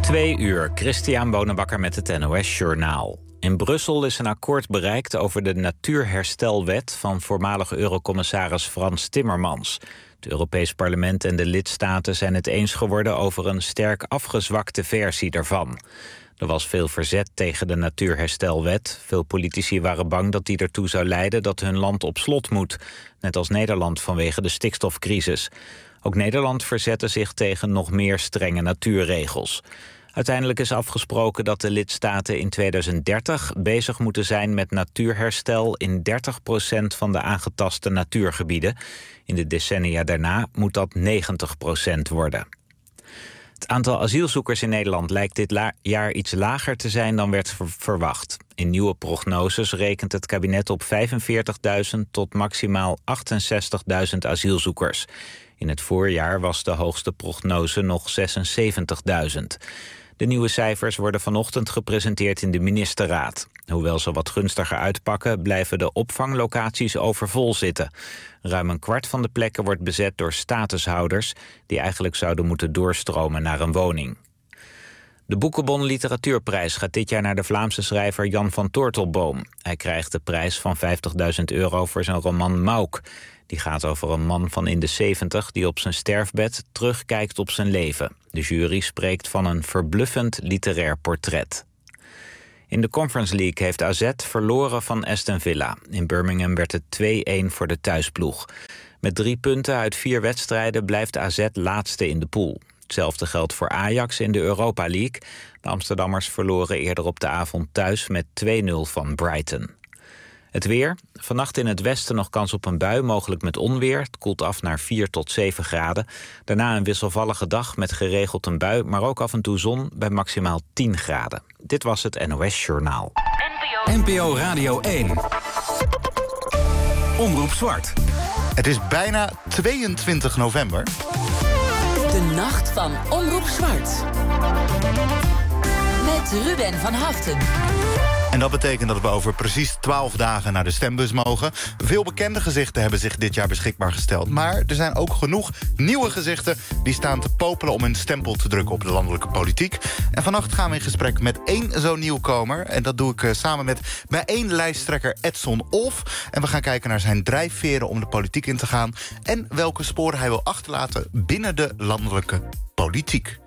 2 uur, Christian Bonenbakker met het NOS Journaal. In Brussel is een akkoord bereikt over de Natuurherstelwet van voormalig Eurocommissaris Frans Timmermans. Het Europees Parlement en de lidstaten zijn het eens geworden over een sterk afgezwakte versie daarvan. Er was veel verzet tegen de Natuurherstelwet. Veel politici waren bang dat die ertoe zou leiden dat hun land op slot moet, net als Nederland vanwege de stikstofcrisis. Ook Nederland verzette zich tegen nog meer strenge natuurregels. Uiteindelijk is afgesproken dat de lidstaten in 2030 bezig moeten zijn met natuurherstel in 30% van de aangetaste natuurgebieden. In de decennia daarna moet dat 90% worden. Het aantal asielzoekers in Nederland lijkt dit jaar iets lager te zijn dan werd verwacht. In nieuwe prognoses rekent het kabinet op 45.000 tot maximaal 68.000 asielzoekers. In het voorjaar was de hoogste prognose nog 76.000. De nieuwe cijfers worden vanochtend gepresenteerd in de ministerraad. Hoewel ze wat gunstiger uitpakken, blijven de opvanglocaties overvol zitten. Ruim een kwart van de plekken wordt bezet door statushouders die eigenlijk zouden moeten doorstromen naar een woning. De Boekenbon Literatuurprijs gaat dit jaar naar de Vlaamse schrijver Jan van Tortelboom. Hij krijgt de prijs van €50.000 voor zijn roman Mauk. Die gaat over een man van in de 70 die op zijn sterfbed terugkijkt op zijn leven. De jury spreekt van een verbluffend literair portret. In de Conference League heeft AZ verloren van Aston Villa. In Birmingham werd het 2-1 voor de thuisploeg. Met 3 punten uit 4 wedstrijden blijft AZ laatste in de pool. Hetzelfde geldt voor Ajax in de Europa League. De Amsterdammers verloren eerder op de avond thuis met 2-0 van Brighton. Het weer. Vannacht in het westen nog kans op een bui, mogelijk met onweer. Het koelt af naar 4 tot 7 graden. Daarna een wisselvallige dag met geregeld een bui, maar ook af en toe zon bij maximaal 10 graden. Dit was het NOS Journaal. NPO Radio 1. Omroep Zwart. Het is bijna 22 november. De nacht van Omroep Zwart. Met Ruben van Haften. En dat betekent dat we over precies 12 dagen naar de stembus mogen. Veel bekende gezichten hebben zich dit jaar beschikbaar gesteld. Maar er zijn ook genoeg nieuwe gezichten die staan te popelen om hun stempel te drukken op de landelijke politiek. En vannacht gaan we in gesprek met 1 zo'n nieuwkomer. En dat doe ik samen met bijeenlijsttrekker Edson Olf. En we gaan kijken naar zijn drijfveren om de politiek in te gaan. En welke sporen hij wil achterlaten binnen de landelijke politiek.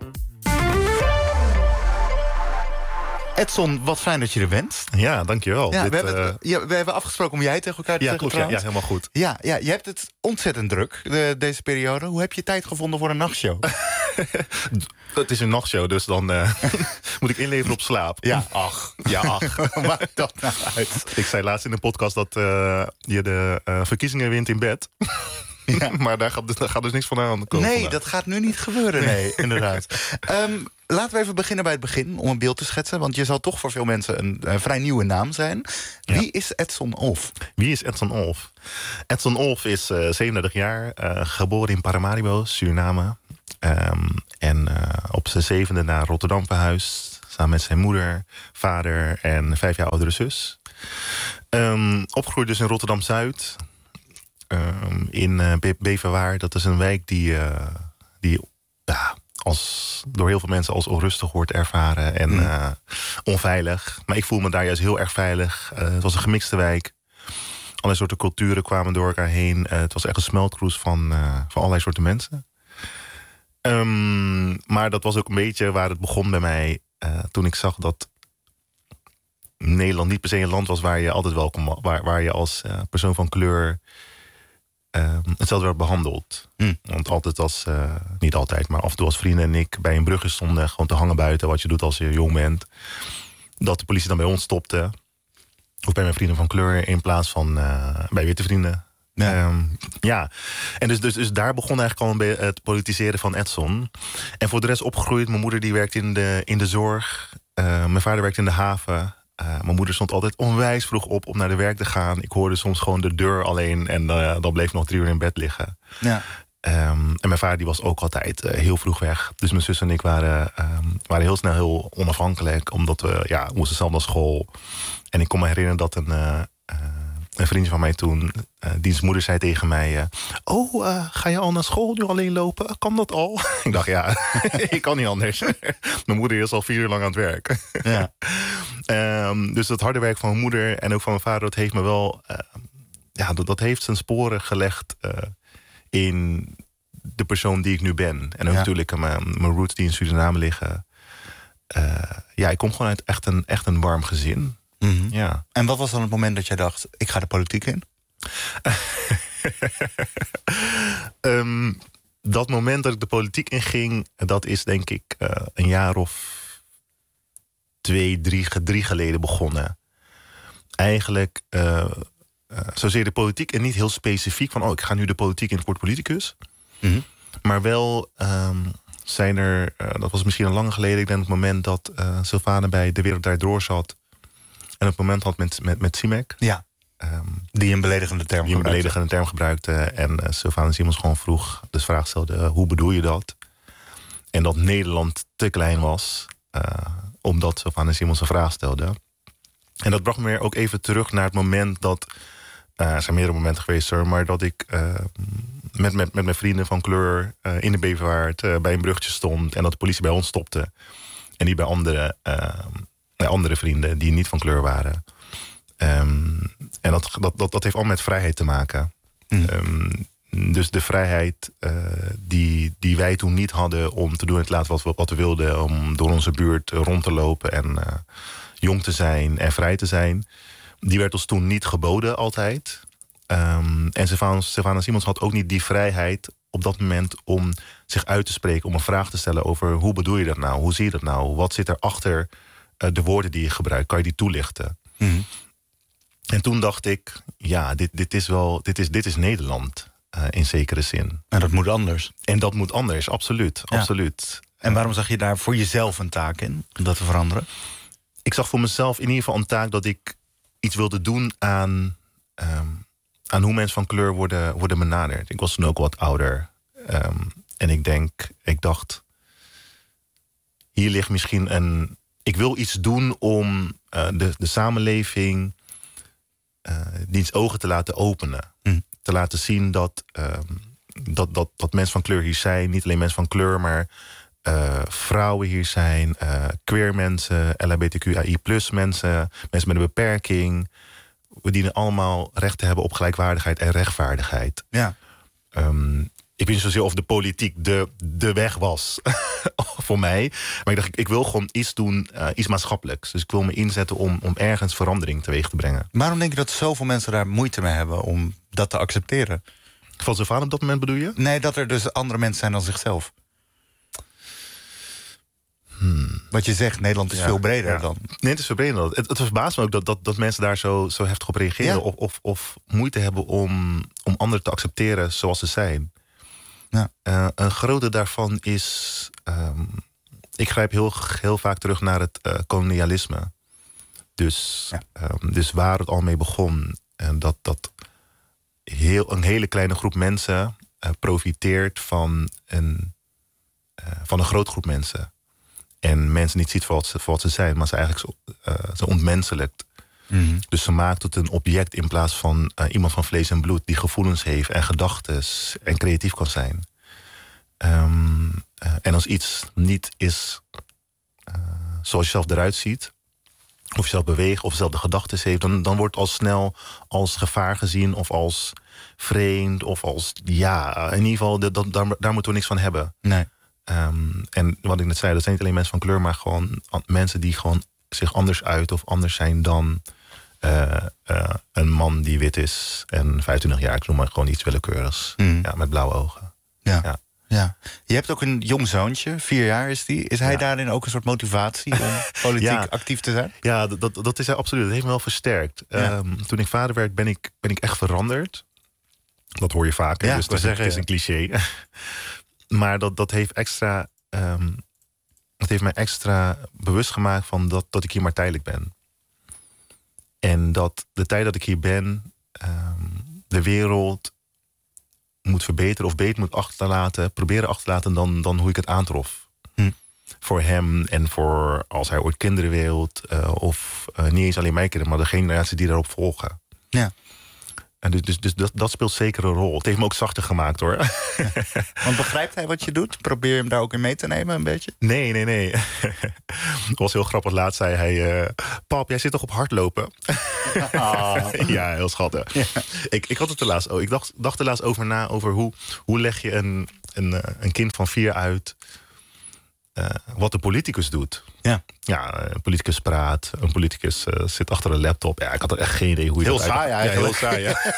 Edson, wat fijn dat je er bent. Ja, dankjewel. Ja, we hebben afgesproken om jij tegen elkaar te zeggen. Klopt, ja, helemaal goed. Ja, je hebt het ontzettend druk, deze periode. Hoe heb je tijd gevonden voor een nachtshow? Het is een nachtshow, dus dan moet ik inleveren op slaap. Ja, ach. Maakt dat nou uit? Ik zei laatst in de podcast dat je de verkiezingen wint in bed. Ja. Maar daar gaat dus niks van aan komen. Nee, dat gaat nu niet gebeuren, nee, inderdaad. Laten we even beginnen bij het begin, om een beeld te schetsen. Want je zal toch voor veel mensen een vrij nieuwe naam zijn. Ja. Wie is Edson Olf? Wie is Edson Olf? Edson Olf is 37 jaar, geboren in Paramaribo, Suriname. En op zijn 7e naar Rotterdam verhuisd. Samen met zijn moeder, vader en 5 jaar oudere zus. Opgegroeid dus in Rotterdam-Zuid. In Beverwaard. Dat is een wijk die door heel veel mensen als onrustig wordt ervaren en onveilig. Maar ik voel me daar juist heel erg veilig. Het was een gemixte wijk. Allerlei soorten culturen kwamen door elkaar heen. Het was echt een smeltkroes van allerlei soorten mensen. Maar dat was ook een beetje waar het begon bij mij. Toen ik zag dat Nederland niet per se een land was waar je altijd welkom was. Waar je als persoon van kleur hetzelfde werd behandeld. Want altijd niet altijd, maar af en toe als vrienden en ik bij een brugje stonden, gewoon te hangen buiten, wat je doet als je jong bent. Dat de politie dan bij ons stopte. Of bij mijn vrienden van kleur in plaats van bij witte vrienden. Ja. En dus daar begon eigenlijk al het politiseren van Edson. En voor de rest opgegroeid. Mijn moeder die werkte in de zorg. Mijn vader werkte in de haven. Mijn moeder stond altijd onwijs vroeg op om naar de werk te gaan. Ik hoorde soms gewoon de deur alleen en dan bleef ik nog 3 uur in bed liggen. Ja. En mijn vader die was ook altijd heel vroeg weg. Dus mijn zus en ik waren heel snel heel onafhankelijk. Omdat we moesten zelf naar school. En ik kon me herinneren dat een een vriendje van mij toen, diens moeder zei tegen mij... ga je al naar school nu alleen lopen? Kan dat al? Ik dacht, ja, ik kan niet anders. Mijn moeder is al 4 uur lang aan het werk. Ja. Dus het harde werk van mijn moeder en ook van mijn vader... dat heeft me wel... dat heeft zijn sporen gelegd in de persoon die ik nu ben. En ook natuurlijk mijn roots die in Suriname liggen. Ik kom gewoon uit echt een warm gezin. Mm-hmm. Ja. En wat was dan het moment dat jij dacht, ik ga de politiek in? Dat moment dat ik de politiek inging, dat is denk ik een jaar of 2, 3 geleden begonnen. Eigenlijk zozeer de politiek en niet heel specifiek van... ik ga nu de politiek in, ik word politicus. Mm-hmm. Maar wel zijn er, dat was misschien al lang geleden... ik denk het moment dat Sylvane bij De Wereld Draait Door zat... en het moment had met Simek. Ja, die een beledigende term gebruikte. En Sylvane Simons gewoon vroeg, dus vraag stelde... hoe bedoel je dat? En dat Nederland te klein was... omdat Sylvane Simons een vraag stelde. En dat bracht me weer ook even terug naar het moment dat... er zijn meerdere momenten geweest, maar dat ik met mijn vrienden van kleur... in de Beverwaard bij een bruggetje stond... en dat de politie bij ons stopte. En die bij andere vrienden die niet van kleur waren. En dat heeft allemaal met vrijheid te maken. Dus de vrijheid die wij toen niet hadden... om te doen en te laten wat we wilden... om door onze buurt rond te lopen en jong te zijn en vrij te zijn... die werd ons toen niet geboden altijd. En Sylvane Simons had ook niet die vrijheid op dat moment... om zich uit te spreken, om een vraag te stellen over... hoe bedoel je dat nou, hoe zie je dat nou? Wat zit er achter de woorden die je gebruikt? Kan je die toelichten? Mm-hmm. En toen dacht ik, ja, dit is Nederland... in zekere zin. En dat moet anders. En dat moet anders, absoluut. Ja. Absoluut. En waarom zag je daar voor jezelf een taak in, om dat te veranderen? Ik zag voor mezelf in ieder geval een taak dat ik iets wilde doen aan hoe mensen van kleur worden benaderd. Ik was toen ook wat ouder. En ik dacht, hier ligt misschien ik wil iets doen om de samenleving diens ogen te laten openen. Te laten zien dat mensen van kleur hier zijn. Niet alleen mensen van kleur, maar vrouwen hier zijn. Queer mensen, LHBTQAI+ mensen. Mensen met een beperking. We dienen allemaal recht te hebben op gelijkwaardigheid en rechtvaardigheid. Ja. Ik weet niet zozeer of de politiek de weg was voor mij. Maar ik dacht, ik wil gewoon iets doen, iets maatschappelijks. Dus ik wil me inzetten om ergens verandering teweeg te brengen. Waarom denk je dat zoveel mensen daar moeite mee hebben om dat te accepteren? Van Sylvane op dat moment bedoel je? Nee, dat er dus andere mensen zijn dan zichzelf. Wat je zegt, Nederland is veel breder dan. Nee, het is veel breder dan. Het verbaast me ook dat mensen daar zo heftig op reageren. Ja. Of moeite hebben om anderen te accepteren zoals ze zijn. Ja. Een grote daarvan is... ik grijp heel vaak terug naar het kolonialisme. Dus waar het al mee begon... dat een hele kleine groep mensen profiteert van een grote groep mensen. En mensen niet ziet voor wat ze zijn, maar ze eigenlijk ze ontmenselijkt. Mm-hmm. Dus ze maakt het een object in plaats van iemand van vlees en bloed... die gevoelens heeft en gedachtes en creatief kan zijn. En als iets niet is zoals je zelf eruit ziet... of je zelf beweegt of zelf de gedachtes heeft... dan wordt het al snel als gevaar gezien of als vreemd... of als, in ieder geval, daar moeten we niks van hebben. Nee. En wat ik net zei, dat zijn niet alleen mensen van kleur... maar gewoon mensen die gewoon zich anders uit of anders zijn dan... een man die wit is en 25 jaar, ik noem maar gewoon iets willekeurigs. Met blauwe ogen. Ja. Je hebt ook een jong zoontje, 4 jaar is die. Is hij daarin ook een soort motivatie om politiek actief te zijn? Ja, dat is hij absoluut. Dat heeft me wel versterkt. Toen ik vader werd, ben ik echt veranderd. Dat hoor je vaker, dus het is een cliché. Maar dat heeft extra... het heeft mij extra bewust gemaakt van dat ik hier maar tijdelijk ben. En dat de tijd dat ik hier ben... de wereld moet verbeteren of beter moet proberen achter te laten dan hoe ik het aantrof. Voor hem en voor als hij ooit kinderen wil... of niet eens alleen mijn kinderen, maar de generatie die daarop volgen. Ja. En dus dat speelt zeker een rol. Het heeft me ook zachter gemaakt, hoor. Want begrijpt hij wat je doet? Probeer je hem daar ook in mee te nemen, een beetje? Nee. Het was heel grappig. Laatst zei hij... Pap, jij zit toch op hardlopen? Ja, heel schattig. Ja. Ik had het er laatst over. Ik dacht er laatst over na over hoe leg je een kind van 4 uit... wat een politicus doet. Ja, een politicus praat. Een politicus zit achter een laptop. Ja, ik had er echt geen idee hoe je heel dat saai eigenlijk. Ja, heel saai,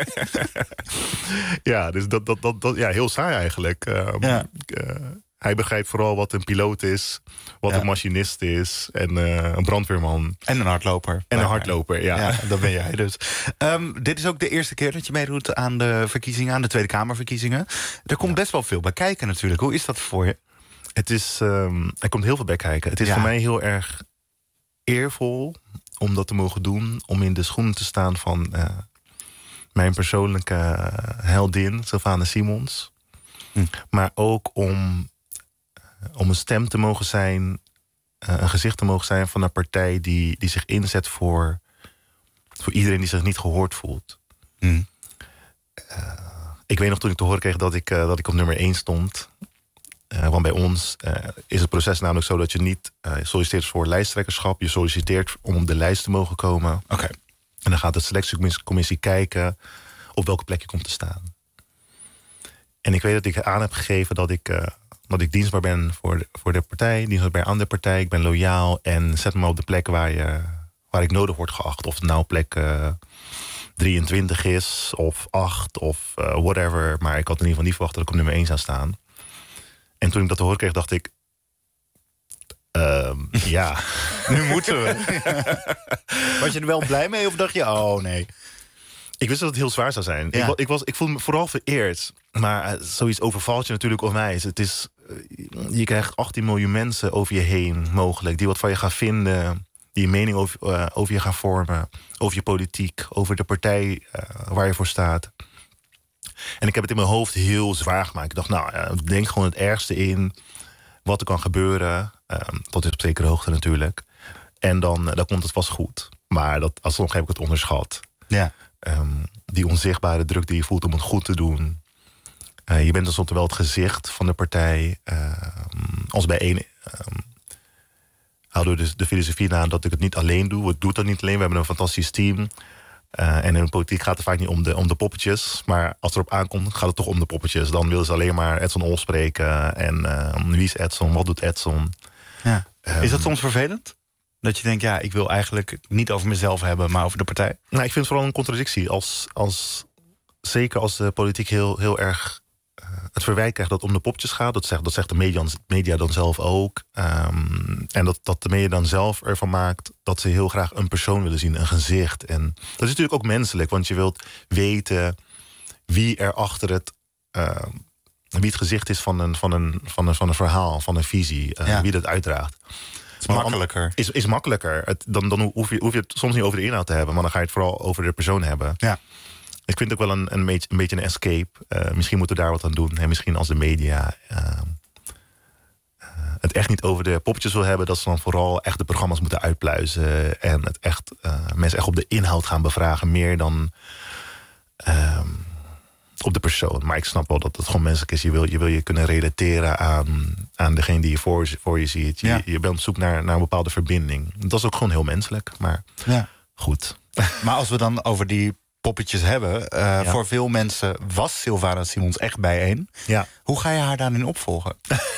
ja. Dus dat heel saai eigenlijk. Hij begrijpt vooral wat een piloot is, wat een machinist is en een brandweerman. En een hardloper. En een hardloper, ja. Dat ben jij dus. Dit is ook de eerste keer dat je meedoet aan de verkiezingen, aan de Tweede Kamerverkiezingen. Er komt best wel veel bij kijken natuurlijk. Hoe is dat voor je? Het is, er komt heel veel bij kijken. Het is voor mij heel erg eervol om dat te mogen doen. Om in de schoenen te staan van mijn persoonlijke heldin, Sylvana Simons. Maar ook om een stem te mogen zijn, een gezicht te mogen zijn van een partij die zich inzet voor iedereen die zich niet gehoord voelt. Ik weet nog toen ik te horen kreeg dat ik op nummer 1 stond. Want bij ons is het proces namelijk zo dat je niet solliciteert voor lijsttrekkerschap. Je solliciteert om op de lijst te mogen komen. Okay. En dan gaat de selectiecommissie kijken op welke plek je komt te staan. En ik weet dat ik aan heb gegeven dat ik dienstbaar ben voor de partij. Dienstbaar ben aan de partij. Ik ben loyaal en zet me op de plek waar ik nodig word geacht. Of het nou plek 23 is of 8 of whatever. Maar ik had in ieder geval niet verwacht dat ik op nummer 1 zou staan. En toen ik dat te horen kreeg, dacht ik... ja. Nu moeten we. Was je er wel blij mee of dacht je, oh nee? Ik wist dat het heel zwaar zou zijn. Ja. Ik voelde me vooral vereerd. Maar zoiets overvalt je natuurlijk onwijs. Je krijgt 18 miljoen mensen over je heen mogelijk. Die wat van je gaan vinden. Die een mening over je gaan vormen. Over je politiek. Over de partij waar je voor staat. En ik heb het in mijn hoofd heel zwaar gemaakt. Ik dacht, denk gewoon het ergste in. Wat er kan gebeuren. Tot op zekere hoogte natuurlijk. En dan komt het vast goed. Maar alsnog heb ik het onderschat. Ja. Die onzichtbare druk die je voelt om het goed te doen. Je bent tenslotte wel het gezicht van de partij. Als bijeen houden we dus de filosofie na dat ik het niet alleen doe. Ik doe het niet alleen. We hebben een fantastisch team. En in de politiek gaat het vaak niet om de poppetjes. Maar als het erop aankomt, gaat het toch om de poppetjes. Dan willen ze alleen maar Edson Ol spreken. En wie is Edson? Wat doet Edson? Ja. Is dat soms vervelend? Dat je denkt, ik wil eigenlijk niet over mezelf hebben, maar over de partij? Nou, ik vind het vooral een contradictie. Zeker als de politiek heel erg het verwijt krijgt dat het om de poppetjes gaat. Dat zegt de media dan zelf ook. En dat de media dan zelf ervan maakt dat ze heel graag een persoon willen zien, een gezicht. En dat is natuurlijk ook menselijk, want je wilt weten wie er achter wie het gezicht is van een verhaal, van een visie, wie dat uitdraagt. Is makkelijker. Is makkelijker. Dan hoef je het soms niet over de inhoud te hebben, maar dan ga je het vooral over de persoon hebben. Ja. Ik vind het ook wel een beetje een escape. Misschien moeten we daar wat aan doen. En misschien als de media het echt niet over de poppetjes wil hebben, dat ze dan vooral echt de programma's moeten uitpluizen. En het echt mensen echt op de inhoud gaan bevragen. Meer dan op de persoon. Maar ik snap wel dat het gewoon menselijk is. Je wil je kunnen relateren aan degene die je voor je ziet. Je bent op zoek naar een bepaalde verbinding. Dat is ook gewoon heel menselijk. Maar goed. Maar als we dan over die poppetjes hebben. Voor veel mensen was Sylvana Simons echt bijeen. Ja. Hoe ga je haar daarin opvolgen?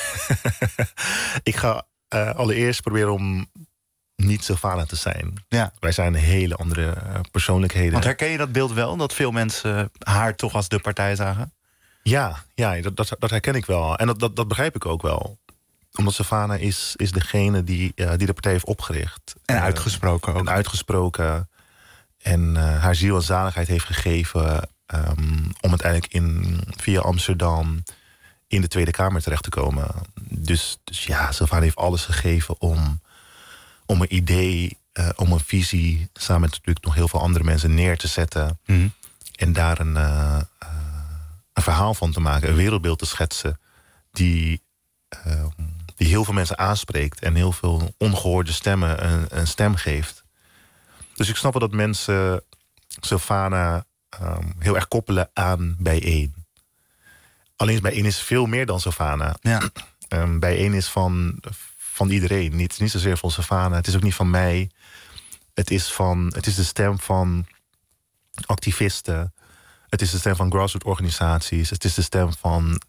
Ik ga allereerst proberen om niet Sylvana te zijn. Ja. Wij zijn hele andere persoonlijkheden. Want herken je dat beeld wel? Dat veel mensen haar toch als de partij zagen? Ja, dat herken ik wel. En dat begrijp ik ook wel. Omdat Sylvana is degene die de partij heeft opgericht. En uitgesproken ook. En uitgesproken. En haar ziel en zaligheid heeft gegeven om uiteindelijk via Amsterdam in de Tweede Kamer terecht te komen. Dus Sylvana heeft alles gegeven om een idee, om een visie, samen met natuurlijk nog heel veel andere mensen neer te zetten. Mm-hmm. En daar een verhaal van te maken, een wereldbeeld te schetsen die heel veel mensen aanspreekt en heel veel ongehoorde stemmen een stem geeft. Dus ik snap wel dat mensen Sylvana heel erg koppelen aan Bijeen. Alleen Bijeen is veel meer dan Savannah. Ja. Bijeen is van iedereen. Niet zozeer van Savannah. Het is ook niet van mij. Het is de stem van activisten. Het is de stem van grassroots organisaties. Het is de stem van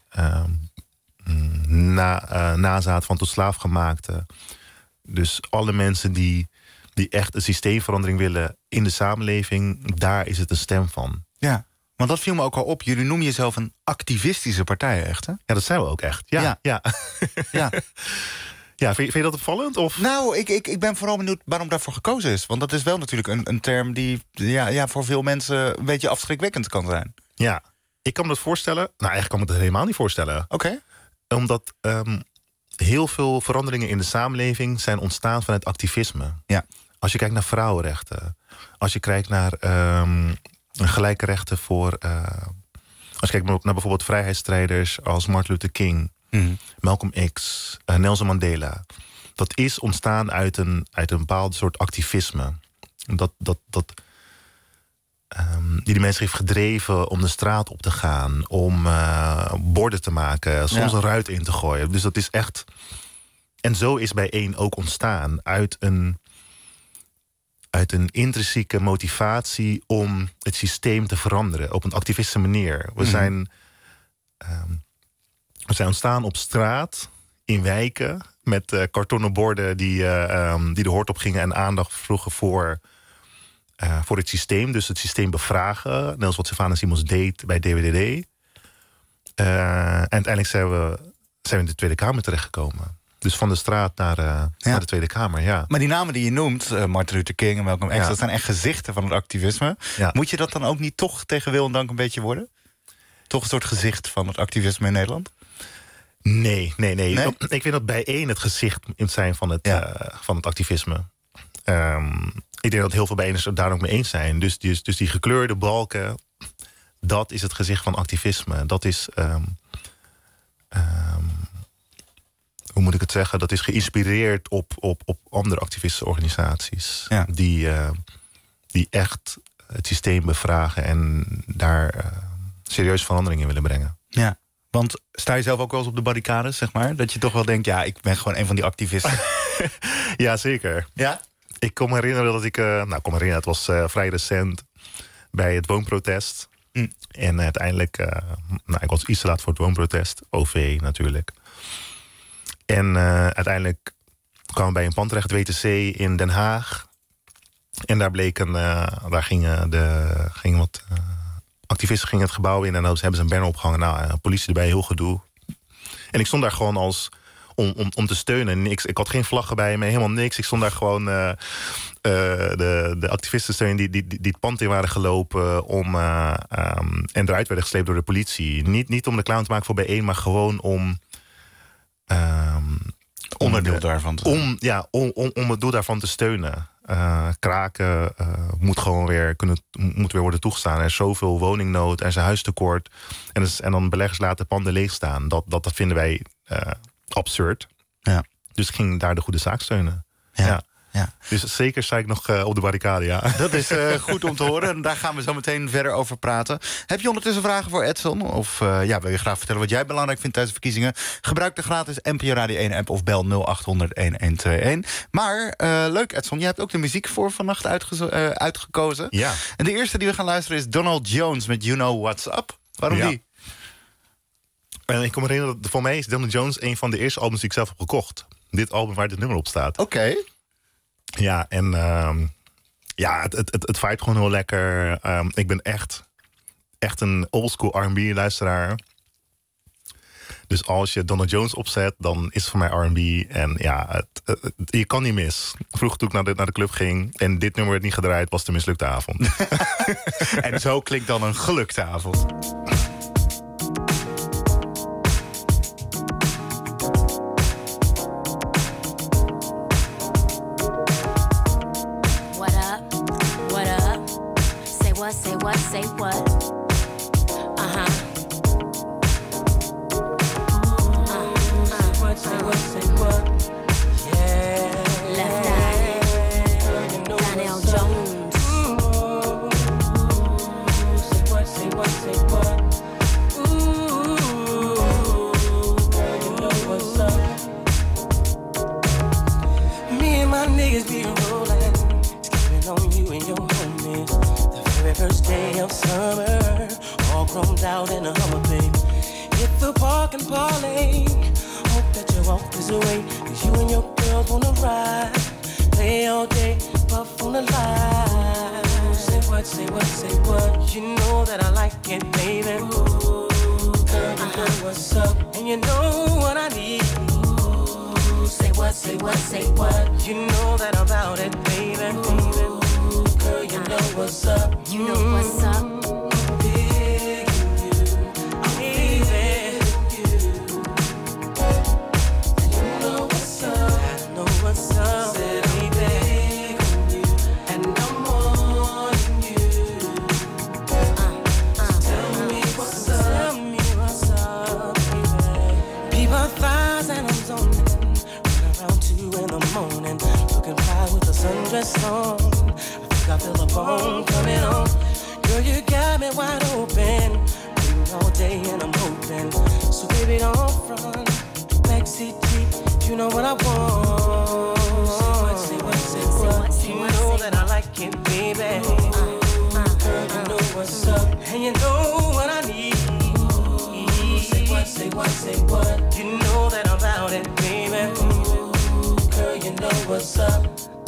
nazaat van tot slaafgemaakten. Dus alle mensen die echt een systeemverandering willen in de samenleving, daar is het een stem van. Ja, want dat viel me ook al op. Jullie noemen jezelf een activistische partij, echt, hè? Ja, dat zijn we ook echt. Ja. Ja, vind je dat opvallend? Of? Nou, ik ben vooral benieuwd waarom daarvoor gekozen is. Want dat is wel natuurlijk een term die voor veel mensen een beetje afschrikwekkend kan zijn. Ja, ik kan me dat voorstellen. Nou, eigenlijk kan ik me dat helemaal niet voorstellen. Oké. Omdat heel veel veranderingen in de samenleving zijn ontstaan vanuit activisme. Ja. Als je kijkt naar vrouwenrechten. Als je kijkt naar gelijke rechten voor... als je kijkt naar bijvoorbeeld vrijheidsstrijders als Martin Luther King... Malcolm X, Nelson Mandela. Dat is ontstaan uit een bepaald soort activisme. Die de mensen heeft gedreven om de straat op te gaan. Om borden te maken. Soms een ruit in te gooien. Dus dat is echt... En zo is Bijeen ook ontstaan. Uit een intrinsieke motivatie om het systeem te veranderen. Op een activistische manier. We zijn ontstaan op straat, in wijken, met kartonnen borden die de hoort op gingen en aandacht vroegen voor het systeem. Dus het systeem bevragen, net als wat Savannah Simons deed bij DWDD. En uiteindelijk zijn we in de Tweede Kamer terechtgekomen. Dus van de straat naar de Tweede Kamer, ja. Maar die namen die je noemt, Martin Luther King en Malcolm X... dat zijn echt gezichten van het activisme. Ja. Moet je dat dan ook niet toch tegen wil en dank een beetje worden? Toch een soort gezicht van het activisme in Nederland? Nee. Ik vind dat Bijeen het gezicht moet zijn van het activisme. Ik denk dat heel veel bijeeners het daar ook mee eens zijn. Dus die gekleurde balken, dat is het gezicht van activisme. Dat is, hoe moet ik het zeggen? Dat is geïnspireerd op andere activistische organisaties. Ja. Die echt het systeem bevragen en daar serieus verandering in willen brengen. Ja. Want sta je zelf ook wel eens op de barricades, zeg maar? Dat je toch wel denkt, ik ben gewoon een van die activisten. Ja, zeker. Ja? Ik kon me herinneren dat het was vrij recent bij het woonprotest. En uiteindelijk, ik was iets te laat voor het woonprotest. OV natuurlijk. En uiteindelijk kwamen we bij een pand terecht, het WTC in Den Haag. En daar gingen wat... activisten gingen het gebouw in en dan hebben ze een banner opgehangen. Politie erbij, heel gedoe. En ik stond daar gewoon om te steunen. Niks. Ik had geen vlaggen bij me, helemaal niks. Ik stond daar gewoon de activisten steunen die het pand in waren gelopen en eruit werden gesleept door de politie. Niet om de clown te maken voor Bijeen, maar gewoon om onderdeel daarvan te zijn. Om het doel daarvan te steunen. Kraken moet weer worden toegestaan. Er is zoveel woningnood, er is een huistekort. En dan beleggers laten panden leegstaan. Dat vinden wij absurd. Ja. Dus ik ging daar de goede zaak steunen. Ja. Dus zeker sta ik nog op de barricade, ja. Dat is goed om te horen. Daar gaan we zo meteen verder over praten. Heb je ondertussen vragen voor Edson? Of wil je graag vertellen wat jij belangrijk vindt tijdens de verkiezingen? Gebruik de gratis NPO Radio 1-app of bel 0800-1121. Maar leuk, Edson, je hebt ook de muziek voor vannacht uitgekozen. Ja. En de eerste die we gaan luisteren is Donald Jones met You Know What's Up. Waarom die? En ik kan me herinneren dat voor mij is Donald Jones een van de eerste albums die ik zelf heb gekocht. Dit album waar dit nummer op staat. Oké. Ja, en het vibe gewoon heel lekker. Ik ben echt een oldschool R&B-luisteraar. Dus als je Donald Jones opzet, dan is het voor mij R&B. En ja, je kan niet mis. Vroeger toen ik naar de club ging en dit nummer werd niet gedraaid, was het een mislukte avond. En zo klinkt dan een gelukte avond. Say what, say what? Say what? Yeah. Left Eye, Daniel Jones. my niggas be rolling, scheming on you and your homies. The very first day of summer, all chromed out in a Hummer, babe. Hit the park and parlay. Hope that you walk this away, 'cause you and your girls wanna ride. Play all day, puff on the line. Say what, say what, say what. You know that I like it, baby. Ooh, girl, you know what's up, and you know what I need. Ooh, say what, say what, say what. You know that I'm about it, baby. Ooh, girl, you know what's up. You know what's up. Sundress on, I think I feel a bone coming on. Girl, you got me wide open, waiting all day and I'm hoping. So baby, don't front, backseat Jeep, you know what I want. Say what, say what, you know that I like it, baby. Girl, you know what's up, and you know what I need. Say what, say what, say what, you know that I'm about it, baby. Girl, you know what's up.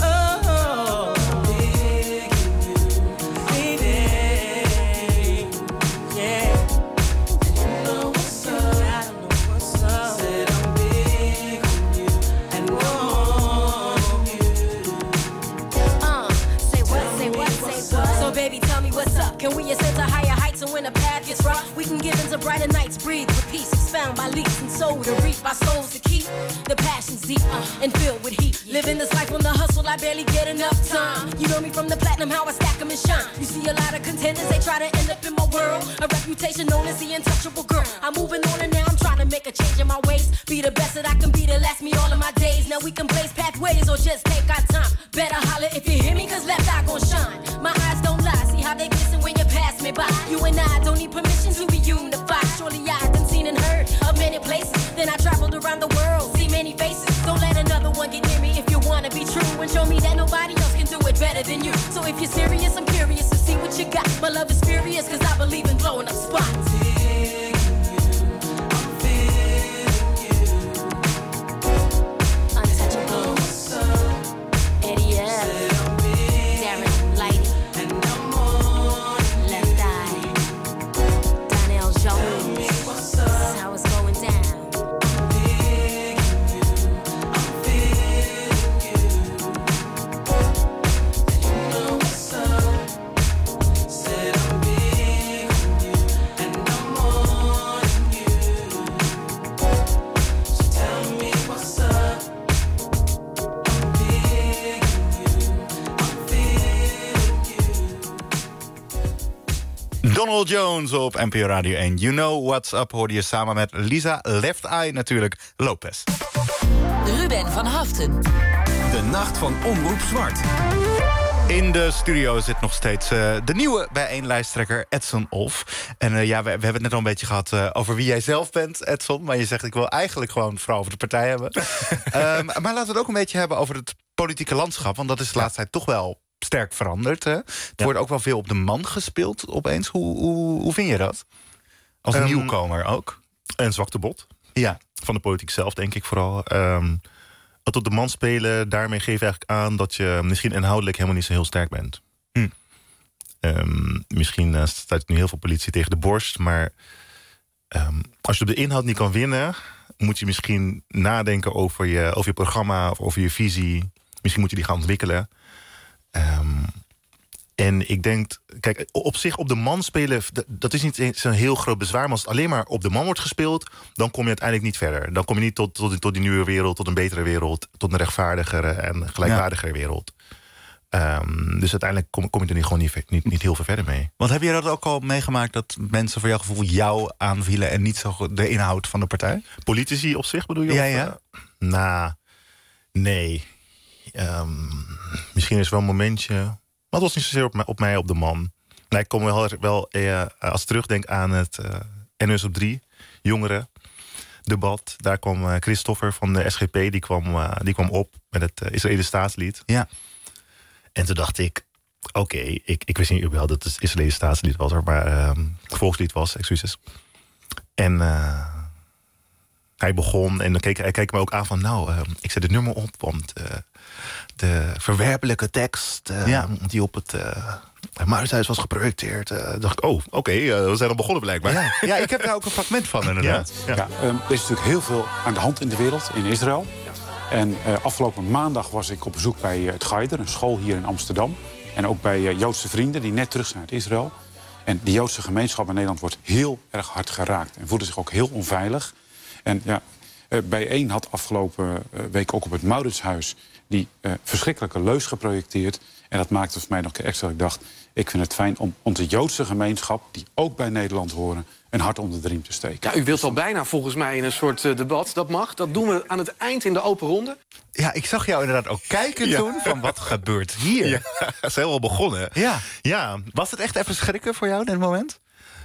Can we ascend to higher heights and when the path gets rough, we can give into brighter nights, breathe with peace, expound by leaps and soul to reap our souls to keep the passions deep and filled with heat. Living this life on the hustle, I barely get enough time. You know me from the platinum, how I stack 'em and shine. You see a lot of contenders, they try to end up in my world. A reputation known as the untouchable girl. I'm moving on and now I'm trying to make a change in my ways. Be the best that I can be to last me all of my days. Now we can blaze pathways or just take our time. Better holler if you hear me, 'cause left eye gon' shine. My eyes don't lie, see how they glisten when you pass me by. You and I don't need permission to be unified. Surely I done seen and heard of many places. Then I traveled around the world, see many faces. Don't let another one get near me if you wanna be true. And show me that nobody else can do it better than you. So if you're serious, I'm curious to see what you got. My love is furious, 'cause I believe in blowing up spots. Donald Jones op NPO Radio 1. You Know What's Up hoorde je samen met Lisa Left Eye natuurlijk Lopez. Ruben van Haften. De nacht van Omroep Zwart. In de studio zit nog steeds de nieuwe bijeenlijsttrekker Edson Of. En we hebben het net al een beetje gehad over wie jij zelf bent, Edson. Maar je zegt, ik wil eigenlijk gewoon vooral over de partij hebben. Maar laten we het ook een beetje hebben over het politieke landschap. Want dat is de laatste tijd toch wel sterk veranderd. Hè? Het wordt ook wel veel op de man gespeeld opeens. Hoe vind je dat? Als nieuwkomer ook. Een zwakte bot. Ja. Van de politiek zelf, denk ik vooral. Het op de man spelen, daarmee geef je eigenlijk aan dat je misschien inhoudelijk helemaal niet zo heel sterk bent. Misschien staat nu heel veel politie tegen de borst, maar als je op de inhoud niet kan winnen, moet je misschien nadenken over je programma of over je visie. Misschien moet je die gaan ontwikkelen. En ik denk, kijk, op zich op de man spelen, dat is niet zo'n heel groot bezwaar. Maar als het alleen maar op de man wordt gespeeld, dan kom je uiteindelijk niet verder. Dan kom je niet tot die nieuwe wereld, tot een betere wereld, tot een rechtvaardigere en gelijkwaardigere wereld. Dus uiteindelijk kom je er gewoon niet heel veel verder mee. Want heb je dat ook al meegemaakt dat mensen voor jouw gevoel jou aanvielen en niet zo de inhoud van de partij? Politici op zich bedoel je? Ja. Nee. Misschien is er wel een momentje. Maar het was niet zozeer op mij, op de man. Maar ik kom wel als ik terugdenk aan het NS op 3, jongeren. debat. Daar kwam Christopher van de SGP, die kwam op met het Israëlische staatslied. Ja. En toen dacht ik, oké, ik wist niet überhaupt dat het Israëlische staatslied was, maar volkslied was, excuses. En hij begon en dan hij keek me ook aan van, ik zet het nummer op, want de verwerpelijke tekst die op het Mauritshuis was geprojecteerd. Dacht ik, oké, we zijn al begonnen blijkbaar. Ja, ik heb daar ook een fragment van inderdaad. Er is natuurlijk heel veel aan de hand in de wereld, in Israël. En afgelopen maandag was ik op bezoek bij het Gaider, een school hier in Amsterdam. En ook bij Joodse vrienden die net terug zijn uit Israël. En de Joodse gemeenschap in Nederland wordt heel erg hard geraakt. En voelde zich ook heel onveilig. En Bijeen had afgelopen week ook op het Mauritshuis die verschrikkelijke leus geprojecteerd. En dat maakte voor mij nog een keer extra. Ik dacht, ik vind het fijn om onze Joodse gemeenschap, die ook bij Nederland horen, een hart onder de riem te steken. Ja, u wilt al bijna volgens mij in een soort debat. Dat mag. Dat doen we aan het eind in de open ronde. Ja, ik zag jou inderdaad ook kijken toen van wat gebeurt hier. Ja, ze zijn wel begonnen. Ja. Was het echt even schrikken voor jou in dit moment?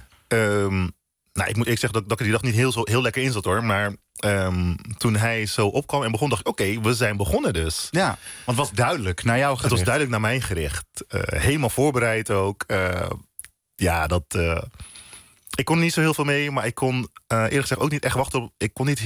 Ik moet zeggen dat ik die dag niet heel lekker in zat hoor. Maar toen hij zo opkwam en begon, dacht ik, oké, we zijn begonnen dus. Ja, want het was duidelijk naar jou gericht. Het was duidelijk naar mij gericht. Helemaal voorbereid ook. Ik kon niet zo heel veel mee, maar ik kon eerlijk gezegd ook niet echt wachten op.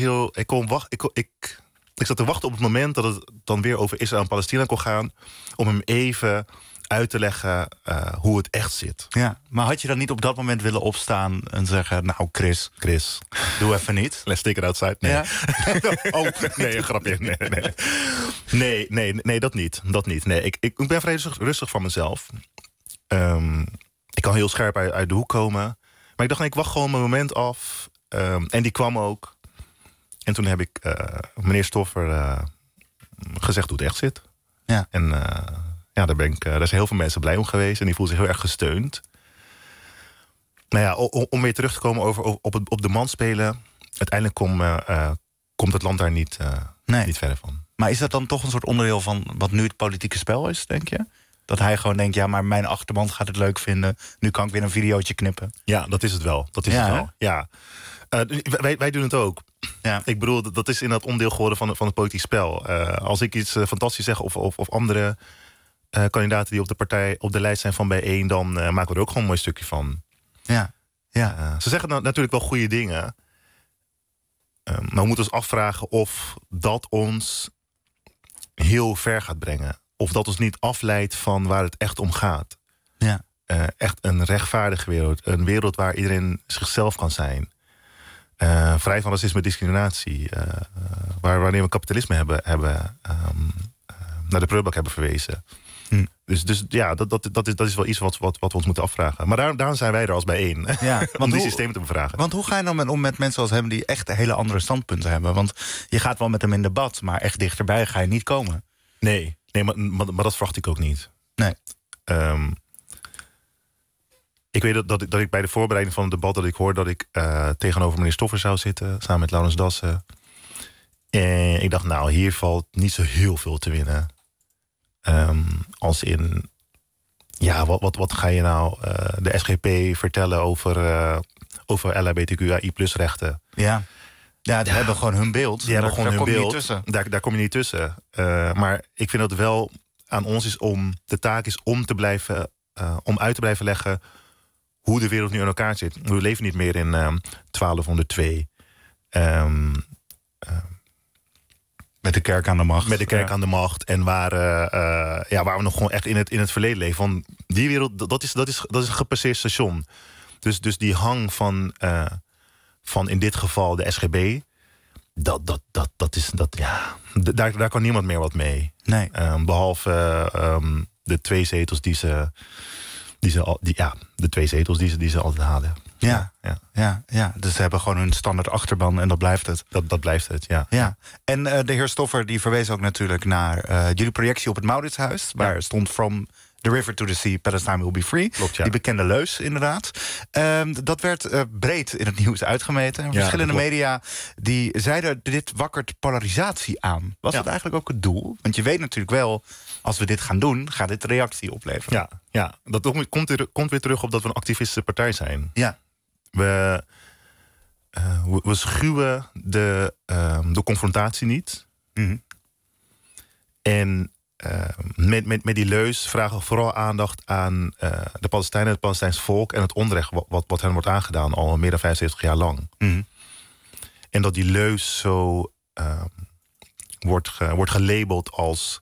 Ik zat te wachten op het moment dat het dan weer over Israël en Palestina kon gaan, om hem even uit te leggen hoe het echt zit. Ja, maar had je dan niet op dat moment willen opstaan en zeggen, nou Chris, doe even niet. Let's take it outside. Nee. Ja? Nee, een grapje. Nee, dat niet. Nee, ik ben vrij rustig van mezelf. Ik kan heel scherp uit de hoek komen. Maar ik dacht, ik wacht gewoon mijn moment af. En die kwam ook. En toen heb ik meneer Stoffer gezegd hoe het echt zit. Ja. En daar zijn heel veel mensen blij om geweest. En die voelen zich heel erg gesteund. Om weer terug te komen op de man spelen. Uiteindelijk komt het land daar niet verder van. Maar is dat dan toch een soort onderdeel van wat nu het politieke spel is, denk je? Dat hij gewoon denkt, ja, maar mijn achterban gaat het leuk vinden. Nu kan ik weer een videootje knippen. Ja, dat is het wel. Ja. Wij doen het ook. Ja. Ik bedoel, dat is inderdaad onderdeel geworden van het politiek spel. Als ik iets fantastisch zeg of andere kandidaten die op de lijst zijn van Bijeen, dan maken we er ook gewoon een mooi stukje van. Ja. Ze zeggen natuurlijk wel goede dingen. Maar we moeten ons afvragen of dat ons heel ver gaat brengen. Of dat ons niet afleidt van waar het echt om gaat. Ja. Echt een rechtvaardige wereld. Een wereld waar iedereen zichzelf kan zijn. Vrij van racisme en discriminatie. Wanneer we kapitalisme hebben naar de prullenbak hebben verwezen. Dus ja, dat is wel iets wat we ons moeten afvragen. Maar daarom zijn wij er als Bijeen. Ja, om die systemen te bevragen. Want hoe ga je dan om met mensen als hem die echt hele andere standpunten hebben? Want je gaat wel met hem in debat, maar echt dichterbij ga je niet komen. Nee, maar dat verwacht ik ook niet. Nee. Ik weet dat ik bij de voorbereiding van het debat, dat ik hoor dat ik tegenover meneer Stoffer zou zitten, samen met Laurens Dassen. En ik dacht, hier valt niet zo heel veel te winnen. Als in, wat ga je nou de SGP vertellen over LHBTQI+ rechten? Ja, die hebben gewoon hun beeld. Die hebben gewoon hun beeld. Daar kom je niet tussen. Maar ik vind dat wel aan ons is de taak is om uit te blijven leggen hoe de wereld nu in elkaar zit. We leven niet meer in 1202. Met de kerk aan de macht. Met de kerk aan de macht. En waar we nog gewoon echt in het verleden leven. Van die wereld, dat is een gepasseerd station. Dus die hang van in dit geval de SGB. Daar kan niemand meer wat mee. Nee. Behalve de 2 zetels die ze altijd halen. Ja. Dus ze hebben gewoon hun standaard achterban en dat blijft het. Dat blijft het, ja. En de heer Stoffer die verwees ook natuurlijk naar jullie projectie op het Mauritshuis. Waar stond From the River to the Sea, Palestine will be free. Klopt, ja. Die bekende leus, inderdaad. Dat werd breed in het nieuws uitgemeten. Verschillende media die zeiden, dit wakkert polarisatie aan. Was dat eigenlijk ook het doel? Want je weet natuurlijk wel, als we dit gaan doen, gaat dit reactie opleveren. Ja. Dat komt weer terug op dat we een activistische partij zijn. Ja. we schuwen de confrontatie niet. Mm-hmm. En met die leus vragen we vooral aandacht aan de Palestijnen, het Palestijnse volk en het onrecht wat hen wordt aangedaan al meer dan 75 jaar lang. Mm-hmm. En dat die leus zo wordt gelabeld als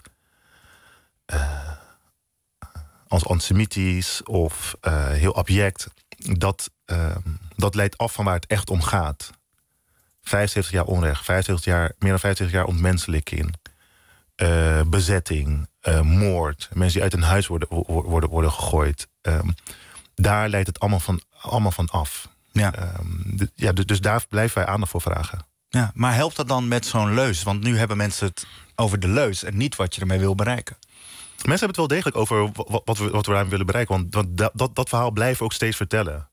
antisemitisch of heel abject. Dat leidt af van waar het echt om gaat. 75 jaar onrecht, meer dan 75 jaar ontmenselijking, bezetting, moord, mensen die uit hun huis worden gegooid. Daar leidt het allemaal van af. Ja. Dus daar blijven wij aandacht voor vragen. Ja, maar helpt dat dan met zo'n leus? Want nu hebben mensen het over de leus en niet wat je ermee wil bereiken. Mensen hebben het wel degelijk over wat we daarmee willen bereiken. Want dat verhaal blijven we ook steeds vertellen.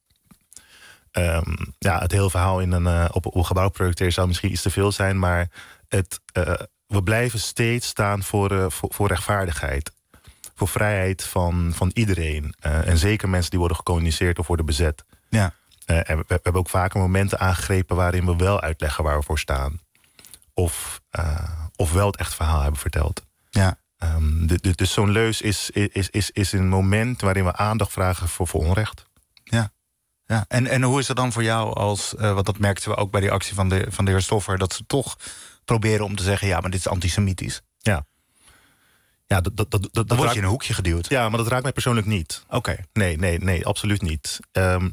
Het hele verhaal op een gebouw projecteren zou misschien iets te veel zijn. Maar we blijven steeds staan voor rechtvaardigheid. Voor vrijheid van iedereen. En zeker mensen die worden gekoloniseerd of worden bezet. Ja. En we hebben ook vaker momenten aangegrepen waarin we wel uitleggen waar we voor staan. Of wel het echt verhaal hebben verteld. Ja. Dus zo'n leus is een moment waarin we aandacht vragen voor onrecht. Ja. Ja. En hoe is het dan voor jou want dat merkten we ook bij die actie van de heer Stoffer, dat ze toch proberen om te zeggen, ja, maar dit is antisemitisch. Ja. Ja, dan word je in een hoekje geduwd. Ja, maar dat raakt mij persoonlijk niet. Oké. Nee, absoluut niet.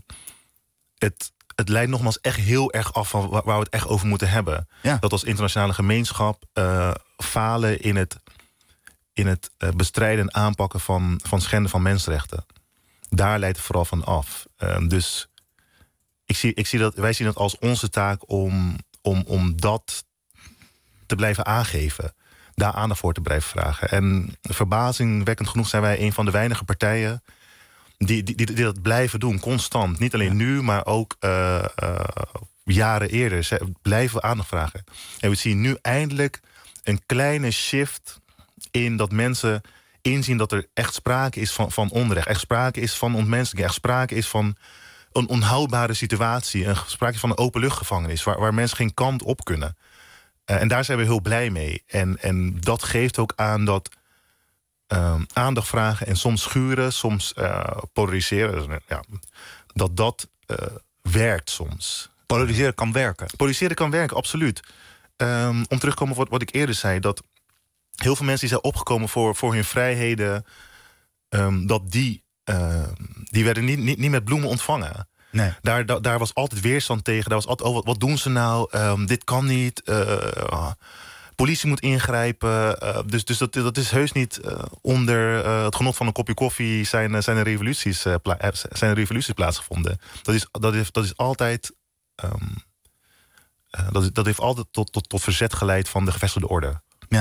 Het leidt nogmaals echt heel erg af van waar we het echt over moeten hebben. Ja. Dat als internationale gemeenschap falen in het bestrijden en aanpakken van schenden van mensenrechten. Daar leidt het vooral van af. Dus wij zien het als onze taak om dat te blijven aangeven. Daar aandacht voor te blijven vragen. En verbazingwekkend genoeg zijn wij een van de weinige partijen die dat blijven doen, constant. Niet alleen nu, maar ook jaren eerder. Ze blijven aandacht vragen. En we zien nu eindelijk een kleine shift in dat mensen inzien dat er echt sprake is van onrecht. Echt sprake is van ontmenselijking. Echt sprake is van een onhoudbare situatie. Sprake is van een openluchtgevangenis waar mensen geen kant op kunnen. En daar zijn we heel blij mee. En dat geeft ook aan dat aandacht vragen en soms schuren, soms polariseren. Ja, dat werkt soms. Polariseren kan werken. Polariseren kan werken, absoluut. Om terug te komen op wat ik eerder zei, dat heel veel mensen die zijn opgekomen voor hun vrijheden, dat die werden niet met bloemen ontvangen. Nee. Daar was altijd weerstand tegen. Daar was altijd, wat doen ze nou? Dit kan niet. Politie moet ingrijpen. Dus dat is heus niet onder het genot van een kopje koffie zijn er revoluties plaatsgevonden. Dat is altijd. Dat heeft altijd tot verzet geleid van de gevestigde orde.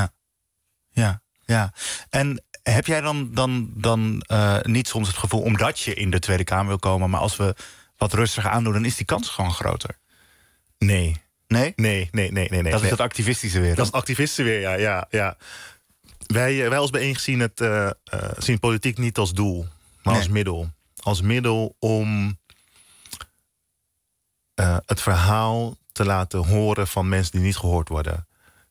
Ja. En heb jij dan niet soms het gevoel, omdat je in de Tweede Kamer wil komen, maar als we wat rustiger aandoen, dan is die kans gewoon groter? Nee. Nee? Nee. Dat is het activistische weer. Dat is het activistische weer, ja. Wij als bijeen zien politiek niet als doel, maar als middel. Als middel om het verhaal te laten horen van mensen die niet gehoord worden.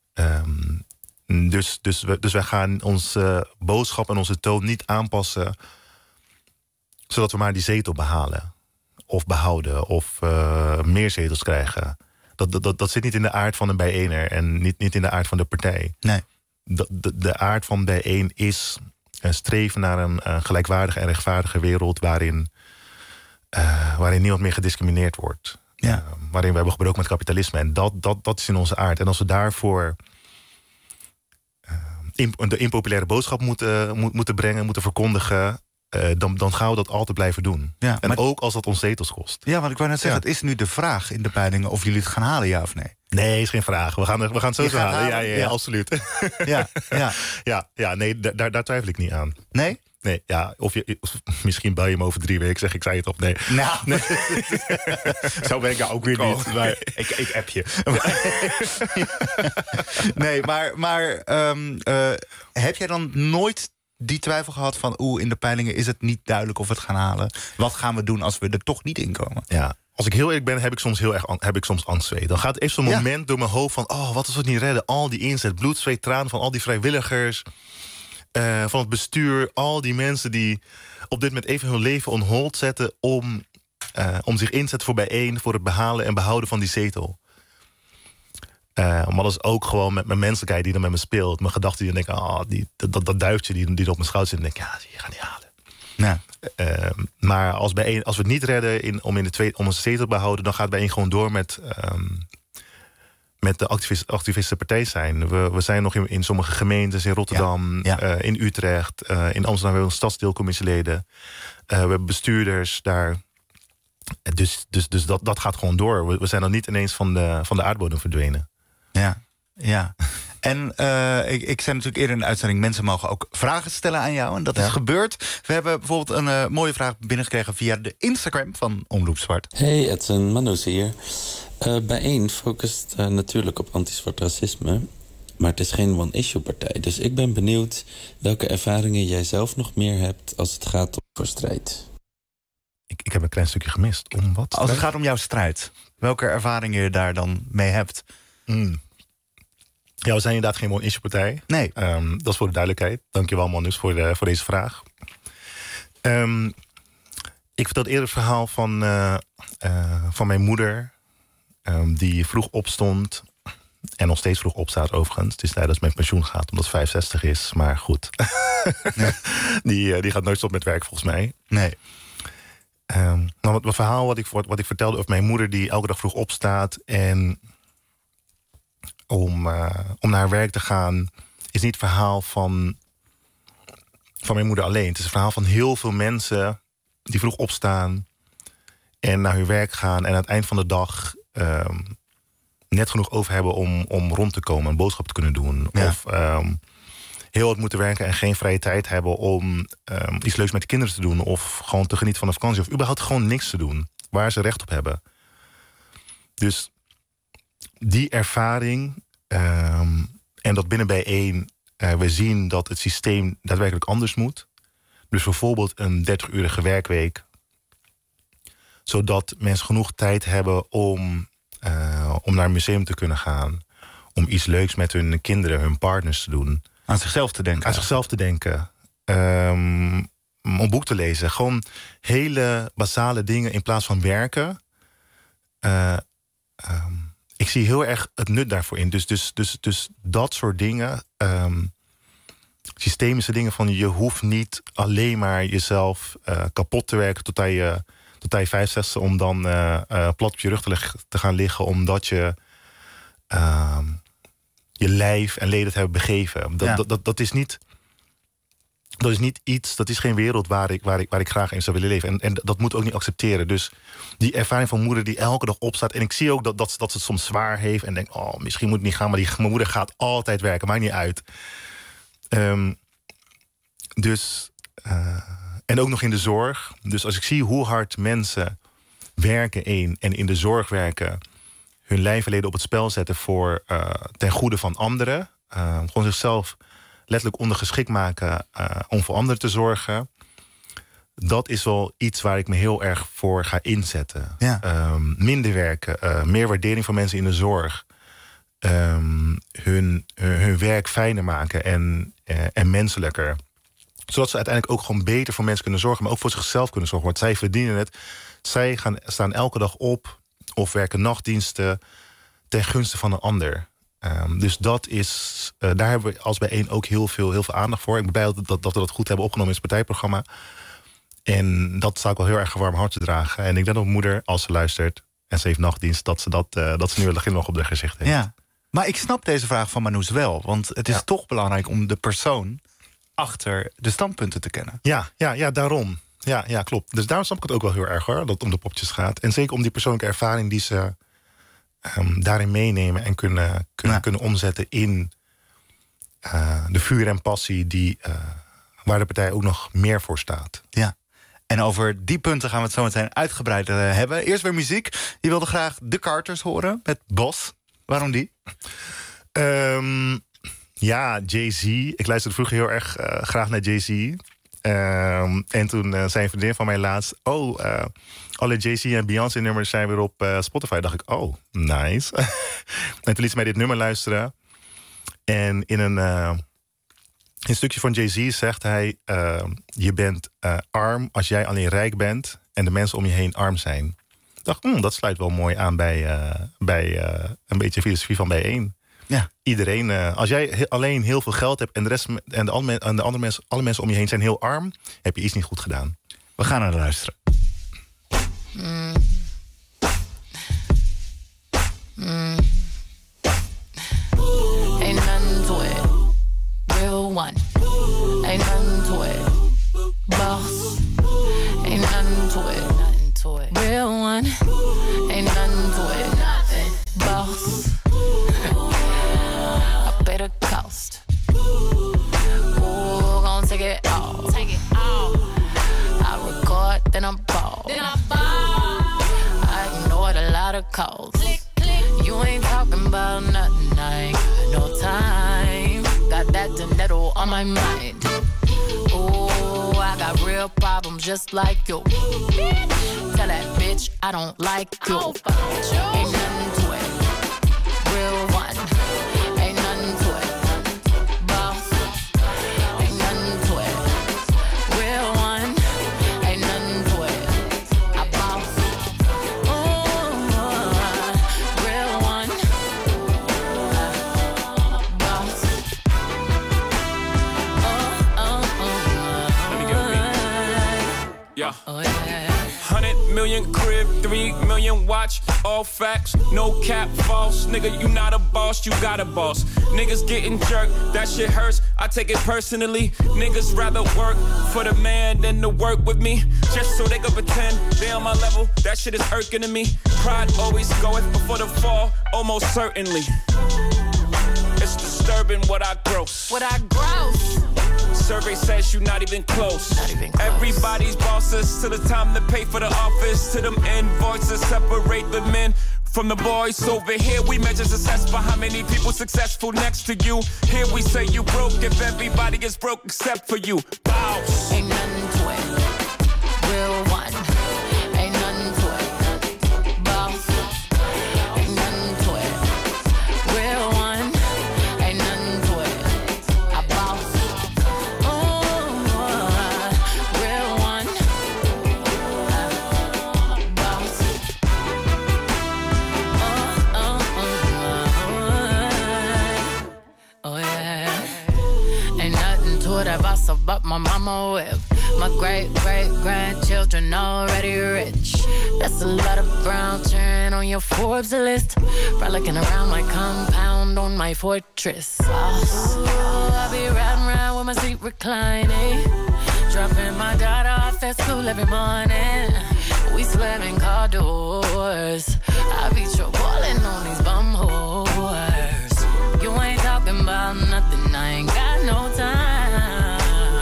Dus wij gaan onze boodschap en onze toon niet aanpassen, zodat we maar die zetel behalen. Of behouden, of meer zetels krijgen. Dat zit niet in de aard van een bijeener en niet in de aard van de partij. Nee. De aard van bijeen is streven naar een gelijkwaardige en rechtvaardige wereld waarin niemand meer gediscrimineerd wordt. Ja. Waarin we hebben gebroken met kapitalisme. En dat is in onze aard. En als we daarvoor de impopulaire boodschap moeten brengen, moeten verkondigen, dan gaan we dat altijd blijven doen. Ja, en ook als dat ons zetels kost. Ja, want ik wou net zeggen, het is nu de vraag in de peilingen of jullie het gaan halen, ja of nee? Nee, is geen vraag. We gaan het sowieso halen. Ja, absoluut. Nee, daar twijfel ik niet aan. Nee? Nee, ja, of misschien bel je me over 3 weken, zeg ik zei het op. Nee. Nou, nee. Zo ben ik nou ook weer niet. Maar ik app je. Nee, maar heb jij dan nooit die twijfel gehad van in de peilingen is het niet duidelijk of we het gaan halen? Wat gaan we doen als we er toch niet in komen? Ja, Als ik heel eerlijk ben, heb ik soms angstzweet. Dan gaat even zo'n moment door mijn hoofd van... wat als we het niet redden? Al die inzet, bloed, zweet, tranen van al die vrijwilligers... van het bestuur, al die mensen die op dit moment even hun leven on hold zetten... om zich inzetten voor bijeen, voor het behalen en behouden van die zetel. Maar dat is ook gewoon met mijn menselijkheid die dan met me speelt. Mijn gedachten die dan denken, dat duiftje die op mijn schouder zit... en denk ik, je gaat niet halen. Ja. Maar als we het niet redden om onze zetel te behouden... dan gaat bijeen gewoon door met de activistische partij zijn. We zijn nog in sommige gemeentes, in Rotterdam, in Utrecht... in Amsterdam hebben we stadsdeelcommissieleden. We hebben bestuurders daar. Dus dat gaat gewoon door. We zijn dan niet ineens van de aardbodem verdwenen. Ja. En ik zei natuurlijk eerder in de uitzending... mensen mogen ook vragen stellen aan jou. En dat is gebeurd. We hebben bijvoorbeeld een mooie vraag binnengekregen... via de Instagram van Omroep Zwart. Hey Edson, Manus hier. Bijeen focust natuurlijk op anti-zwart racisme... maar het is geen one-issue-partij. Dus ik ben benieuwd welke ervaringen jij zelf nog meer hebt... als het gaat om strijd. Ik heb een klein stukje gemist. Om wat? Als het gaat om jouw strijd. Welke ervaringen je daar dan mee hebt... Ja, we zijn inderdaad geen one-issue-partij. Nee. Dat is voor de duidelijkheid. Dankjewel, Manus, voor deze vraag. Ik vertelde eerder het verhaal van mijn moeder... die vroeg opstond... en nog steeds vroeg opstaat overigens. Het is tijd dat ze met pensioen gaat, omdat ze 65 is. Maar goed. Die gaat nooit stoppen met werk, volgens mij. Nee. Maar het verhaal wat ik vertelde over mijn moeder... die elke dag vroeg opstaat... en om naar haar werk te gaan... is niet het verhaal van mijn moeder alleen. Het is een verhaal van heel veel mensen... die vroeg opstaan en naar hun werk gaan... en aan het eind van de dag net genoeg over hebben om rond te komen... een boodschap te kunnen doen. Ja. Of heel wat moeten werken en geen vrije tijd hebben... om iets leuks met de kinderen te doen... of gewoon te genieten van een vakantie... of überhaupt gewoon niks te doen waar ze recht op hebben. Dus die ervaring... en dat binnen bijeen we zien dat het systeem daadwerkelijk anders moet. Dus bijvoorbeeld een 30-urige werkweek. Zodat mensen genoeg tijd hebben om naar een museum te kunnen gaan. Om iets leuks met hun kinderen, hun partners te doen. Aan zichzelf te denken. Aan zichzelf te denken. Om een boek te lezen. Gewoon hele basale dingen in plaats van werken. Ik zie heel erg het nut daarvoor in. Dus dat soort dingen. Systemische dingen van je hoeft niet alleen maar jezelf kapot te werken tot je 65 om dan plat op je rug te gaan liggen. Omdat je je lijf en leden hebben begeven. Dat is niet... Dat is niet iets, dat is geen wereld waar ik graag in zou willen leven. En dat moet ook niet accepteren. Dus die ervaring van moeder die elke dag opstaat... en ik zie ook dat ze het soms zwaar heeft... en denk, misschien moet het niet gaan... maar mijn moeder gaat altijd werken, maakt niet uit. En ook nog in de zorg. Dus als ik zie hoe hard mensen werken en in de zorg werken... hun lijf en leden op het spel zetten ten goede van anderen... gewoon zichzelf... letterlijk ondergeschikt maken om voor anderen te zorgen. Dat is wel iets waar ik me heel erg voor ga inzetten. Ja. Minder werken, meer waardering voor mensen in de zorg. Hun werk fijner maken en menselijker. Zodat ze uiteindelijk ook gewoon beter voor mensen kunnen zorgen... maar ook voor zichzelf kunnen zorgen. Want zij verdienen het. Zij staan elke dag op of werken nachtdiensten... ten gunste van een ander... Dus dat is, daar hebben we als bijeen ook heel veel aandacht voor. Ik ben blij dat we dat goed hebben opgenomen in het partijprogramma. En dat zou ik wel heel erg een warm hart te dragen. En ik denk dat mijn moeder, als ze luistert en ze heeft nachtdienst... dat ze nu een glimlach op haar gezicht heeft. Ja, maar ik snap deze vraag van Manus wel. Want het is toch belangrijk om de persoon achter de standpunten te kennen. Ja, daarom. Ja, klopt. Dus daarom snap ik het ook wel heel erg, hoor, dat het om de popjes gaat. En zeker om die persoonlijke ervaring die ze... daarin meenemen en kunnen omzetten in de vuur en passie waar de partij ook nog meer voor staat. Ja, en over die punten gaan we het zo meteen uitgebreid hebben. Eerst weer muziek. Je wilde graag de Carters horen met Bos. Waarom die? Ja, Jay-Z. Ik luisterde vroeger heel erg graag naar Jay-Z. En toen zei een vriendin van mij laatst... alle Jay-Z en Beyoncé nummers zijn weer op Spotify. Dacht ik, nice. En toen liet ze mij dit nummer luisteren. En in een stukje van Jay-Z zegt hij... je bent arm als jij alleen rijk bent... en de mensen om je heen arm zijn. Ik dacht, dat sluit wel mooi aan bij een beetje filosofie van bijeen. Ja. Iedereen, als jij alleen heel veel geld hebt... en de rest en alle mensen om je heen zijn heel arm... heb je iets niet goed gedaan. We gaan naar luisteren. Ain't nothing to it. Real one. Ain't nothing to it. Boss. Ain't nothing to it. Real one. Ain't nothing to it. Boss. I pay the cost. Ooh, gon' take it all. Take it all. I record, then I ball. I ignored a lot of calls. You ain't talking about nothing, I ain't got no time. Got that dinero on my mind. Ooh, I got real problems just like you. Tell that bitch I don't like you. Ain't nothing to it. Real one. Ain't nothing to it. Boss. Ain't nothing to it. Real one. Ain't nothing to it. I boss. Ooh, real one. Boss. Let me get a yeah. 100 million crib, 3 million watch, all facts, no cap, false. Nigga, you not a boss, you got a boss. Niggas getting jerked, that shit hurts, I take it personally. Niggas rather work for the man than to work with me. Just so they can pretend they on my level, that shit is irking to me. Pride always goeth before the fall, almost certainly. It's disturbing what I gross. What I gross. Survey says you not even close. Everybody's bosses till the time to pay for the office. To them invoices separate the men from the boys. Over here we measure success by how many people successful next to you. Here we say you broke if everybody is broke except for you. Bows. Ain't nothing to it. Real one. Ain't nothing to it. Boss. Ain't nothing to it. Real one. Ain't nothing to it. I boss. Real one. Boss. Oh yeah. Ain't nothing to it. I boss up but my mama whip. My great-great-grandchildren already rich. That's a lot of brown churn on your Forbes list. Frolicking around my compound on my fortress. I'll be riding around with my seat reclining. Dropping my daughter off at school every morning. We slamming car doors. I be trolling on these bum whores. You ain't talking about nothing, I ain't got no time.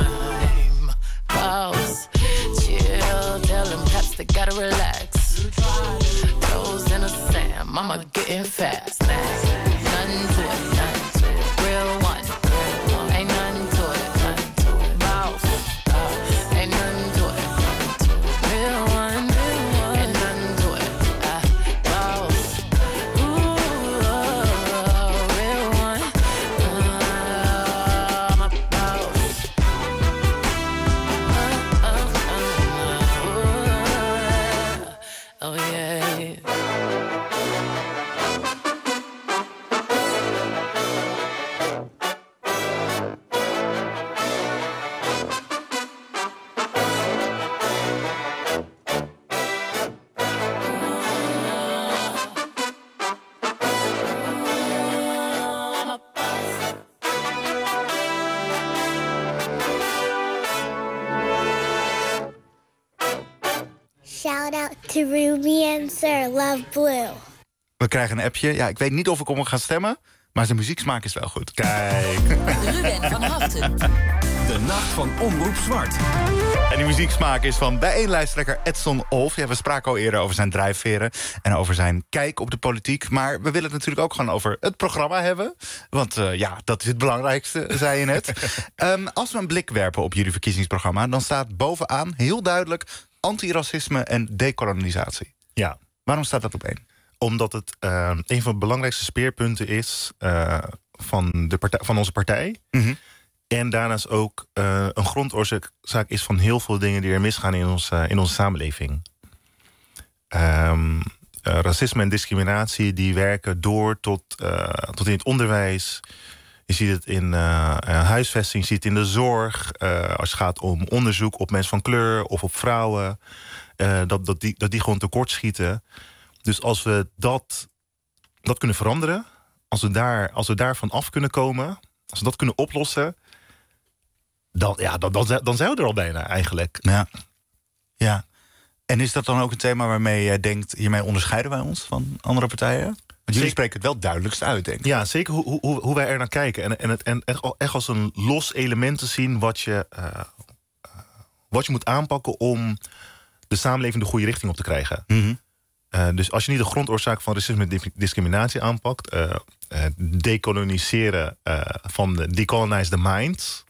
Pause, chill, tell them cats they gotta relax. Toes in the sand, mama getting fast. Nothing to it, nothing to it. Real one, ain't nothing to it, nothing to it. Boss, ain't nothing to it, nothing to it. Real one, ain't nothing to it. Boss, ooh, real one, my boss. Oh yeah. Shout out to Ruby and Sir Love Blue. We krijgen een appje. Ja, ik weet niet of ik om hem ga stemmen, maar zijn muzieksmaak is wel goed. Kijk. Ruben van Haften. De nacht van Omroep Zwart. En die muzieksmaak is van bijeenlijsttrekker Edson Olf. Ja, we spraken al eerder over zijn drijfveren en over zijn kijk op de politiek. Maar we willen het natuurlijk ook gewoon over het programma hebben. Want dat is het belangrijkste, zei je net. Als we een blik werpen op jullie verkiezingsprogramma, dan staat bovenaan heel duidelijk antiracisme en dekolonisatie. Ja. Waarom staat dat op één? Omdat het een van de belangrijkste speerpunten is van onze partij. Mm-hmm. En daarnaast ook een grondoorzaak is van heel veel dingen die er misgaan in onze samenleving. Racisme en discriminatie die werken door tot in het onderwijs. Je ziet het in huisvesting, je ziet het in de zorg. Als het gaat om onderzoek op mensen van kleur of op vrouwen. Dat die gewoon tekortschieten. Dus als we dat kunnen veranderen, als we daarvan af kunnen komen, als we dat kunnen oplossen, dan zijn we er al bijna eigenlijk. Ja. En is dat dan ook een thema waarmee jij denkt, hiermee onderscheiden wij ons van andere partijen? Want jullie spreken het wel duidelijkst uit, denk ik. Ja, zeker hoe wij er naar kijken. En echt als een los element te zien wat je moet aanpakken om de samenleving de goede richting op te krijgen. Mm-hmm. Dus als je niet de grondoorzaak van racisme en discriminatie aanpakt, decoloniseren van decolonize the minds,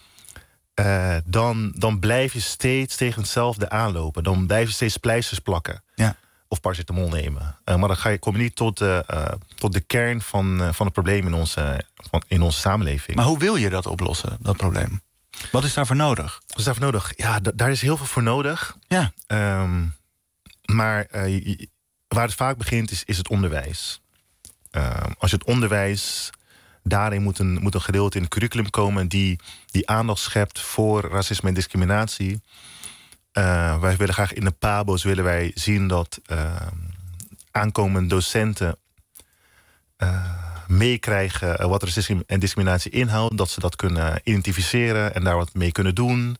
dan blijf je steeds tegen hetzelfde aanlopen. Dan blijf je steeds pleisters plakken. Ja. Of paracetamol nemen. Maar dan kom je niet tot de kern van het probleem in onze samenleving. Maar hoe wil je dat oplossen, dat probleem? Wat is daarvoor nodig? Wat is daarvoor nodig? Ja, daar is heel veel voor nodig. Ja. Maar waar het vaak begint is het onderwijs. Als je het onderwijs, daarin moet een gedeelte in het curriculum komen die aandacht schept voor racisme en discriminatie. Wij willen graag in de PABO's zien dat aankomende docenten meekrijgen wat racisme en discriminatie inhoudt. Dat ze dat kunnen identificeren en daar wat mee kunnen doen.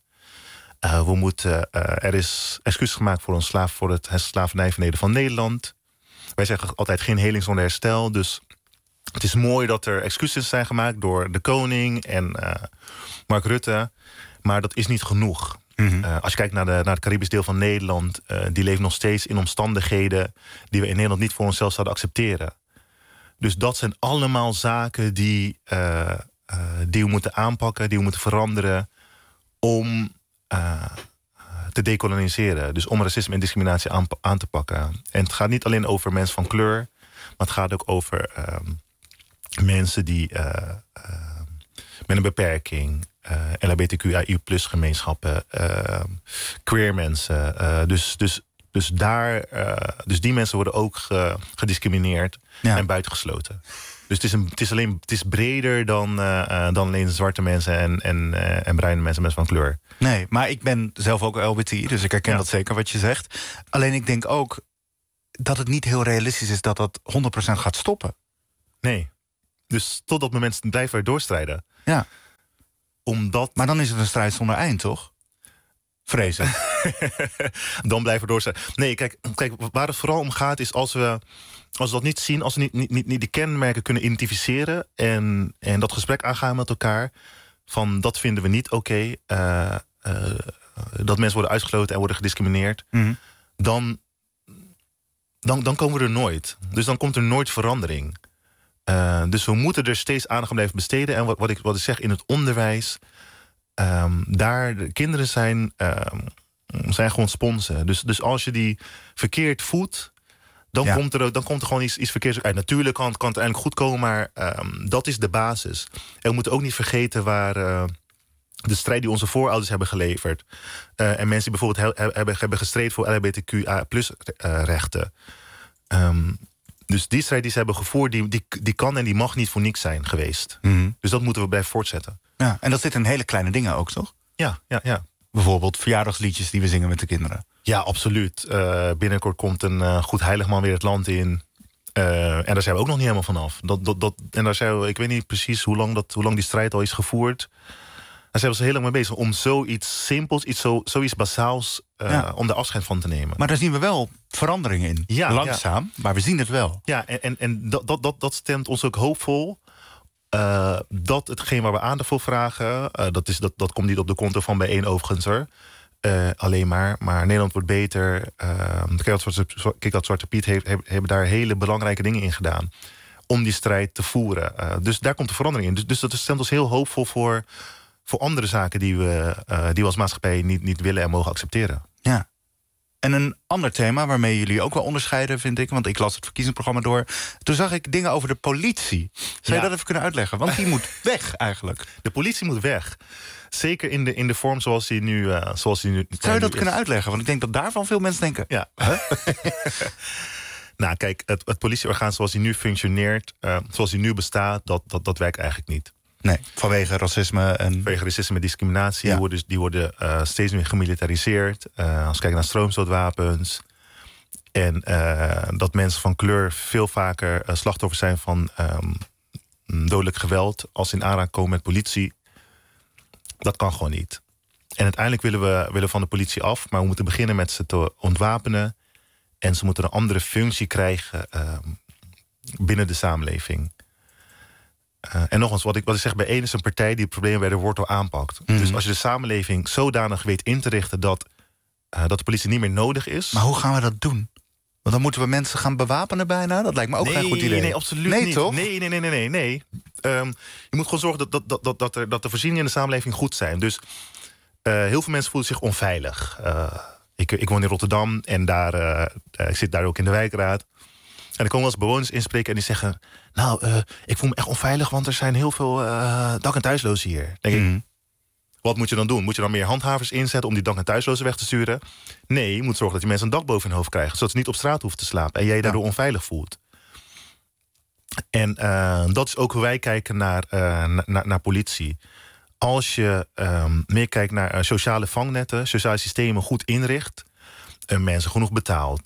Er is excuus gemaakt voor het slavernijverleden van Nederland. Wij zeggen altijd geen heling zonder herstel. Dus het is mooi dat er excuses zijn gemaakt door de koning en Mark Rutte. Maar dat is niet genoeg. Mm-hmm. Als je kijkt naar het Caribisch deel van Nederland, die leeft nog steeds in omstandigheden die we in Nederland niet voor onszelf zouden accepteren. Dus dat zijn allemaal zaken die we moeten aanpakken, die we moeten veranderen om te dekoloniseren. Dus om racisme en discriminatie aan te pakken. En het gaat niet alleen over mensen van kleur, maar het gaat ook over mensen die met een beperking, LHBTQIA+ gemeenschappen, queer mensen. Dus die mensen worden ook gediscrimineerd en buitengesloten. Dus het is breder dan alleen zwarte mensen en bruine mensen van kleur. Nee, maar ik ben zelf ook LBTI, dus ik herken dat zeker wat je zegt. Alleen ik denk ook dat het niet heel realistisch is dat 100% gaat stoppen. Nee. Dus tot dat moment blijven we doorstrijden. Ja. Maar dan is het een strijd zonder eind, toch? Vrezen. Dan blijven we doorstrijden. Nee, kijk, waar het vooral om gaat is als we dat niet zien, als we niet die kenmerken kunnen identificeren en dat gesprek aangaan met elkaar, van dat vinden we niet oké, dat mensen worden uitgesloten en worden gediscrimineerd, mm-hmm. dan komen we er nooit. Dus dan komt er nooit verandering. Dus we moeten er steeds aandacht aan blijven besteden. En wat ik zeg, in het onderwijs, de kinderen zijn gewoon sponsen. Dus als je die verkeerd voedt, dan komt er gewoon iets verkeerds uit. Natuurlijk kan het uiteindelijk goed komen, maar dat is de basis. En we moeten ook niet vergeten waar de strijd die onze voorouders hebben geleverd. En mensen die bijvoorbeeld hebben gestreden voor LHBTQIA+ rechten. Dus die strijd die ze hebben gevoerd, die kan en die mag niet voor niks zijn geweest. Mm-hmm. Dus dat moeten we blijven voortzetten. Ja, en dat zit in hele kleine dingen ook, toch? Ja. Bijvoorbeeld verjaardagsliedjes die we zingen met de kinderen. Ja, absoluut. Binnenkort komt een goed heiligman weer het land in. En daar zijn we ook nog niet helemaal vanaf. En daar zijn we, ik weet niet precies hoe lang die strijd al is gevoerd. Daar zijn we zo heel lang mee bezig om zoiets simpels, zoiets basaals, om daar afscheid van te nemen. Maar daar zien we wel veranderingen in. Ja, langzaam, maar we zien het wel. Ja, en dat stemt ons ook hoopvol. dat hetgeen waar we aandacht voor vragen... dat komt niet op de konto van bijeen overigens hoor. Alleen maar Nederland wordt beter. Kijk, dat Zwarte Piet hebben daar hele belangrijke dingen in gedaan... om die strijd te voeren. Dus daar komt de verandering in. Dus dat stemt ons heel hoopvol voor andere zaken... die we als maatschappij niet willen en mogen accepteren. Ja. En een ander thema waarmee jullie ook wel onderscheiden, vind ik... want ik las het verkiezingsprogramma door. Toen zag ik dingen over de politie. Zou je dat even kunnen uitleggen? Want die moet weg eigenlijk. De politie moet weg. Zeker in de vorm zoals die nu... Zou je dat kunnen uitleggen? Want ik denk dat daarvan veel mensen denken... Ja. Nou, kijk, het politieorgaan zoals die nu functioneert... zoals die nu bestaat, dat werkt eigenlijk niet. Nee, vanwege racisme en... Vanwege racisme en discriminatie. Ja. Die worden steeds meer gemilitariseerd. Als we kijken naar stroomstootwapens. En dat mensen van kleur veel vaker slachtoffer zijn van dodelijk geweld... als ze in aanraking komen met politie. Dat kan gewoon niet. En uiteindelijk willen we van de politie af... maar we moeten beginnen met ze te ontwapenen... en ze moeten een andere functie krijgen binnen de samenleving... En nogmaals, wat ik zeg, bijeen is een partij die het probleem bij de wortel aanpakt. Mm-hmm. Dus als je de samenleving zodanig weet in te richten dat de politie niet meer nodig is... Maar hoe gaan we dat doen? Want dan moeten we mensen gaan bewapenen bijna? Dat lijkt me ook geen goed idee. Nee, absoluut niet. Toch? Nee. Je moet gewoon zorgen dat de voorzieningen in de samenleving goed zijn. Dus heel veel mensen voelen zich onveilig. Ik woon in Rotterdam en ik zit daar ook in de wijkraad. En er komen wel eens bewoners inspreken en die zeggen... ik voel me echt onveilig, want er zijn heel veel dak- en thuislozen hier. Denk ik, wat moet je dan doen? Moet je dan meer handhavers inzetten om die dak- en thuislozen weg te sturen? Nee, je moet zorgen dat die mensen een dak boven hun hoofd krijgen... zodat ze niet op straat hoeven te slapen en jij je daardoor onveilig voelt. En dat is ook hoe wij kijken naar politie. Als je meer kijkt naar sociale vangnetten, sociale systemen goed inricht... mensen genoeg betaald.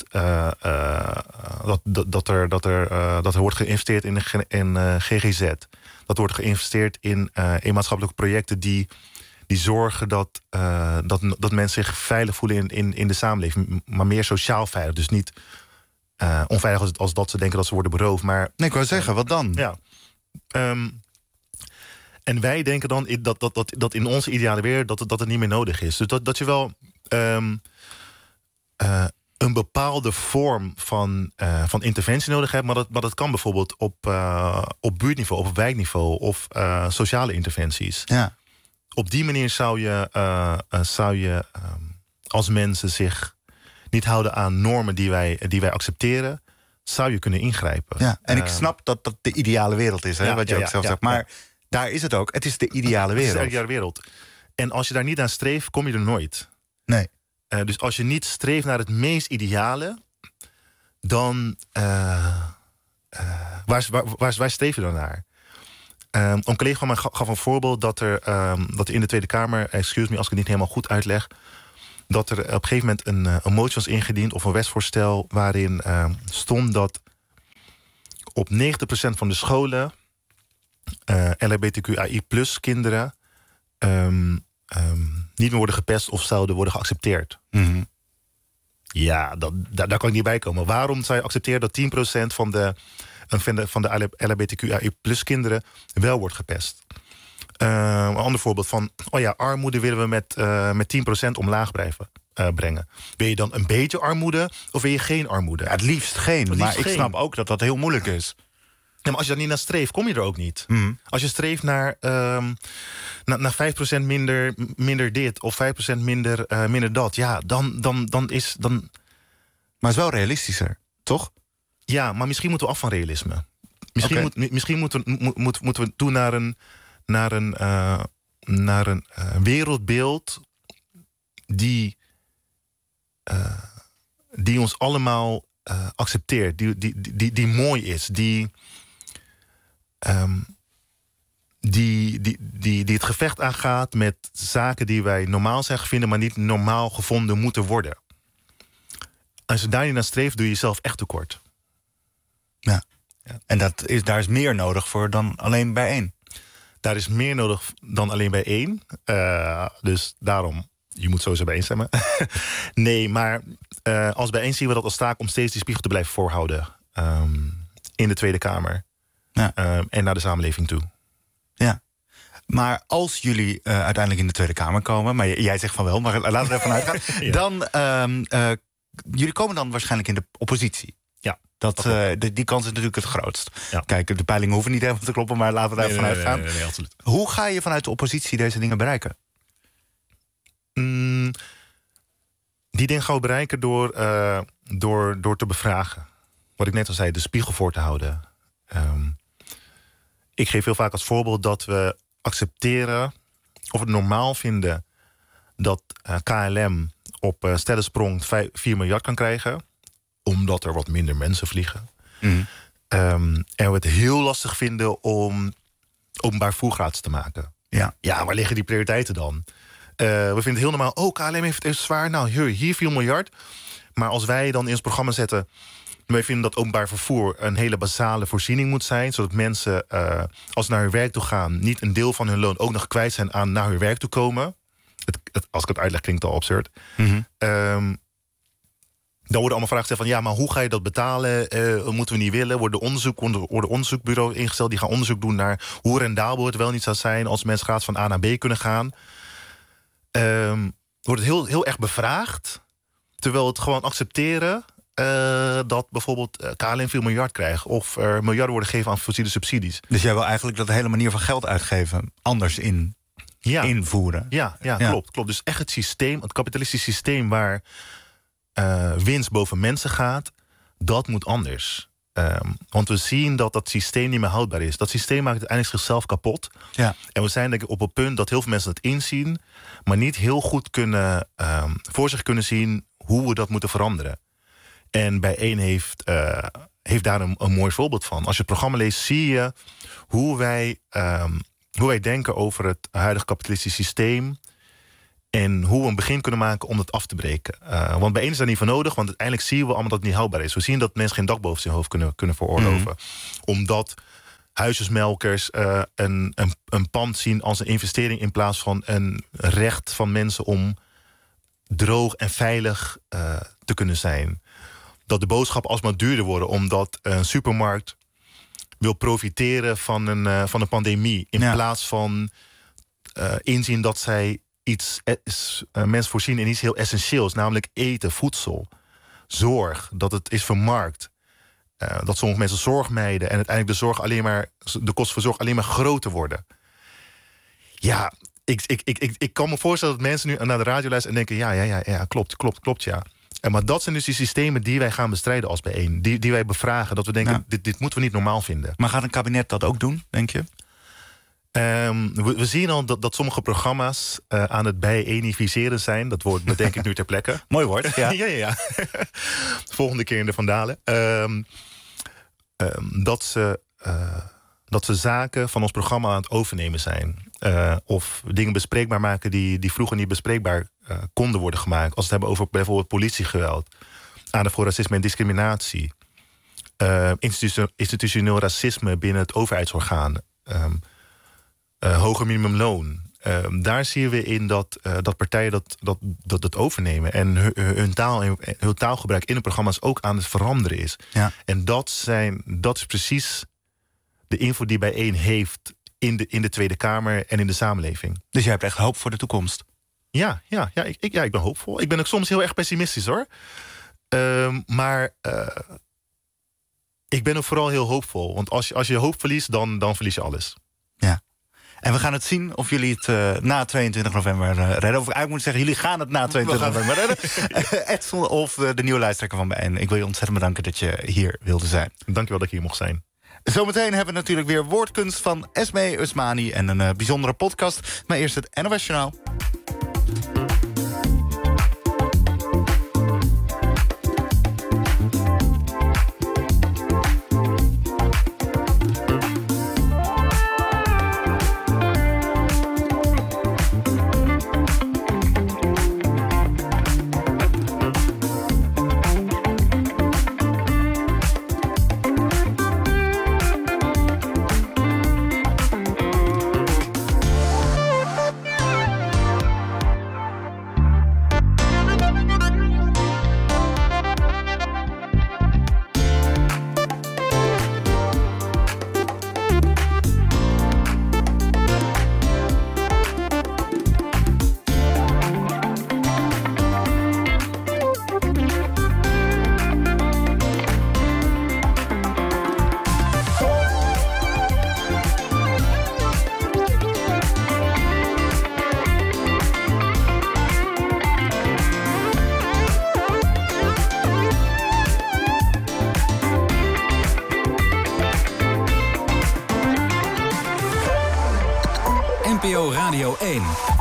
Dat er wordt geïnvesteerd in GGZ. Dat wordt geïnvesteerd in maatschappelijke projecten die zorgen dat mensen zich veilig voelen in de samenleving. Maar meer sociaal veilig. Dus niet onveilig als dat ze denken dat ze worden beroofd. Maar, nee, ik wou zeggen, wat dan? Ja. En wij denken dan dat in onze ideale wereld dat het niet meer nodig is. Dus dat je wel... een bepaalde vorm van interventie nodig hebt... maar dat kan bijvoorbeeld op buurtniveau, op wijkniveau... of sociale interventies. Ja. Op die manier zou je als mensen zich niet houden aan normen die wij accepteren... zou je kunnen ingrijpen. Ja, en ik snap dat dat de ideale wereld is, hè, wat je ook zelf zegt. Maar daar is het ook. Het is de ideale wereld. Het is de ideale wereld. En als je daar niet aan streeft, kom je er nooit. Nee. Dus als je niet streeft naar het meest ideale... dan... waar streef je dan naar? Een collega van mij gaf een voorbeeld dat er in de Tweede Kamer... excuse me als ik het niet helemaal goed uitleg... dat er op een gegeven moment een motie was ingediend... of een wetsvoorstel waarin stond dat... op 90% van de scholen... LHBTQAI+ kinderen... niet meer worden gepest of zouden worden geaccepteerd. Mm-hmm. Ja, daar kan ik niet bij komen. Waarom zou je accepteren dat 10% van de LHBTQAI+ kinderen wel wordt gepest? Een ander voorbeeld van... armoede willen we met 10% omlaag brengen. Wil je dan een beetje armoede of wil je geen armoede? Ja, het liefst geen, maar ik snap ook dat dat heel moeilijk is. Ja, maar als je daar niet naar streeft, kom je er ook niet. Mm. Als je streeft naar 5% minder dit of 5% minder dat... ja, dan is... Maar het is wel realistischer, toch? Ja, maar misschien moeten we af van realisme. Misschien moeten we toe naar een wereldbeeld... die ons allemaal accepteert. Die mooi is. Die het gevecht aangaat met zaken die wij normaal zijn vinden... maar niet normaal gevonden moeten worden. Als je daar niet naar streeft, doe je jezelf echt tekort. Ja. En daar is meer nodig voor dan alleen bijeen. Daar is meer nodig dan alleen bijeen. Dus daarom, je moet sowieso bijeenstemmen. Nee, maar als bijeen zien we dat als taak... om steeds die spiegel te blijven voorhouden. In de Tweede Kamer. Ja. En naar de samenleving toe. Ja. Maar als jullie uiteindelijk in de Tweede Kamer komen... maar jij zegt van wel, maar laten we ervan uitgaan... ja. Dan, jullie komen dan waarschijnlijk in de oppositie. Ja. Die kans is natuurlijk het grootst. Ja. Kijk, de peilingen hoeven niet helemaal te kloppen... maar laten we daar vanuit gaan. Nee, absoluut. Hoe ga je vanuit de oppositie deze dingen bereiken? Die dingen gaan we bereiken door te bevragen. Wat ik net al zei, de spiegel voor te houden. Ik geef heel vaak als voorbeeld dat we accepteren... of het normaal vinden dat KLM op stellensprong 4 miljard kan krijgen... omdat er wat minder mensen vliegen. En we het heel lastig vinden om openbaar vervoer gratis te maken. Ja, waar liggen die prioriteiten dan? We vinden het heel normaal, KLM heeft het even zwaar. Nou, hier 4 miljard. Maar als wij dan in ons programma zetten... wij vinden dat openbaar vervoer een hele basale voorziening moet zijn... zodat mensen, als ze naar hun werk toe gaan... niet een deel van hun loon ook nog kwijt zijn aan naar hun werk toe komen. Als ik het uitleg, klinkt het al absurd. Dan worden allemaal vragen gesteld van... ja, maar hoe ga je dat betalen? Moeten we niet willen? Worden onderzoekbureaus ingesteld... die gaan onderzoek doen naar hoe rendabel het wel niet zou zijn... als mensen gratis van A naar B kunnen gaan. Wordt het heel erg bevraagd... terwijl we het gewoon accepteren... dat bijvoorbeeld KLM 4 miljard krijgt... of er miljarden worden gegeven aan fossiele subsidies. Dus jij wil eigenlijk dat de hele manier van geld uitgeven... anders invoeren? Ja. Klopt. Dus echt het systeem, het kapitalistisch systeem... waar winst boven mensen gaat, dat moet anders. Want we zien dat dat systeem niet meer houdbaar is. Dat systeem maakt uiteindelijk zichzelf kapot. Ja. En we zijn denk ik op het punt dat heel veel mensen het inzien... maar niet heel goed voor zich kunnen zien hoe we dat moeten veranderen. En Bijeen heeft daar een mooi voorbeeld van. Als je het programma leest, zie je hoe wij denken over het huidige kapitalistische systeem... en hoe we een begin kunnen maken om dat af te breken. Want Bijeen is daar niet voor nodig, want uiteindelijk zien we allemaal dat het niet houdbaar is. We zien dat mensen geen dak boven zijn hoofd kunnen veroorloven. Omdat huisjesmelkers een pand zien als een investering... in plaats van een recht van mensen om droog en veilig te kunnen zijn. Dat de boodschappen alsmaar duurder worden... omdat een supermarkt wil profiteren van een pandemie... in plaats van inzien dat zij mensen voorzien in iets heel essentieels... namelijk eten, voedsel, zorg, dat het is vermarkt. Dat sommige mensen zorg mijden... en uiteindelijk de kosten voor zorg alleen maar groter worden. Ja, ik kan me voorstellen dat mensen nu naar de radio luisteren... en denken, ja, klopt, ja. Maar dat zijn dus die systemen die wij gaan bestrijden als Bijeen. Die wij bevragen, dat we denken, dit moeten we niet normaal vinden. Maar gaat een kabinet dat ook doen, denk je? We zien al dat sommige programma's aan het bijeenifiseren zijn. Dat woord bedenk ik nu ter plekke. Mooi woord. Ja. Ja. Volgende keer in de Vandalen. Dat ze zaken van ons programma aan het overnemen zijn. Of dingen bespreekbaar maken die vroeger niet bespreekbaar konden worden gemaakt. Als we het hebben over bijvoorbeeld politiegeweld. Aandacht voor racisme en discriminatie. Institutioneel racisme binnen het overheidsorgaan. Hoger minimumloon. Daar zien we in dat partijen dat overnemen. En hun taalgebruik in de programma's ook aan het veranderen is. Ja. En dat is precies de invloed die Bijeen heeft in de Tweede Kamer en in de samenleving. Dus jij hebt echt hoop voor de toekomst? Ja, ik ben hoopvol. Ik ben ook soms heel erg pessimistisch, hoor. Maar ik ben ook vooral heel hoopvol. Want als je hoop verliest, dan verlies je alles. Ja. En we gaan het zien of jullie het na 22 november redden. Of ik moet zeggen, jullie gaan het na 22 november redden. Edson of de nieuwe lijsttrekker van Bijeen. Ik wil je ontzettend bedanken dat je hier wilde zijn. Dankjewel dat ik hier mocht zijn. Zometeen hebben we natuurlijk weer woordkunst van Esme Usmani... en een bijzondere podcast. Maar eerst het NOS Journaal. Radio 1.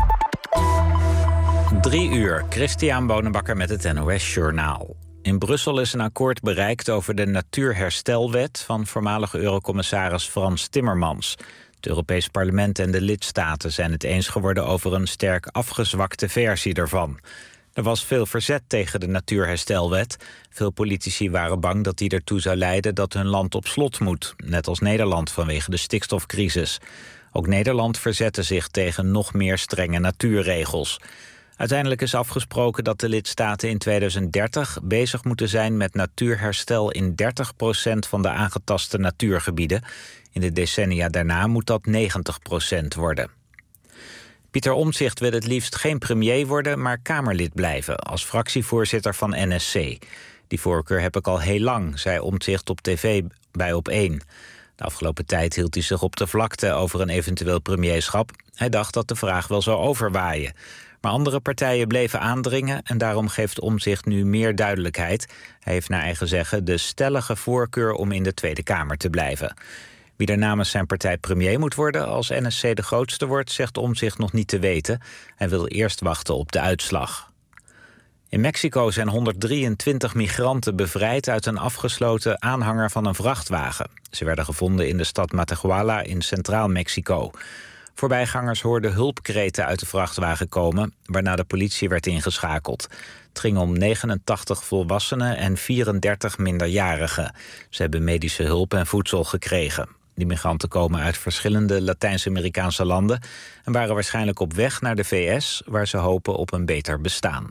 3 uur, Christian Bonenbakker met het NOS Journaal. In Brussel is een akkoord bereikt over de Natuurherstelwet van voormalige Eurocommissaris Frans Timmermans. Het Europees Parlement en de lidstaten zijn het eens geworden over een sterk afgezwakte versie ervan. Er was veel verzet tegen de Natuurherstelwet. Veel politici waren bang dat die ertoe zou leiden dat hun land op slot moet, net als Nederland vanwege de stikstofcrisis. Ook Nederland verzette zich tegen nog meer strenge natuurregels. Uiteindelijk is afgesproken dat de lidstaten in 2030 bezig moeten zijn met natuurherstel in 30% van de aangetaste natuurgebieden. In de decennia daarna moet dat 90% worden. Pieter Omtzigt wil het liefst geen premier worden, maar Kamerlid blijven als fractievoorzitter van NSC. Die voorkeur heb ik al heel lang, zei Omtzigt op tv bij Op1. De afgelopen tijd hield hij zich op de vlakte over een eventueel premierschap. Hij dacht dat de vraag wel zou overwaaien. Maar andere partijen bleven aandringen en daarom geeft Omtzigt nu meer duidelijkheid. Hij heeft naar eigen zeggen de stellige voorkeur om in de Tweede Kamer te blijven. Wie er namens zijn partij premier moet worden als NSC de grootste wordt, zegt Omtzigt nog niet te weten. Hij wil eerst wachten op de uitslag. In Mexico zijn 123 migranten bevrijd uit een afgesloten aanhanger van een vrachtwagen. Ze werden gevonden in de stad Matehuala in Centraal Mexico. Voorbijgangers hoorden hulpkreten uit de vrachtwagen komen, waarna de politie werd ingeschakeld. Het ging om 89 volwassenen en 34 minderjarigen. Ze hebben medische hulp en voedsel gekregen. Die migranten komen uit verschillende Latijns-Amerikaanse landen en waren waarschijnlijk op weg naar de VS, waar ze hopen op een beter bestaan.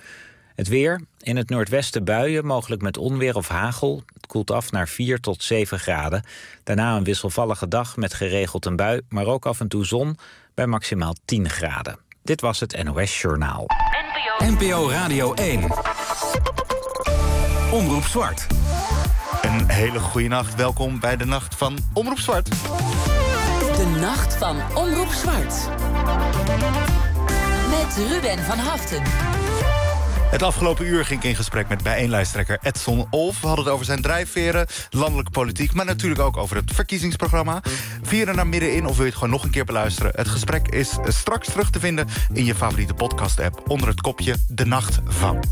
Het weer. In het noordwesten buien, mogelijk met onweer of hagel. Het koelt af naar 4 tot 7 graden. Daarna een wisselvallige dag met geregeld een bui, maar ook af en toe zon bij maximaal 10 graden. Dit was het NOS Journaal. NPO Radio 1. Omroep Zwart. Een hele goede nacht. Welkom bij de Nacht van Omroep Zwart. De Nacht van Omroep Zwart. Met Ruben van Haften. Het afgelopen uur ging ik in gesprek met bijeenlijsttrekker Edson Olf. We hadden het over zijn drijfveren, landelijke politiek, maar natuurlijk ook over het verkiezingsprogramma. Vier er naar middenin of wil je het gewoon nog een keer beluisteren? Het gesprek is straks terug te vinden in je favoriete podcast-app onder het kopje De Nacht van.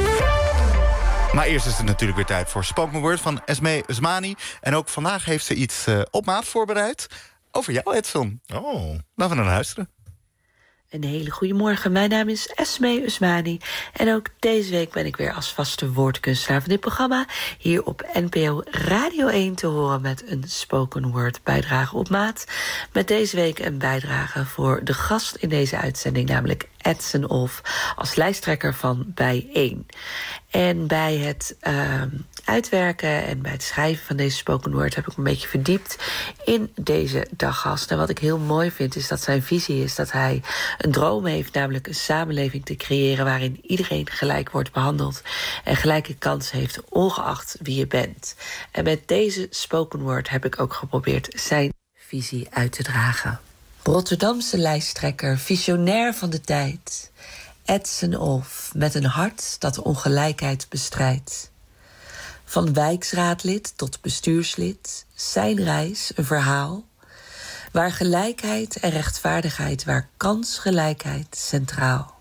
Maar eerst is het natuurlijk weer tijd voor Spoken Word van Esmee Usmani. En ook vandaag heeft ze iets op maat voorbereid over jou, Edson. Oh. Laten we naar luisteren. Een hele goede morgen. Mijn naam is Esmee Usmani. En ook deze week ben ik weer als vaste woordkunstenaar van dit programma hier op NPO Radio 1 te horen met een spoken word bijdrage op maat. Met deze week een bijdrage voor de gast in deze uitzending, namelijk Edson Olf, als lijsttrekker van Bijeen. En bij het uitwerken en bij het schrijven van deze spoken word heb ik me een beetje verdiept in deze daggast. En wat ik heel mooi vind is dat zijn visie is dat hij een droom heeft, namelijk een samenleving te creëren waarin iedereen gelijk wordt behandeld en gelijke kansen heeft, ongeacht wie je bent. En met deze spoken word heb ik ook geprobeerd zijn visie uit te dragen. Rotterdamse lijsttrekker, visionair van de tijd, Edson Olf, met een hart dat de ongelijkheid bestrijdt. Van wijksraadlid tot bestuurslid, zijn reis een verhaal waar gelijkheid en rechtvaardigheid, waar kansgelijkheid centraal.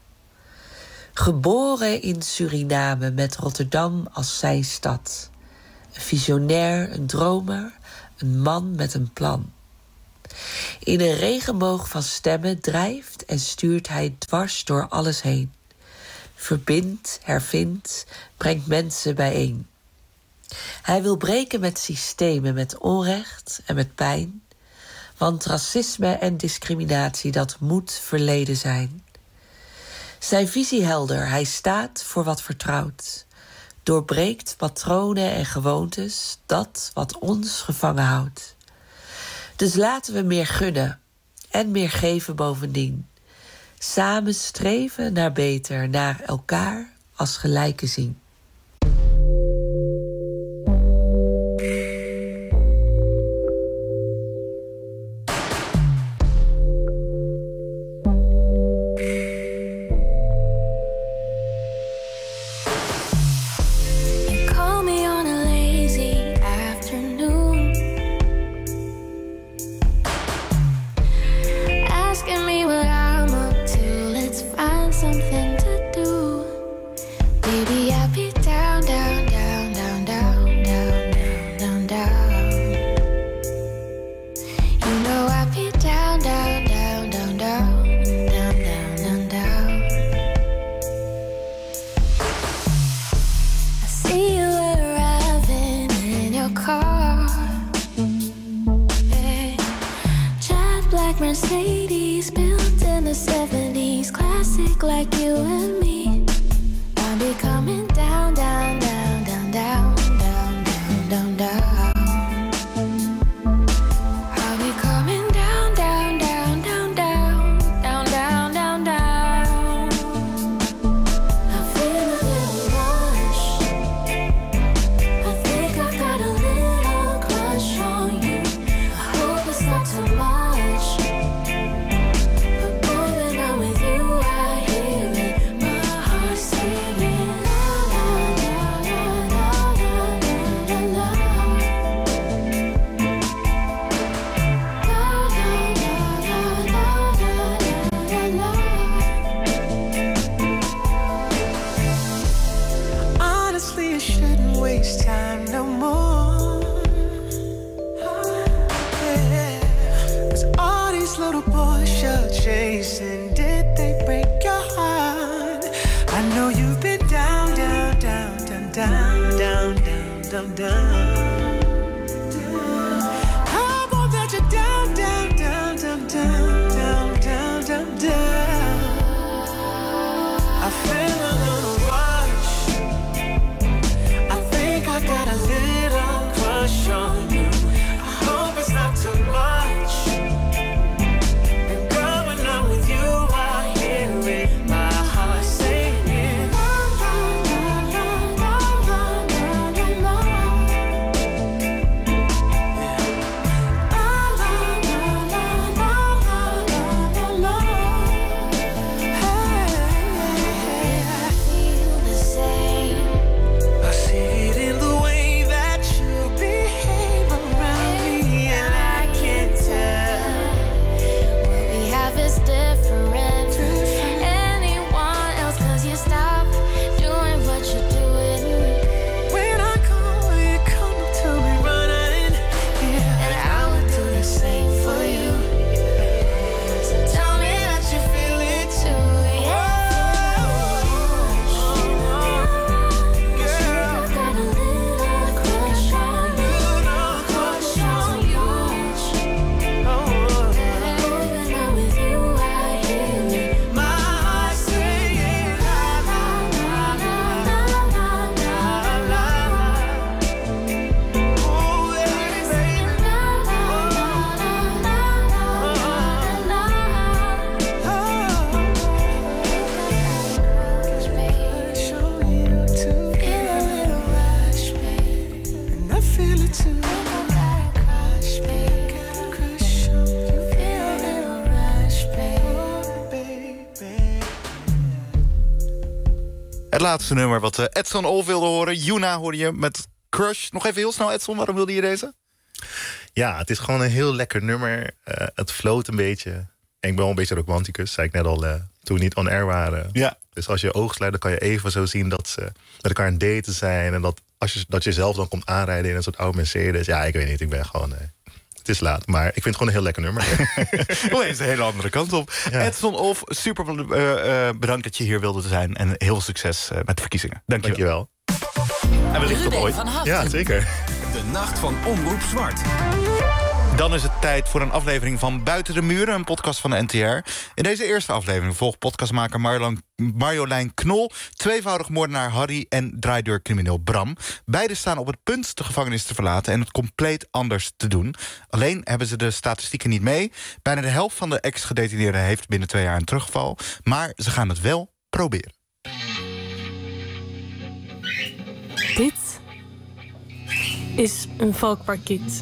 Geboren in Suriname met Rotterdam als zijn stad. Een visionair, een dromer, een man met een plan. In een regenboog van stemmen drijft en stuurt hij dwars door alles heen. Verbindt, hervindt, brengt mensen bijeen. Hij wil breken met systemen, met onrecht en met pijn. Want racisme en discriminatie, dat moet verleden zijn. Zijn visie helder, hij staat voor wat vertrouwt. Doorbreekt patronen en gewoontes, dat wat ons gevangen houdt. Dus laten we meer gunnen en meer geven bovendien. Samen streven naar beter, naar elkaar als gelijken zien. Asking me what I Baby, I'll be down, down, down, down, down, down, down, down, down. You know I'll be down, down, down, down, down, down, down, down, down. I see you arriving in your car. Hey. Jet black Mercedes built in the 70s, classic like you and me. I'll be coming down, down, down, down, down, down, down, down, down. I'll be coming down, down, down, down, down, down, down, down, down. I feel a little rush. I think I've got a little crush on you. I hope it's not too much. But boy, when I'm with you, I hear it. My heart singing la la la la la la la la. Honestly, you shouldn't waste time no more. Yeah. 'Cause all these little boys you're chasing, did they break your heart? I know you've been down, down, down, down, down, down, down, down, down. I want that you're down, down, down, down, down, down, down, down, down. I feel a little rush. I think I got a little crush on you. I hope it's not too much. And girl, when I'm with you, I hear it. My heart singing la la la la la la la la. Yeah. La la la la la la la la. Hey, I feel the same. I see it in the way that you behave around me, and I can't tell. What we have is different from anyone else, 'cause you stop doing what you're doing. When I call, you come to me running. Yeah, And I would do the same for you. So tell me that you feel it too. I've got a little crush on you. Crush on you. When I'm with you, I hear it. my heart singing la la la la la la la la. Oh, yeah, singing la la la la la la show you too. Feel a little rush, babe. And I feel it too. Crush, babe. Got a crush on you, Feel a little rush, babe. baby. Het laatste nummer wat Edson Ol wilde horen. Yuna hoorde je met Crush. Nog even heel snel, Edson, waarom wilde je deze? Ja, het is gewoon een heel lekker nummer. Het floot een beetje. En ik ben wel een beetje romanticus, zei ik net al toen we niet on air waren. Ja. Dus als je ogen sluit, dan kan je even zo zien dat ze met elkaar aan het daten zijn. En dat je zelf dan komt aanrijden in een soort oude Mercedes. Ja, ik weet niet, ik ben gewoon... het is laat, maar ik vind het gewoon een heel lekker nummer. Nog eens de hele andere kant op. Ja. Edson Olf, super bedankt dat je hier wilde zijn. En heel veel succes met de verkiezingen. Dankjewel. En wellicht tot Ruben ooit. van Haften. Ja, zeker. De Nacht van Omroep Zwart. Dan is het tijd voor een aflevering van Buiten de Muren, een podcast van de NTR. In deze eerste aflevering volgt podcastmaker Marjolein Knol, tweevoudig moordenaar Harry en draaideurcrimineel Bram. Beiden staan op het punt de gevangenis te verlaten en het compleet anders te doen. Alleen hebben ze de statistieken niet mee. Bijna de helft van de ex-gedetineerden heeft binnen 2 jaar een terugval. Maar ze gaan het wel proberen. Dit is een valkparkiet.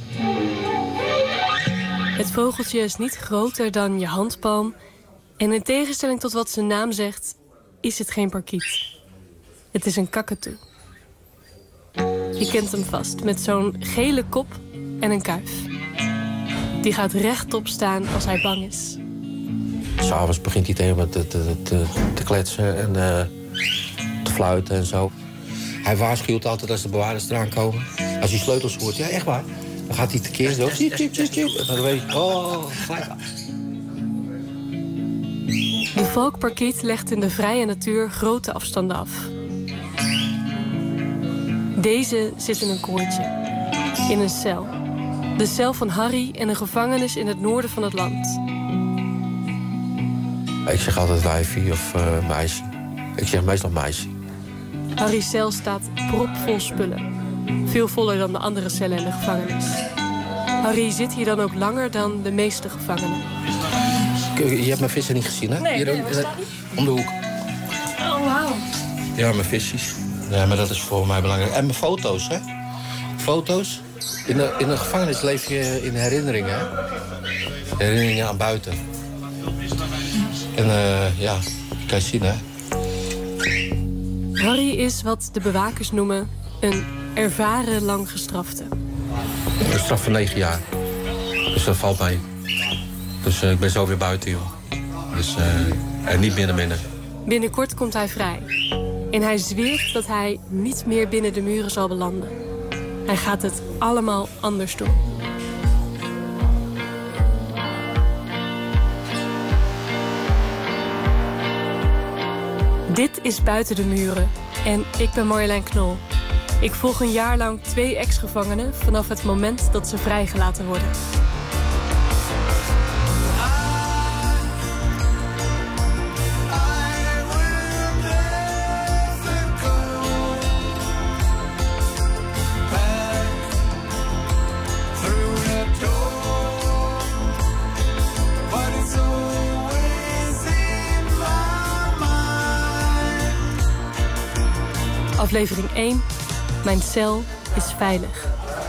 Het vogeltje is niet groter dan je handpalm. En in tegenstelling tot wat zijn naam zegt, is het geen parkiet. Het is een kakatoe. Je kent hem vast, met zo'n gele kop en een kuif. Die gaat rechtop staan als hij bang is. 'S Avonds begint hij tegen me te kletsen en te fluiten en zo. Hij waarschuwt altijd als de bewaarders eraan komen. Als hij sleutels hoort, ja, echt waar. Dan gaat hij tekeer zo. En dan weet ik, gelijk. De valkparkiet legt in de vrije natuur grote afstanden af. Deze zit in een koortje. In een cel. De cel van Harry in een gevangenis in het noorden van het land. Ik zeg altijd wijfie of meisje. Ik zeg meestal meisje. Harry's cel staat propvol spullen. Veel voller dan de andere cellen in de gevangenis. Harry zit hier dan ook langer dan de meeste gevangenen. Je hebt mijn vissen niet gezien, hè? Nee, hier, waar staat die? om de hoek. Oh, wauw. Ja, mijn visjes. Ja, maar dat is voor mij belangrijk. En mijn foto's, hè? Foto's. In de gevangenis leef je in herinneringen, hè? Herinneringen aan buiten. En ja, kan je zien, hè? Harry is wat de bewakers noemen een ervaren langgestrafte. Een straf van 9 jaar. Dus dat valt mij. Dus ik ben zo weer buiten, joh. Dus en niet binnen. Binnenkort komt hij vrij. En hij zweert dat hij niet meer binnen de muren zal belanden. Hij gaat het allemaal anders doen. Dit is Buiten de Muren. En ik ben Marjolein Knol. Ik volg een jaar lang 2 ex-gevangenen vanaf het moment dat ze vrijgelaten worden. Aflevering 1. Mijn cel is veilig.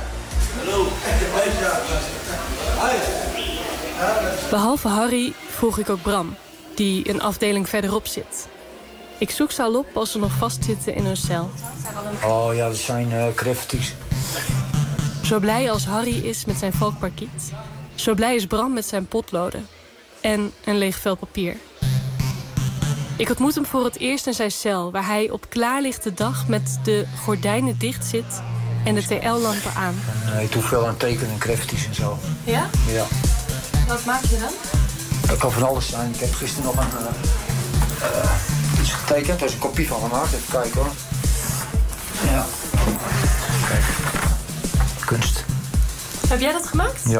Behalve Harry volg ik ook Bram, die een afdeling verderop zit. Ik zoek ze al op als ze nog vastzitten in hun cel. Oh ja, dat zijn crafties. Zo blij als Harry is met zijn valkparkiet, zo blij is Bram met zijn potloden. En een leeg vel papier. Ik ontmoet hem voor het eerst in zijn cel, waar hij op klaarlichte dag met de gordijnen dicht zit en de TL-lampen aan. Ik doe veel aan tekenen en crafties en zo. Ja? Ja. Wat maak je dan? Het kan van alles zijn. Ik heb gisteren nog iets getekend, daar is een kopie van gemaakt. Even kijken hoor. Ja. Kijk. Kunst. Heb jij dat gemaakt? Ja.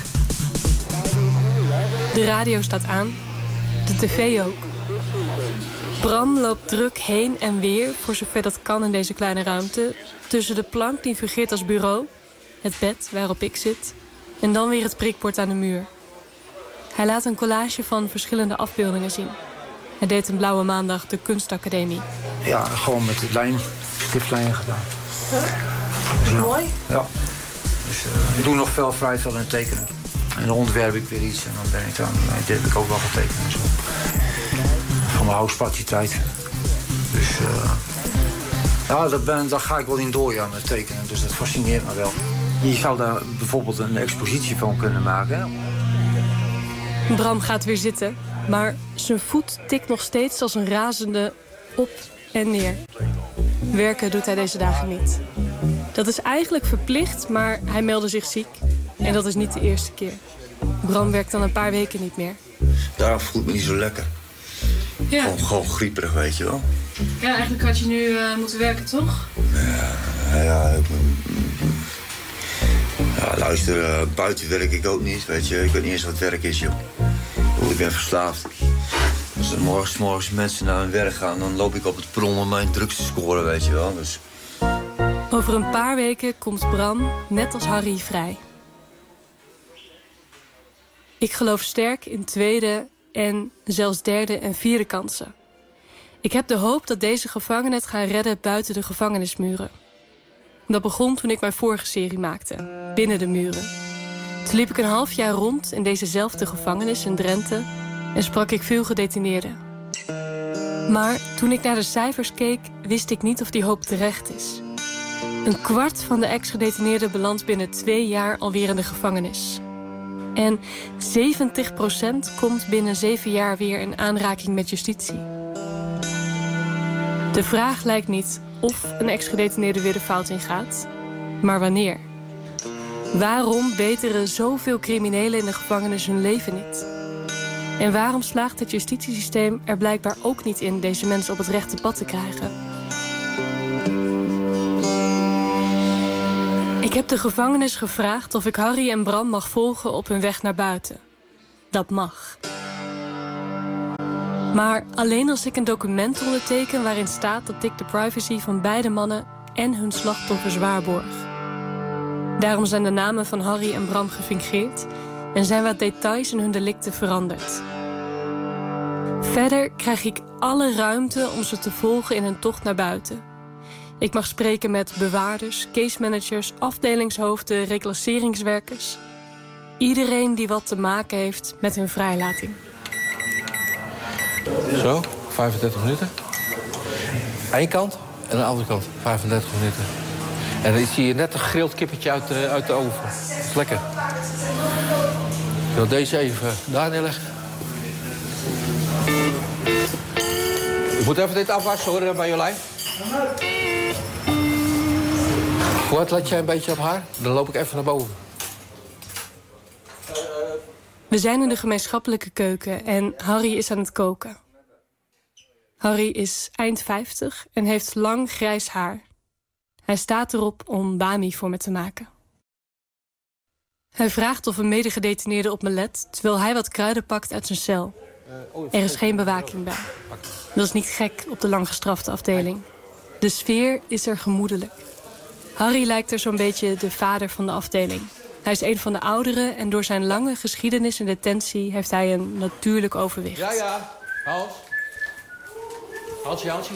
De radio staat aan, de tv ook. Bram loopt druk heen en weer, voor zover dat kan in deze kleine ruimte, tussen de plank die fungeert als bureau, het bed waarop ik zit, en dan weer het prikbord aan de muur. Hij laat een collage van verschillende afbeeldingen zien. Hij deed een blauwe maandag de kunstacademie. Ja, gewoon met de stiftlijnen gedaan. Mooi. Ja. Dus ik doe nog vrij veel aan tekenen. En dan ontwerp ik weer iets en dan ben ik dan. Dit heb ik ook wel getekend en zo. Van mijn houseparty-tijd. Dus ja, daar ga ik wel in door, ja, met tekenen. Dus dat fascineert me wel. Je zou daar bijvoorbeeld een expositie van kunnen maken. Hè? Bram gaat weer zitten, maar zijn voet tikt nog steeds als een razende op en neer. Werken doet hij deze dagen niet. Dat is eigenlijk verplicht, maar hij meldde zich ziek. En dat is niet de eerste keer. Bram werkt dan een paar weken niet meer. Daarom voelt het me niet zo lekker. Ja. Gewoon grieperig, weet je wel. Ja, eigenlijk had je nu moeten werken, toch? Ja, luister, buiten werk ik ook niet, weet je. Ik weet niet eens wat werk is, joh. Ik ben verslaafd. Als er morgens mensen naar hun werk gaan, dan loop ik op het perron om mijn drugs te scoren, weet je wel. Dus... Over een paar weken komt Bram, net als Harry, vrij. Ik geloof sterk in tweede en zelfs derde en vierde kansen. Ik heb de hoop dat deze gevangenen het gaan redden buiten de gevangenismuren. Dat begon toen ik mijn vorige serie maakte, Binnen de Muren. Toen liep ik een half jaar rond in dezezelfde gevangenis in Drenthe en sprak ik veel gedetineerden. Maar toen ik naar de cijfers keek, wist ik niet of die hoop terecht is. 1/4 van de ex-gedetineerden belandt binnen 2 jaar alweer in de gevangenis. En 70% komt binnen 7 jaar weer in aanraking met justitie. De vraag lijkt niet of een ex-gedetineerde weer de fout ingaat, maar wanneer. Waarom beteren zoveel criminelen in de gevangenis hun leven niet? En waarom slaagt het justitiesysteem er blijkbaar ook niet in deze mensen op het rechte pad te krijgen? Ik heb de gevangenis gevraagd of ik Harry en Bram mag volgen op hun weg naar buiten. Dat mag. Maar alleen als ik een document onderteken waarin staat dat ik de privacy van beide mannen en hun slachtoffers waarborg. Daarom zijn de namen van Harry en Bram gefingeerd en zijn wat details in hun delicten veranderd. Verder krijg ik alle ruimte om ze te volgen in hun tocht naar buiten. Ik mag spreken met bewaarders, case managers, afdelingshoofden, reclasseringswerkers. Iedereen die wat te maken heeft met hun vrijlating. Zo, 35 minuten. Eén kant en de andere kant, 35 minuten. En dan zie je net een gegrild kippetje uit de oven. Dat is lekker. Ik wil deze even daar neerleggen. Ik moet even dit afwassen hoor, bij Jolijn. Wat let jij een beetje op haar? Dan loop ik even naar boven. We zijn in de gemeenschappelijke keuken en Harry is aan het koken. Harry is eind 50 en heeft lang grijs haar. Hij staat erop om bami voor me te maken. Hij vraagt of een medegedetineerde op me let, terwijl hij wat kruiden pakt uit zijn cel. Er is geen bewaking bij. Dat is niet gek op de langgestrafte afdeling. De sfeer is er gemoedelijk. Harry lijkt er zo'n beetje de vader van de afdeling. Hij is een van de ouderen en door zijn lange geschiedenis in detentie heeft hij een natuurlijk overwicht. Ja, Hans. Hansje.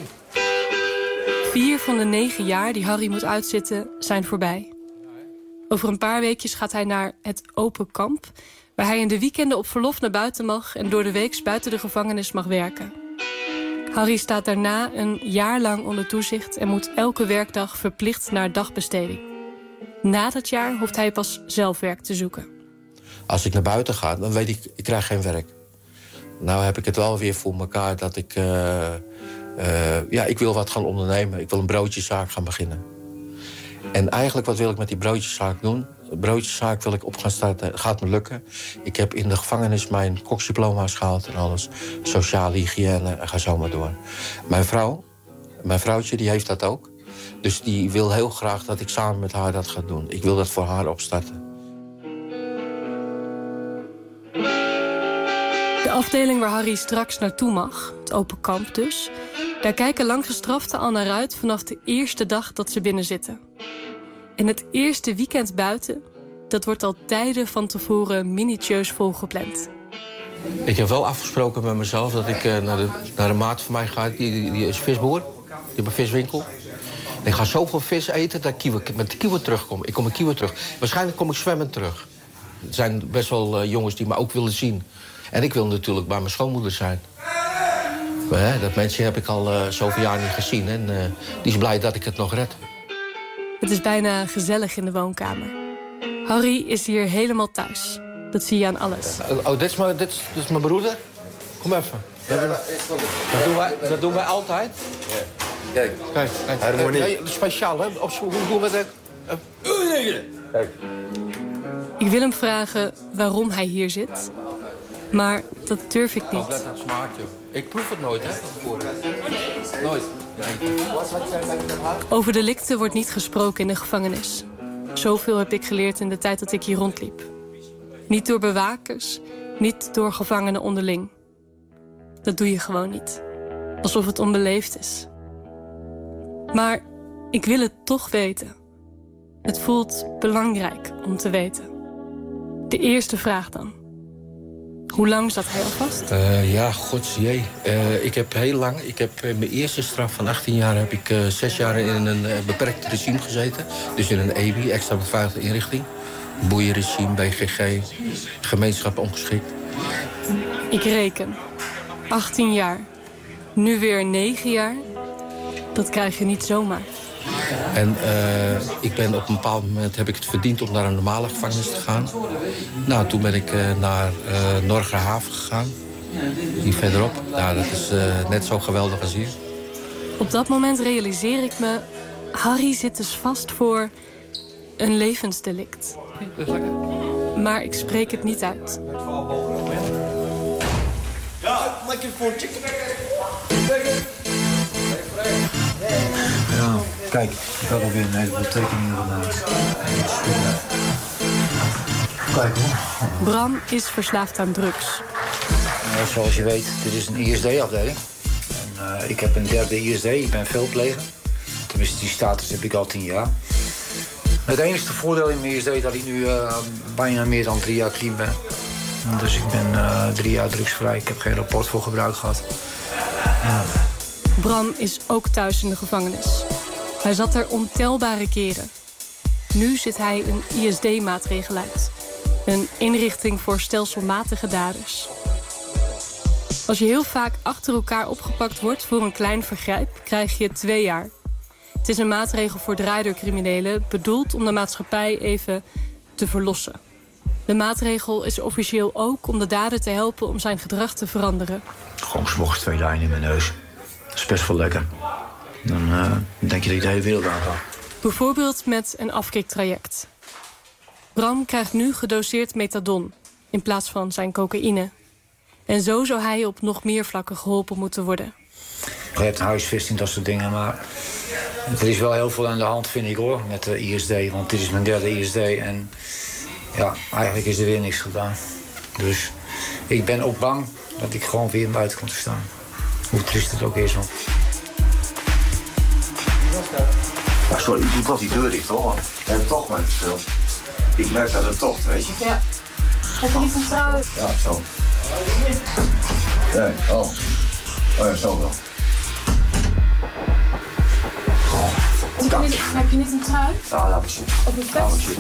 4 van de 9 jaar die Harry moet uitzitten zijn voorbij. Over een paar weekjes gaat hij naar het open kamp, waar hij in de weekenden op verlof naar buiten mag en door de week buiten de gevangenis mag werken. Harry staat daarna een jaar lang onder toezicht en moet elke werkdag verplicht naar dagbesteding. Na dat jaar hoeft hij pas zelf werk te zoeken. Als ik naar buiten ga, dan weet ik krijg geen werk. Nou heb ik het wel weer voor elkaar dat ik... ik wil wat gaan ondernemen. Ik wil een broodjeszaak gaan beginnen. En eigenlijk, wat wil ik met die broodjeszaak doen? De broodjeszaak wil ik op gaan starten. Het gaat me lukken. Ik heb in de gevangenis mijn koksdiploma's gehaald en alles. Sociale hygiëne, en ga zo maar door. Mijn vrouwtje, die heeft dat ook. Dus die wil heel graag dat ik samen met haar dat ga doen. Ik wil dat voor haar opstarten. De afdeling waar Harry straks naartoe mag, het open kamp dus, daar kijken langgestraften al naar uit vanaf de eerste dag dat ze binnen zitten. En het eerste weekend buiten, dat wordt al tijden van tevoren minutieus volgepland. Ik heb wel afgesproken met mezelf dat ik naar een maat van mij ga. Die is visboer, die heeft een viswinkel. En ik ga zoveel vis eten dat ik met de kieuwen terugkom. Ik kom met kieuwen terug. Waarschijnlijk kom ik zwemmend terug. Er zijn best wel jongens die me ook willen zien. En ik wil natuurlijk bij mijn schoonmoeder zijn. Maar, dat mensje heb ik al zoveel jaar niet gezien. En die is blij dat ik het nog red. Het is bijna gezellig in de woonkamer. Harry is hier helemaal thuis. Dat zie je aan alles. Dit is mijn broeder. Kom even. Dat doen wij altijd. Kijk. Harmonie. Speciaal, hè? Hoe doen we dat? Kijk. Ik wil hem vragen waarom hij hier zit. Maar dat durf ik niet. Let het smaakje. Ik proef het nooit, hè? Nooit. Over delicten wordt niet gesproken in de gevangenis. Zoveel heb ik geleerd in de tijd dat ik hier rondliep. Niet door bewakers, niet door gevangenen onderling. Dat doe je gewoon niet. Alsof het onbeleefd is. Maar ik wil het toch weten. Het voelt belangrijk om te weten. De eerste vraag dan. Hoe lang zat hij al vast? Godsjee. Ik heb heel lang... Ik heb mijn eerste straf van 18 jaar... heb ik 6 jaar in een beperkt regime gezeten. Dus in een EBI, extra beveiligde inrichting. Boeienregime, BGG, gemeenschap ongeschikt. Ik reken. 18 jaar. Nu weer 9 jaar. Dat krijg je niet zomaar. En ik ben op een bepaald moment heb ik het verdiend om naar een normale gevangenis te gaan. Nou, toen ben ik naar Norgerhaven gegaan. Hier verderop. Nou, dat is net zo geweldig als hier. Op dat moment realiseer ik me... Harry zit dus vast voor een levensdelict. Maar ik spreek het niet uit. Ja, lekker voor chicken. Ja, kijk, ik heb alweer een heleboel tekeningen gemaakt. Kijk hoor. Bram is verslaafd aan drugs. Zoals je weet, dit is een ISD-afdeling. Ik heb een derde ISD, ik ben veelpleger. Tenminste, die status heb ik al 10 jaar. Het enige voordeel in mijn ISD is dat ik nu bijna meer dan 3 jaar clean ben. Dus ik ben 3 jaar drugsvrij. Ik heb geen rapport voor gebruik gehad. Ja. Bram is ook thuis in de gevangenis. Hij zat er ontelbare keren. Nu zit hij een ISD-maatregel uit. Een inrichting voor stelselmatige daders. Als je heel vaak achter elkaar opgepakt wordt voor een klein vergrijp, krijg je 2 jaar. Het is een maatregel voor draaideurcriminelen, bedoeld om de maatschappij even te verlossen. De maatregel is officieel ook om de dader te helpen om zijn gedrag te veranderen. Gewoon 's morgens 2 lijnen in mijn neus. Dat is best wel lekker. Dan denk je dat je de hele wereld aan kan. Bijvoorbeeld met een afkiktraject. Bram krijgt nu gedoseerd methadon in plaats van zijn cocaïne. En zo zou hij op nog meer vlakken geholpen moeten worden. Je hebt een huisvesting, dat soort dingen, maar er is wel heel veel aan de hand, vind ik hoor, met de ISD. Want dit is mijn derde ISD en ja, eigenlijk is er weer niks gedaan. Dus ik ben ook bang dat ik gewoon weer buiten kom te staan. Hoe triest het ook is, want... Ja, sorry, ik doe toch die deur dicht hoor, want we hebben toch maar verschil. Ik merk dat het toch, weet je. Ja. Heb je niet van trouwen? Ja, zo. Nee, oh. Oh ja, zo wel. Heb je niet een trui? Ja, laat me zien. Of een vest?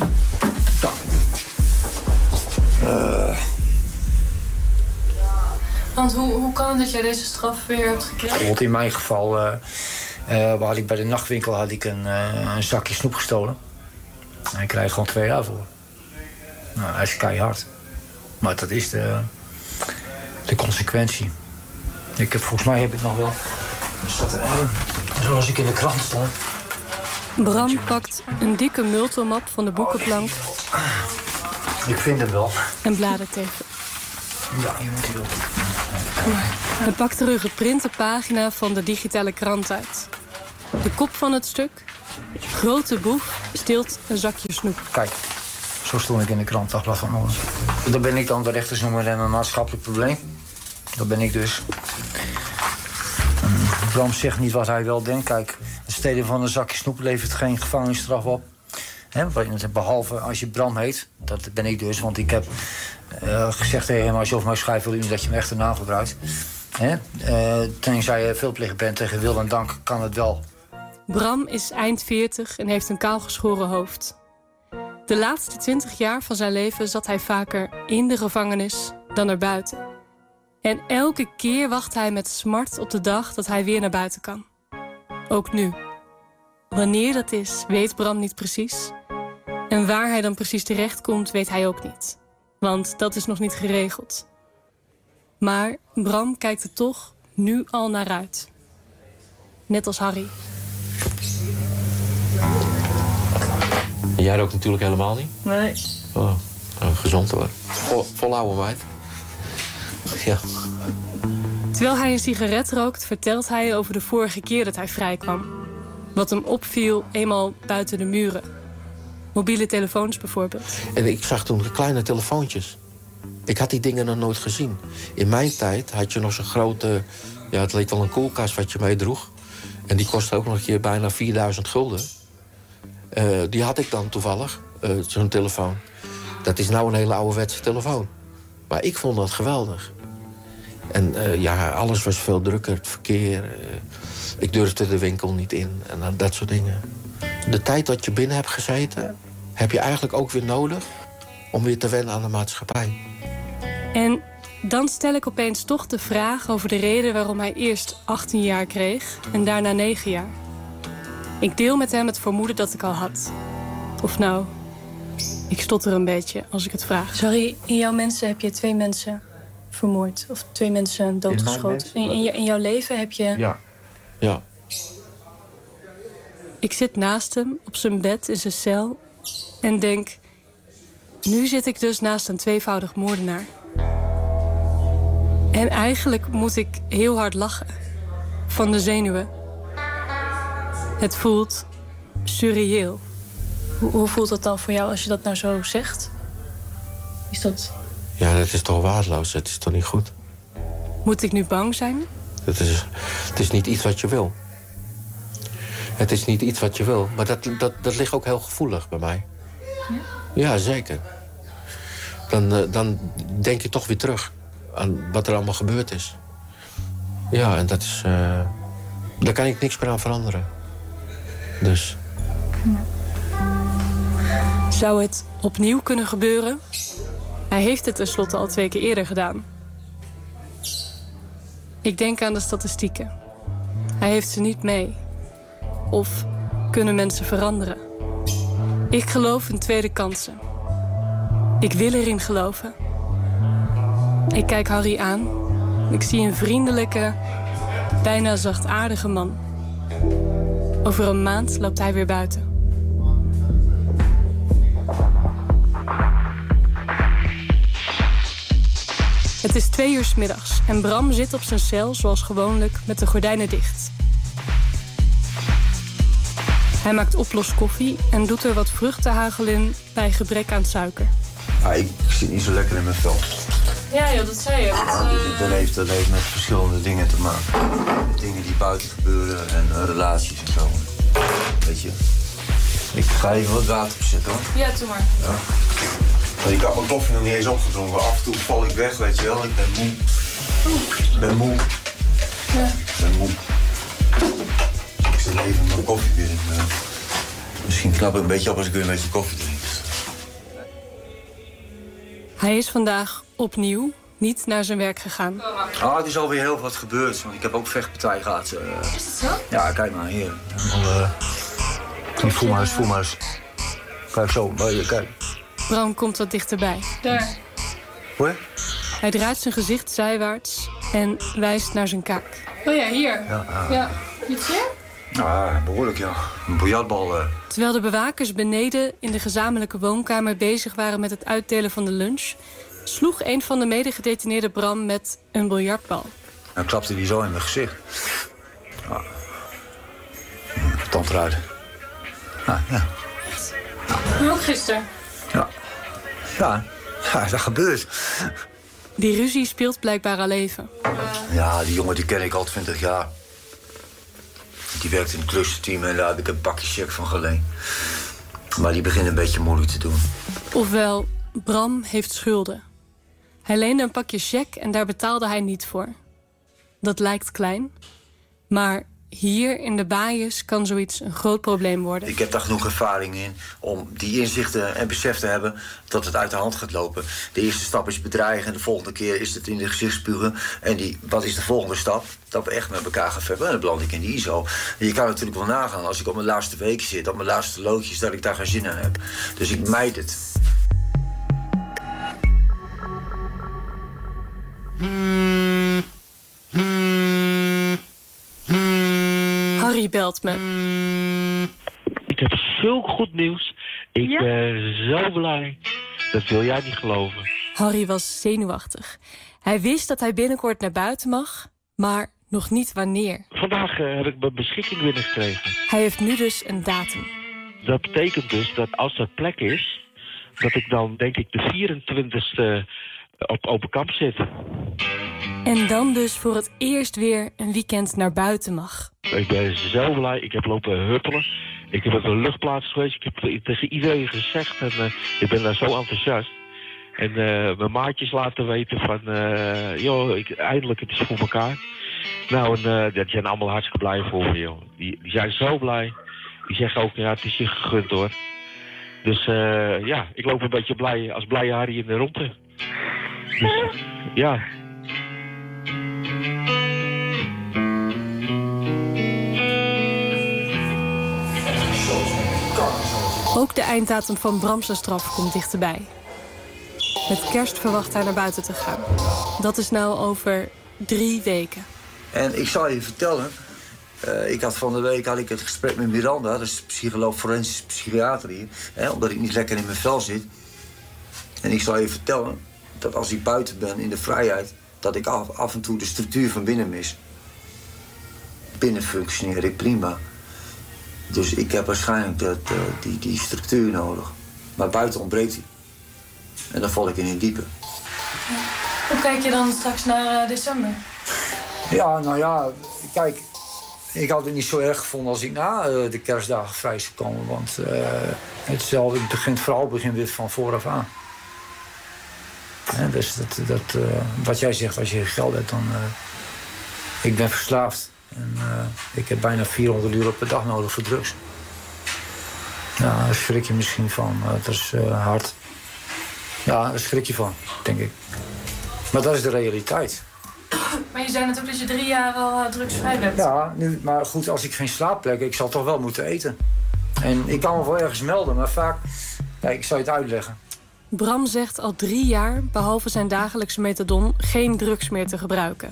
Want hoe kan het dat jij deze straf weer hebt gekregen? Bijvoorbeeld in mijn geval, waar ik bij de nachtwinkel had ik een zakje snoep gestolen. En ik krijg gewoon 2 jaar voor. Nou, dat is keihard. Maar dat is de consequentie. Volgens mij heb ik nog wel... Zoals ik in de krant sta. Bram pakt een dikke multimap van de boekenplank. Ik vind hem wel. En bladert even. Ja, je moet hier op. Hij pakt er een geprinte pagina van de digitale krant uit. De kop van het stuk. Grote boef steelt een zakje snoep. Kijk, zo stond ik in de krant, Dagblad van Noorden. Dan ben ik dan de rechtersnoemer en een maatschappelijk probleem. Dat ben ik dus. Bram zegt niet wat hij wel denkt. Kijk, het stelen van een zakje snoep levert geen gevangenisstraf op. Behalve als je Bram heet. Dat ben ik dus, want ik heb gezegd tegen hem... als je over mij schrijft, wil je dat je mijn echte naam gebruikt. Tenzij je veelpleger bent tegen wil en dank, kan het wel. Bram is eind 40 en heeft een kaalgeschoren hoofd. De laatste 20 jaar van zijn leven zat hij vaker in de gevangenis dan erbuiten. En elke keer wacht hij met smart op de dag dat hij weer naar buiten kan. Ook nu. Wanneer dat is, weet Bram niet precies. En waar hij dan precies terechtkomt, weet hij ook niet. Want dat is nog niet geregeld. Maar Bram kijkt er toch nu al naar uit. Net als Harry. Jij rookt natuurlijk helemaal niet? Nee. Oh, gezond hoor. Volhouden, meid. Ja. Terwijl hij een sigaret rookt, vertelt hij over de vorige keer dat hij vrijkwam. Wat hem opviel eenmaal buiten de muren. Mobiele telefoons bijvoorbeeld. En ik zag toen kleine telefoontjes. Ik had die dingen nog nooit gezien. In mijn tijd had je nog zo'n grote... Ja, het leek wel een koelkast wat je meedroeg. En die kostte ook nog een keer bijna 4000 gulden. Die had ik dan toevallig, zo'n telefoon. Dat is nou een hele ouderwetse telefoon. Maar ik vond dat geweldig. En alles was veel drukker, het verkeer. Ik durfde de winkel niet in en dat soort dingen. De tijd dat je binnen hebt gezeten, heb je eigenlijk ook weer nodig om weer te wennen aan de maatschappij. En dan stel ik opeens toch de vraag over de reden waarom hij eerst 18 jaar kreeg en daarna 9 jaar. Ik deel met hem het vermoeden dat ik al had. Of nou, ik stotter een beetje als ik het vraag. Sorry, in jouw mensen heb je 2 mensen vermoord. Of 2 mensen doodgeschoten. In jouw leven heb je... Ja. Ik zit naast hem op zijn bed in zijn cel en denk... nu zit ik dus naast een tweevoudig moordenaar. En eigenlijk moet ik heel hard lachen. Van de zenuwen. Het voelt surreëel. Hoe voelt dat dan voor jou als je dat nou zo zegt? Is dat... Ja, dat is toch waardeloos? Het is toch niet goed? Moet ik nu bang zijn? Het is niet iets wat je wil. Het is niet iets wat je wil. Maar dat ligt ook heel gevoelig bij mij. Ja, zeker. Dan denk je toch weer terug aan wat er allemaal gebeurd is. Ja, en dat is... daar kan ik niks meer aan veranderen. Dus... Zou het opnieuw kunnen gebeuren? Hij heeft het tenslotte al 2 keer eerder gedaan. Ik denk aan de statistieken. Hij heeft ze niet mee. Of kunnen mensen veranderen? Ik geloof in tweede kansen. Ik wil erin geloven. Ik kijk Harry aan. Ik zie een vriendelijke, bijna zachtaardige man. Over een maand loopt hij weer buiten. Het is 2 uur 's middags en Bram zit op zijn cel zoals gewoonlijk met de gordijnen dicht. Hij maakt oploskoffie en doet er wat vruchtenhagel in bij gebrek aan suiker. Ik zit niet zo lekker in mijn vel. Ja joh, dat zei je. Dat heeft met verschillende dingen te maken. Dingen die buiten gebeuren en relaties en zo. Weet je. Ik ga even wat water opzetten hoor. Ja, doe maar. Ja. Ik had mijn koffie nog niet eens opgedronken. Af en toe val ik weg, weet je wel. Ik ben moe. Ik ben moe. Ja. Ik ben moe. Ik zet even mijn koffie binnen. Misschien knap ik een beetje op als ik weer een beetje koffie drink. Hij is vandaag opnieuw niet naar zijn werk gegaan. Het is alweer heel wat gebeurd. Want ik heb ook vechtpartij gehad. Is het zo? Ja, kijk maar hier. Voel maar eens. Kijk zo, kijk. Bram komt wat dichterbij. Daar. Hoor? Hij draait zijn gezicht zijwaarts en wijst naar zijn kaak. Oh ja, hier. Ja. Iets hier? Ja, behoorlijk ja. Een biljartbal. Terwijl de bewakers beneden in de gezamenlijke woonkamer bezig waren met het uitdelen van de lunch, sloeg een van de medegedetineerden Bram met een biljartbal. Dan klapte hij zo in mijn gezicht. Tand eruit. Ja. Ook gisteren. Ja, dat gebeurt. Die ruzie speelt blijkbaar al even. Ja, die jongen die ken ik al 20 jaar. Die werkt in het klustenteam en daar heb ik een pakje check van geleend. Maar die begint een beetje moeilijk te doen. Ofwel, Bram heeft schulden. Hij leende een pakje cheque en daar betaalde hij niet voor. Dat lijkt klein, maar hier in de baaiers kan zoiets een groot probleem worden. Ik heb daar genoeg ervaring in om die inzichten en besef te hebben dat het uit de hand gaat lopen. De eerste stap is bedreigen en de volgende keer is het in de gezicht spugen. En wat is de volgende stap? Dat we echt met elkaar gaan vechten. En dan beland ik in die ISO. En je kan natuurlijk wel nagaan als ik op mijn laatste week zit, op mijn laatste loodjes, dat ik daar geen zin aan heb. Dus ik mijd het. Harry belt me. Ik heb zulk goed nieuws. Ik ben zo blij. Dat wil jij niet geloven. Harry was zenuwachtig. Hij wist dat hij binnenkort naar buiten mag, maar nog niet wanneer. Vandaag heb ik mijn beschikking binnengekregen. Hij heeft nu dus een datum. Dat betekent dus dat als er plek is, dat ik dan denk ik de 24e op open kamp zit. En dan dus voor het eerst weer een weekend naar buiten mag. Ik ben zo blij. Ik heb lopen huppelen. Ik heb op de luchtplaats geweest. Ik heb tegen iedereen gezegd. En ik ben daar zo enthousiast. En mijn maatjes laten weten van... eindelijk, het is voor elkaar. Nou, en die zijn allemaal hartstikke blij voor me, joh. Die zijn zo blij. Die zeggen ook, ja, het is je gegund, hoor. Dus ik loop een beetje blij als blije Harry in de ronde. Dus, ja... Ook de einddatum van Bram's straf komt dichterbij. Met kerst verwacht hij naar buiten te gaan. Dat is nou over 3 weken. En ik zal je vertellen, Ik had van de week het gesprek met Miranda, dat is psycholoog, forensisch psychiater hier. Omdat ik niet lekker in mijn vel zit. En ik zal je vertellen dat als ik buiten ben in de vrijheid, dat ik af en toe de structuur van binnen mis. Binnen functioneer ik prima. Dus ik heb waarschijnlijk die structuur nodig. Maar buiten ontbreekt die. En dan val ik in een diepe. Hoe kijk je dan straks naar december? Ja, nou ja, kijk, ik had het niet zo erg gevonden als ik na de kerstdagen vrij zou komen. Want hetzelfde begint weer van vooraf aan. Dus wat jij zegt, als je geld hebt, dan... ik ben verslaafd. En ik heb bijna 400 euro per dag nodig voor drugs. Ja, daar schrik je misschien van. Dat is hard. Ja, daar schrik je van, denk ik. Maar dat is de realiteit. Maar je zei net ook dat je 3 jaar al drugsvrij bent. Ja, nu, maar goed, als ik geen slaapplek heb, ik zal toch wel moeten eten. En ik kan me wel ergens melden, maar vaak... Kijk, ik zal je het uitleggen. Bram zegt al 3 jaar, behalve zijn dagelijkse methadon, geen drugs meer te gebruiken.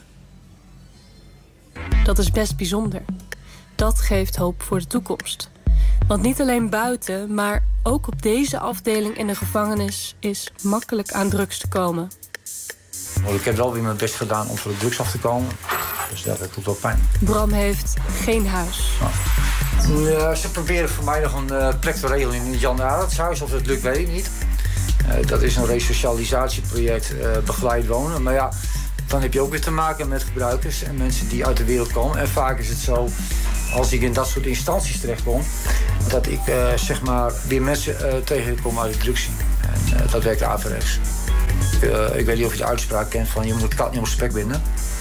Dat is best bijzonder. Dat geeft hoop voor de toekomst. Want niet alleen buiten, maar ook op deze afdeling in de gevangenis is makkelijk aan drugs te komen. Ik heb wel weer mijn best gedaan om van de drugs af te komen. Dus dat doet wel pijn. Bram heeft geen huis. Ja, ze proberen voor mij nog een plek te regelen in het Jan Arendtshuis. Of dat lukt, weet ik niet. Dat is een resocialisatieproject, begeleid wonen. Maar ja, dan heb je ook weer te maken met gebruikers en mensen die uit de wereld komen. En vaak is het zo, als ik in dat soort instanties terechtkom, dat ik zeg maar weer mensen tegenkom uit de drugszien. En dat werkt averechts. Ik weet niet of je de uitspraak kent van je moet kat niet op spek binden.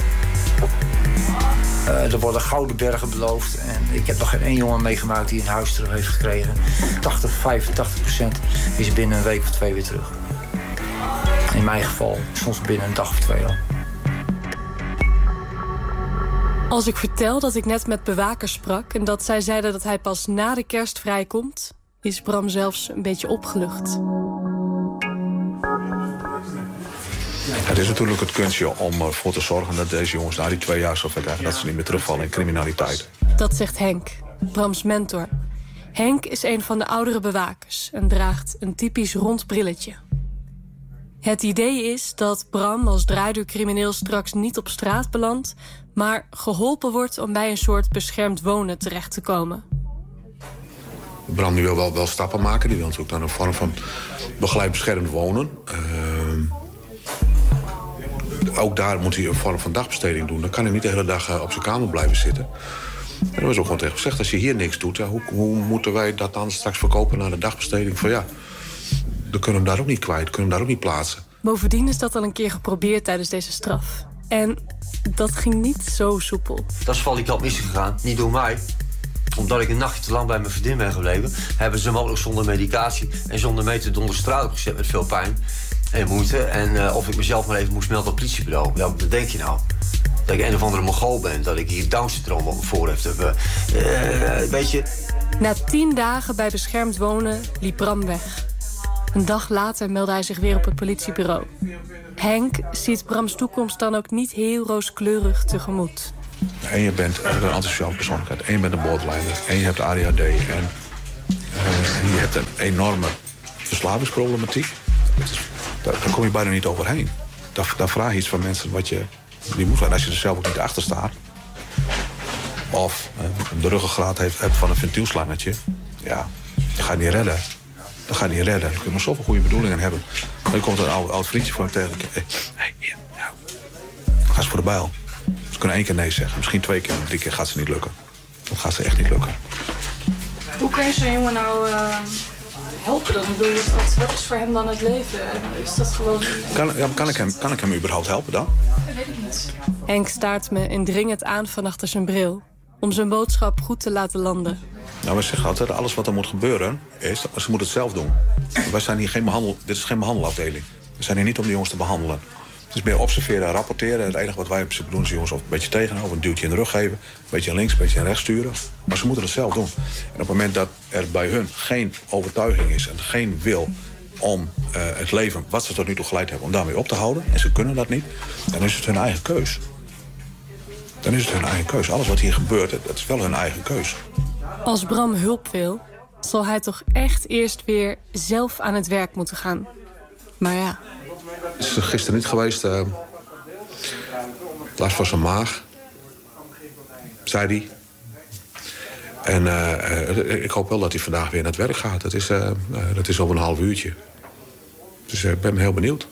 Er worden gouden bergen beloofd. En ik heb nog geen 1 jongen meegemaakt die een huis terug heeft gekregen. 85% is binnen een week of 2 weer terug. In mijn geval soms binnen een dag of 2 al. Als ik vertel dat ik net met bewakers sprak en dat zij zeiden dat hij pas na de kerst vrijkomt, is Bram zelfs een beetje opgelucht. Het is natuurlijk het kunstje om ervoor te zorgen dat deze jongens na die 2 jaar zover krijgen dat ze niet meer terugvallen in criminaliteit. Dat zegt Henk, Brams mentor. Henk is een van de oudere bewakers en draagt een typisch rond brilletje. Het idee is dat Bram als draaideurcrimineel straks niet op straat belandt, maar geholpen wordt om bij een soort beschermd wonen terecht te komen. Bram die wil wel stappen maken. Die wil natuurlijk dan een vorm van begeleid beschermd wonen. Ook daar moet hij een vorm van dagbesteding doen. Dan kan hij niet de hele dag op zijn kamer blijven zitten. En er was ook gewoon tegen gezegd, als je hier niks doet, ja, hoe moeten wij dat dan straks verkopen naar de dagbesteding? Van ja, dan kunnen we hem daar ook niet kwijt, kunnen we hem daar ook niet plaatsen. Bovendien is dat al een keer geprobeerd tijdens deze straf. En dat ging niet zo soepel. Dat is valikant misgegaan, niet door mij. Omdat ik een nachtje te lang bij mijn vriendin ben gebleven, hebben ze hem ook nog zonder medicatie en zonder methadon de straat opgezet met veel pijn en moeite. En of ik mezelf maar even moest melden op het politiebureau. Ja, wat denk je nou? Dat ik een of andere Mongool ben, dat ik hier Down-syndroom op mijn voorhoofd heb. Weet je... Na 10 dagen bij beschermd wonen liep Bram weg. Een dag later meldde hij zich weer op het politiebureau. Henk ziet Brams toekomst dan ook niet heel rooskleurig tegemoet. En je bent een antisociale persoonlijkheid, en je bent een borderliner, en je hebt ADHD, en je hebt een enorme verslavingsproblematiek. Daar kom je bijna niet overheen. Daar vraag je iets van mensen wat je niet moet. En als je er zelf ook niet achter staat, of de ruggengraat hebt van een ventielslangetje, ja, dat ga je niet redden. Dat ga je niet redden. Dan kun je maar zoveel goede bedoelingen hebben. Dan komt een oud vriendje van hem tegen. Hey, ja. Ga eens voor de bijl. Ze kunnen 1 keer nee zeggen. Misschien 2 keer. 3 keer gaat ze niet lukken. Dat gaat ze echt niet lukken. Hoe kun je zo'n jongen nou helpen dan? Bedoel je, wat is voor hem dan het leven? Is dat gewoon... Kan ik hem überhaupt helpen dan? Dat weet ik niet. Henk staart me indringend aan van achter zijn bril. Om zijn boodschap goed te laten landen. Nou, we zeggen altijd, alles wat er moet gebeuren, is dat ze moeten het zelf doen. Wij zijn hier dit is geen behandelafdeling. We zijn hier niet om de jongens te behandelen. Het is meer observeren en rapporteren. Het enige wat wij op zich doen is jongens of een beetje tegenhouden, een duwtje in de rug geven, een beetje links, een beetje rechts sturen. Maar ze moeten het zelf doen. En op het moment dat er bij hun geen overtuiging is en geen wil om het leven wat ze tot nu toe geleid hebben, om daarmee op te houden, en ze kunnen dat niet, dan is het hun eigen keus. dan is het hun eigen keus. Alles wat hier gebeurt, dat is wel hun eigen keus. Als Bram hulp wil, zal hij toch echt eerst weer zelf aan het werk moeten gaan. Maar ja. Het is gisteren niet geweest. Last van zijn maag. Zei hij. En ik hoop wel dat hij vandaag weer naar het werk gaat. Dat is over een half uurtje. Dus ik ben heel benieuwd.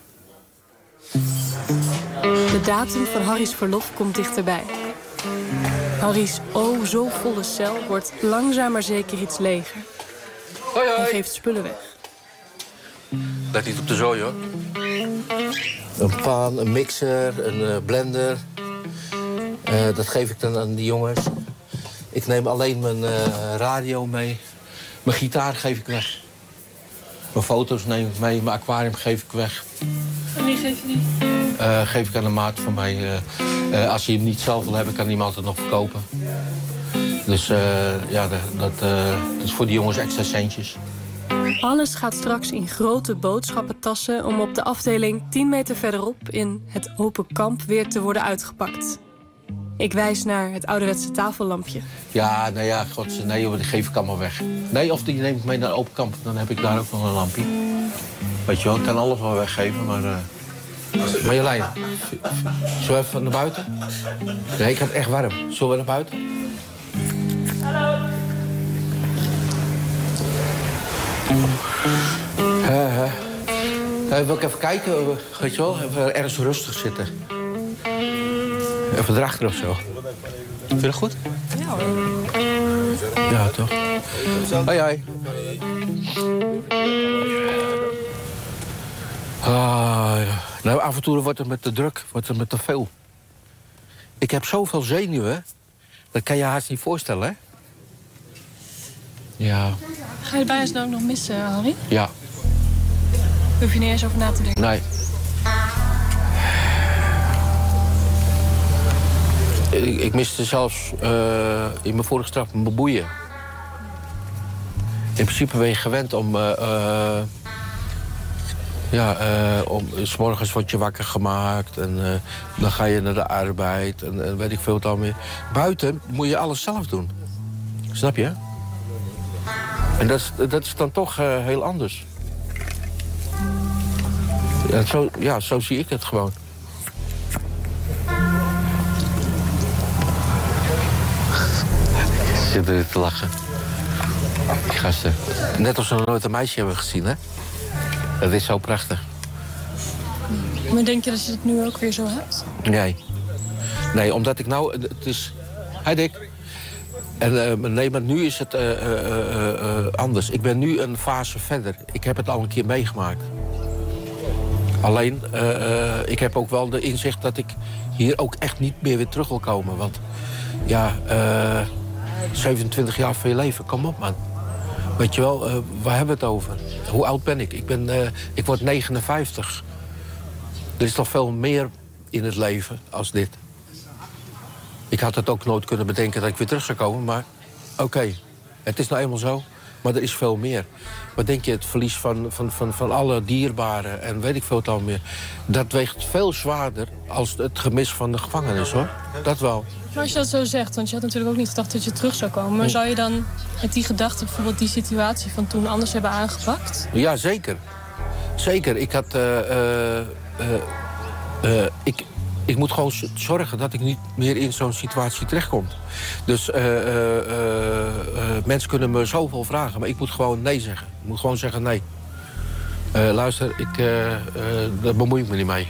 De datum van Harry's verlof komt dichterbij. Harry's zo volle cel wordt langzaam maar zeker iets leger. Hoi, hoi. Hij geeft spullen weg. Let niet op de zooi, hoor. Een pan, een mixer, een blender. Dat geef ik dan aan die jongens. Ik neem alleen mijn radio mee. Mijn gitaar geef ik weg. Mijn foto's neem ik mee. Mijn aquarium geef ik weg. En wie geef je die? Geef ik aan een maat van mij. Als hij hem niet zelf wil hebben, kan hij hem altijd nog verkopen. Dus dat is voor die jongens extra centjes. Alles gaat straks in grote boodschappentassen om op de afdeling 10 meter verderop in het open kamp weer te worden uitgepakt. Ik wijs naar het ouderwetse tafellampje. Ja, nou ja, nee, joh, die geef ik allemaal weg. Nee, of die neem ik mee naar open kamp. Dan heb ik daar ook nog een lampje. Weet je wel, ik kan alles wel weggeven, maar... Marjolein, zullen we even naar buiten? Nee, ik heb het echt warm. Zullen we naar buiten? Hallo. Wil ik even kijken, weet je wel? Even ergens rustig zitten. Even erachter of zo. Vind je dat goed? Ja hoor. Ja, toch? Hoi, hoi. Ja. Nou, af en toe wordt het met te druk, wordt het met te veel. Ik heb zoveel zenuwen, dat kan je haast niet voorstellen, hè? Ja. Ga je het bijna nou ook nog missen, Harry? Ja. Daar hoef je niet eens over na te denken. Nee. Ik miste zelfs in mijn vorige straf mijn boeien. In principe ben je gewend om... om 's morgens word je wakker gemaakt en dan ga je naar de arbeid en weet ik veel wat al meer. Buiten moet je alles zelf doen. Snap je? En dat is dan toch heel anders. Ja, zo zie ik het gewoon. Zitten er te lachen. Die gasten. Net als ze nog nooit een meisje hebben gezien, hè? Dat is zo prachtig. Maar denk je dat je het nu ook weer zo hebt? Nee, omdat ik nou... Het is... Hi Dick. En, nee, maar nu is het anders. Ik ben nu een fase verder. Ik heb het al een keer meegemaakt. Alleen, ik heb ook wel de inzicht dat ik hier ook echt niet meer weer terug wil komen. Want ja, 27 jaar van je leven, kom op man. Weet je wel, waar hebben we het over? Hoe oud ben ik? Ik word 59. Er is toch veel meer in het leven als dit. Ik had het ook nooit kunnen bedenken dat ik weer terug zou komen, maar oké, het is nou eenmaal zo. Maar er is veel meer. Wat denk je, het verlies van alle dierbaren en weet ik veel wat al meer. Dat weegt veel zwaarder als het gemis van de gevangenis, hoor. Dat wel. Maar als je dat zo zegt, want je had natuurlijk ook niet gedacht dat je terug zou komen. Maar zou je dan met die gedachte bijvoorbeeld die situatie van toen anders hebben aangepakt? Ja, zeker. Zeker. Ik had... Ik moet gewoon zorgen dat ik niet meer in zo'n situatie terechtkom. Dus mensen kunnen me zoveel vragen, maar ik moet gewoon nee zeggen. Ik moet gewoon zeggen nee. Luister, daar bemoei ik me niet mee.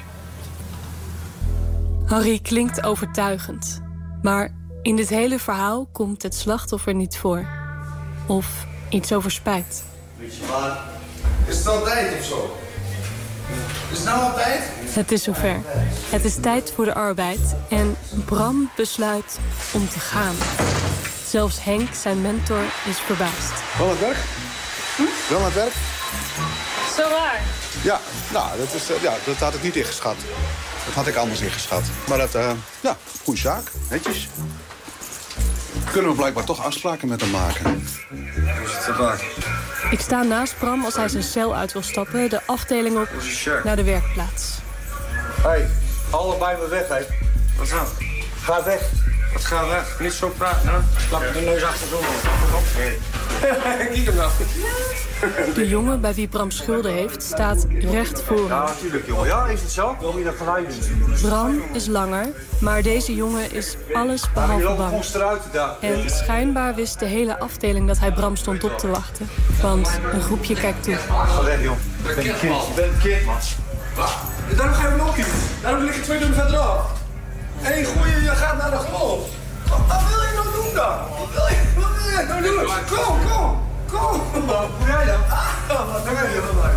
Harry klinkt overtuigend. Maar in dit hele verhaal komt het slachtoffer niet voor. Of iets over spijt. Weet je maar, is het al tijd of zo? Is het nou al tijd? Het is zover. Het is tijd voor de arbeid en Bram besluit om te gaan. Zelfs Henk, zijn mentor, is verbaasd. Wel aan het werk? Wel aan het werk? Zo waar. Ja, nou, dat had ik niet ingeschat. Dat had ik anders ingeschat. Maar dat, goede zaak. Netjes. Kunnen we blijkbaar toch afspraken met hem maken. Hoe is het vandaag? Ik sta naast Bram als hij zijn cel uit wil stappen, de afdeling op naar de werkplaats. Hey, allebei me weg, hè. Wat is dat? Ga weg. Wat gaat weg? Niet zo praten, hè? Klap de neus achterom. Kijk hem nou. De jongen bij wie Bram schulden heeft, staat recht voor hem. Ja, natuurlijk, jongen. Ja, is het zo? Wil je dat gelijk doen? Bram is langer, maar deze jongen is alles behalve bang. En schijnbaar wist de hele afdeling dat hij Bram stond op te wachten. Want een groepje kijkt toe. Ga weg, joh. Ik ben een kind. Ik ben een kind, man. Daarom ga je nog niet. Daarom lig je 2 deuren verderaf. Eén goeie, je gaat naar de golf. Wat wil je nou doen dan? Wat wil je nou doen? Kom. Hoe jij dan? Wat doe je dan?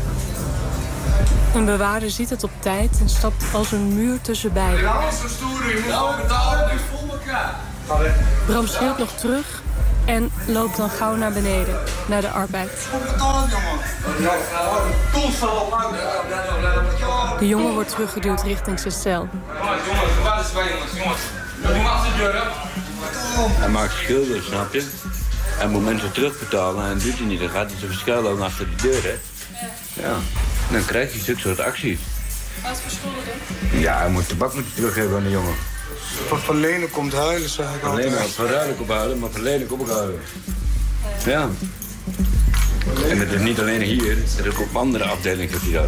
Een bewaarder ziet het op tijd en stapt als een muur tussen beiden. Ja, zo stoer, je moet ook betalen. Het is vol elkaar. Ga weg. Bram schreeuwt nog terug en loopt dan gauw naar beneden, naar de arbeid. De jongen wordt teruggeduwd richting zijn cel. Jongens, waar is bij jongens? Jullie mag de deur, Hij maakt schulden, snap je? En moet mensen terugbetalen en doet hij niet. Dan gaat hij zich verschuilen achter de deur, hè? Ja. Dan krijg je zulke soort acties. Wat voor schulden dan? Ja, hij moet tabak teruggeven aan de jongen. Van Lenen komt huilen, zeg ik altijd. Alleen maar van Ruilen komt huilen, maar van Lenen kom ik huilen. Ja. En het is niet alleen hier, er is ook op andere afdelingen heeft hij dat.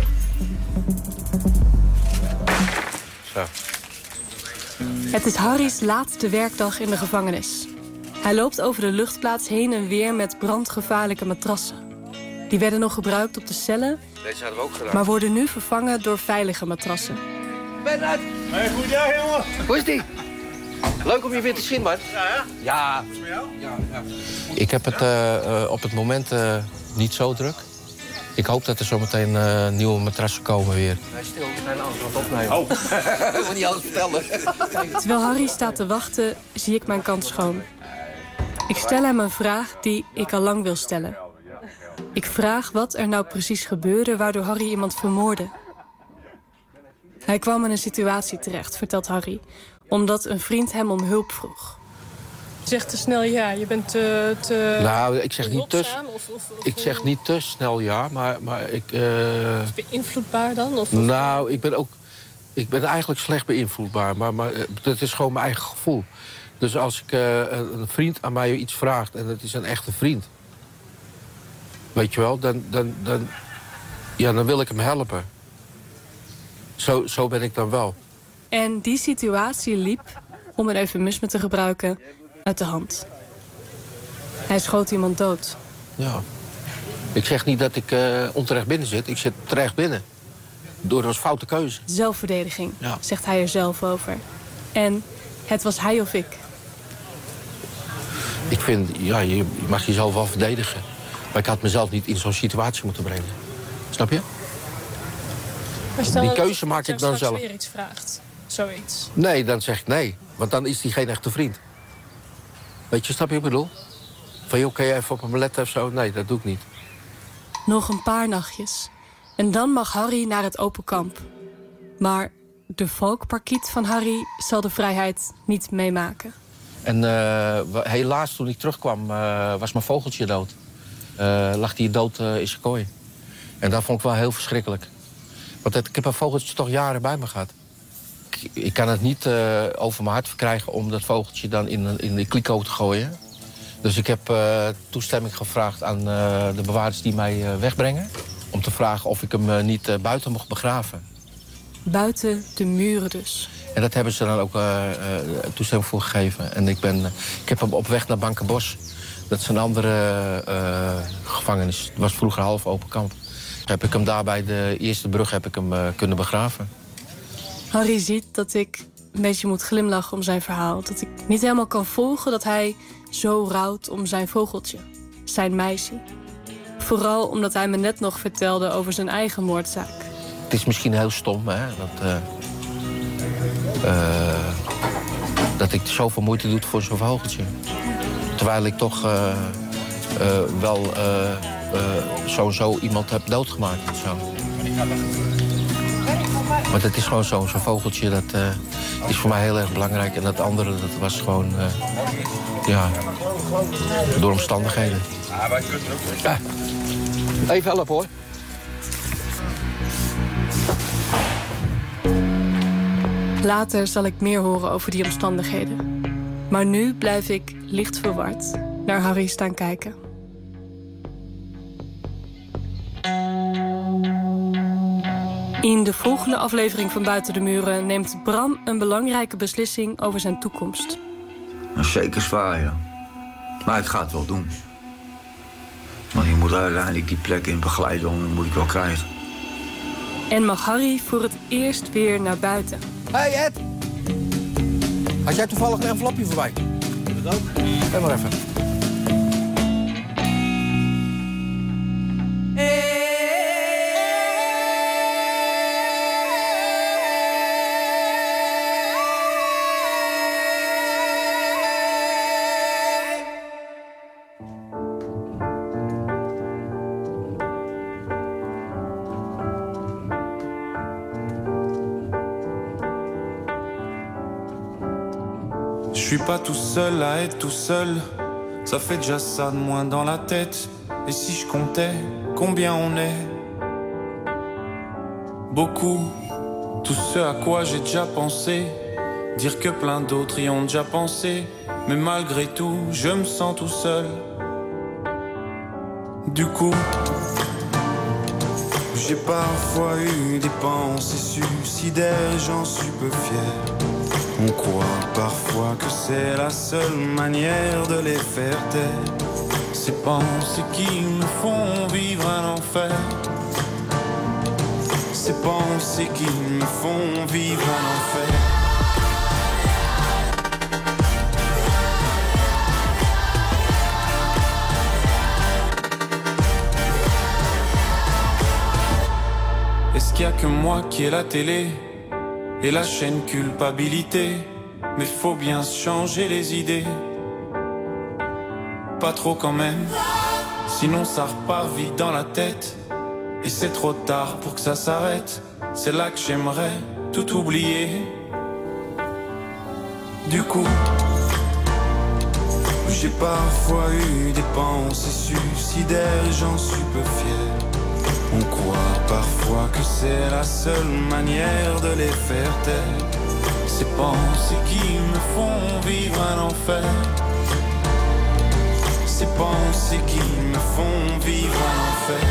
Zo. Het is Harry's laatste werkdag in de gevangenis. Hij loopt over de luchtplaats heen en weer met brandgevaarlijke matrassen. Die werden nog gebruikt op de cellen, Deze hadden we ook gedaan. maar worden nu vervangen door veilige matrassen. Bernard! Hey, goed jij, jongen? Hoe is die? Leuk om je weer te zien, man. Ja. Ja. Ik heb het op het moment niet zo druk. Ik hoop dat er zometeen nieuwe matrassen komen weer. Hij is stil, we zijn alles aan het opnemen. Oh. Ik wil niet alles vertellen. Terwijl Harry staat te wachten, zie ik mijn kant schoon. Ik stel hem een vraag die ik al lang wil stellen. Ik vraag wat er nou precies gebeurde waardoor Harry iemand vermoordde. Hij kwam in een situatie terecht, vertelt Harry, omdat een vriend hem om hulp vroeg. Je zegt te snel ja, je bent te nou, ik zeg niet ik zeg niet te snel ja, maar ik... beïnvloedbaar dan? Of nou, ik ben eigenlijk slecht beïnvloedbaar, maar dat is gewoon mijn eigen gevoel. Dus als ik een vriend aan mij iets vraagt en het is een echte vriend, weet je wel, dan wil ik hem helpen. Zo ben ik dan wel. En die situatie liep, om een eufemisme te gebruiken, uit de hand. Hij schoot iemand dood. Ja. Ik zeg niet dat ik onterecht binnen zit. Ik zit terecht binnen. Door een foute keuze. Zelfverdediging, ja, zegt hij er zelf over. En het was hij of ik. Ik vind, ja, je mag jezelf wel verdedigen. Maar ik had mezelf niet in zo'n situatie moeten brengen. Snap je? Maar stel die keuze maak ik dan zelf. Als weer iets vraagt, zoiets. Nee, dan zeg ik nee. Want dan is die geen echte vriend. Weet je, snap je wat ik bedoel? Van, joh, kan je even op hem letten of zo? Nee, dat doe ik niet. Nog een paar nachtjes. En dan mag Harry naar het open kamp. Maar de volkparkiet van Harry zal de vrijheid niet meemaken. En helaas, toen ik terugkwam, was mijn vogeltje dood. Lag hij dood in zijn kooi. En dat vond ik wel heel verschrikkelijk. Want ik heb een vogeltje toch jaren bij me gehad. Ik kan het niet over mijn hart verkrijgen om dat vogeltje dan in de kliko te gooien. Dus ik heb toestemming gevraagd aan de bewaarders die mij wegbrengen. Om te vragen of ik hem niet buiten mocht begraven. Buiten de muren dus. En dat hebben ze dan ook toestemming voor gegeven. En ik heb hem op weg naar Bankenbos. Dat is een andere gevangenis. Het was vroeger half open kamp. Heb ik hem daar bij de eerste brug kunnen begraven. Harry ziet dat ik een beetje moet glimlachen om zijn verhaal. Dat ik niet helemaal kan volgen dat hij zo rouwt om zijn vogeltje. Zijn meisje. Vooral omdat hij me net nog vertelde over zijn eigen moordzaak. Het is misschien heel stom, hè? Dat ik zoveel moeite doe voor zo'n vogeltje. Terwijl ik toch wel zo iemand heb doodgemaakt. Zo. Maar het is gewoon zo'n vogeltje, dat is voor mij heel erg belangrijk. En dat andere, dat was gewoon, door omstandigheden. Ja. Even helpen, hoor. Later zal ik meer horen over die omstandigheden. Maar nu blijf ik licht verward naar Harry staan kijken. In de volgende aflevering van Buiten de Muren neemt Bram een belangrijke beslissing over zijn toekomst. Zeker zwaar, ja. Maar ik ga het wel doen. Want je moet uiteindelijk die plek in begeleiding moet ik wel krijgen. En mag Harry voor het eerst weer naar buiten. Hey Ed! Had jij toevallig een envelopje voorbij? Dat ook? Kijk maar even. Je suis pas tout seul à être tout seul. Ça fait déjà ça de moins dans la tête. Et si je comptais combien on est? Beaucoup. Tout ce à quoi j'ai déjà pensé. Dire que plein d'autres y ont déjà pensé. Mais malgré tout, je me sens tout seul. Du coup, j'ai parfois eu des pensées suicidaires. J'en suis peu fier. On croit parfois que c'est la seule manière de les faire taire. Ces pensées qui me font vivre un enfer. Ces pensées qui me font vivre un enfer. Est-ce qu'il y a que moi qui ai la télé et la chaîne culpabilité? Mais faut bien se changer les idées. Pas trop quand même, sinon ça repart vite dans la tête. Et c'est trop tard pour que ça s'arrête. C'est là que j'aimerais tout oublier. Du coup, j'ai parfois eu des pensées suicidaires. J'en suis peu fier. On croit parfois que c'est la seule manière de les faire taire. Ces pensées qui me font vivre un enfer. Ces pensées qui me font vivre un enfer.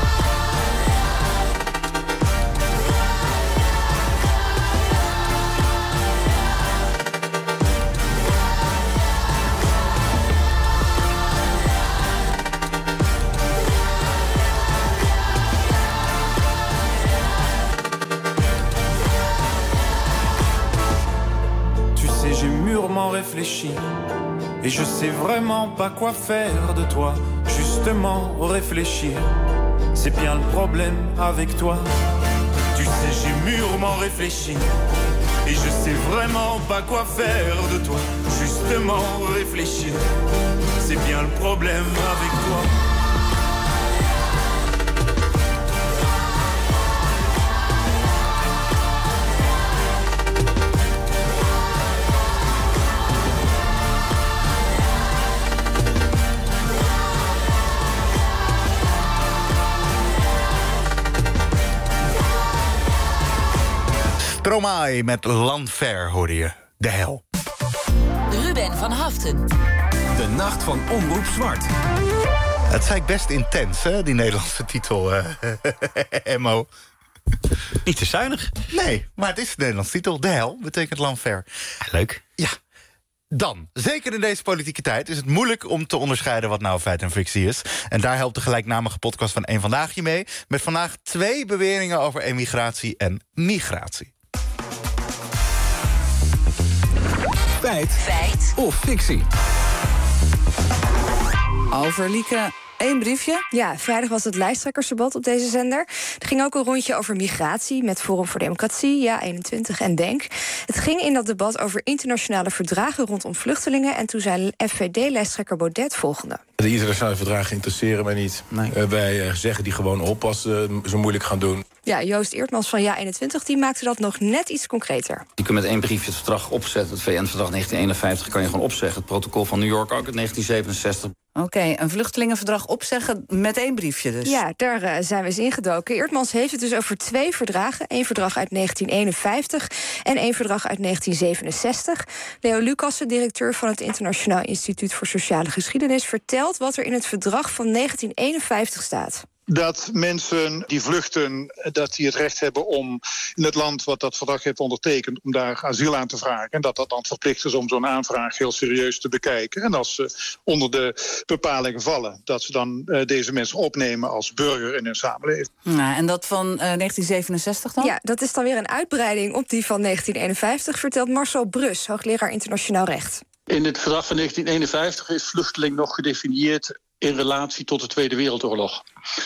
Réfléchi et je sais vraiment pas quoi faire de toi. Justement réfléchir, c'est bien le problème avec toi. Tu sais j'ai mûrement réfléchi et je sais vraiment pas quoi faire de toi. Justement réfléchir, c'est bien le problème avec toi. Stromae met L'Enfer hoorde je. De hel. Ruben van Haften. De nacht van Omroep Zwart. Het is eigenlijk best intens, hè, die Nederlandse titel, Mo. Niet te zuinig. Nee, maar het is de Nederlandse titel. De hel betekent L'Enfer. Leuk. Ja. Dan, zeker in deze politieke tijd, is het moeilijk om te onderscheiden wat nou feit en fictie is. En daar helpt de gelijknamige podcast van Eén Vandaag je mee. Met vandaag 2 beweringen over emigratie en migratie. Feit of fictie? Over Lieke. 1 briefje. Ja, vrijdag was het lijsttrekkersdebat op deze zender. Er ging ook een rondje over migratie met Forum voor Democratie, Ja21 en DENK. Het ging in dat debat over internationale verdragen rondom vluchtelingen. En toen zei FVD-lijsttrekker Baudet volgende. De internationale verdragen interesseren mij niet. Nee. Wij zeggen die gewoon op als ze zo moeilijk gaan doen. Ja, Joost Eertmans van Ja21 die maakte dat nog net iets concreter. Je kunt met 1 briefje het verdrag opzetten. Het VN-verdrag 1951 kan je gewoon opzeggen. Het protocol van New York ook uit 1967. Oké, een vluchtelingenverdrag opzeggen met 1 briefje dus. Ja, daar zijn we eens ingedoken. Eertmans heeft het dus over 2 verdragen. 1 verdrag uit 1951 en 1 verdrag uit 1967. Leo Lucassen, directeur van het Internationaal Instituut voor Sociale Geschiedenis, vertelt wat er in het verdrag van 1951 staat. Dat mensen die vluchten, dat die het recht hebben om in het land wat dat verdrag heeft ondertekend, om daar asiel aan te vragen. En dat dan verplicht is om zo'n aanvraag heel serieus te bekijken. En als ze onder de bepalingen vallen, dat ze dan deze mensen opnemen als burger in hun samenleving. Nou, en dat van 1967 dan? Ja, dat is dan weer een uitbreiding op die van 1951, vertelt Marcel Brus, hoogleraar internationaal recht. In het verdrag van 1951 is vluchteling nog gedefinieerd in relatie tot de Tweede Wereldoorlog.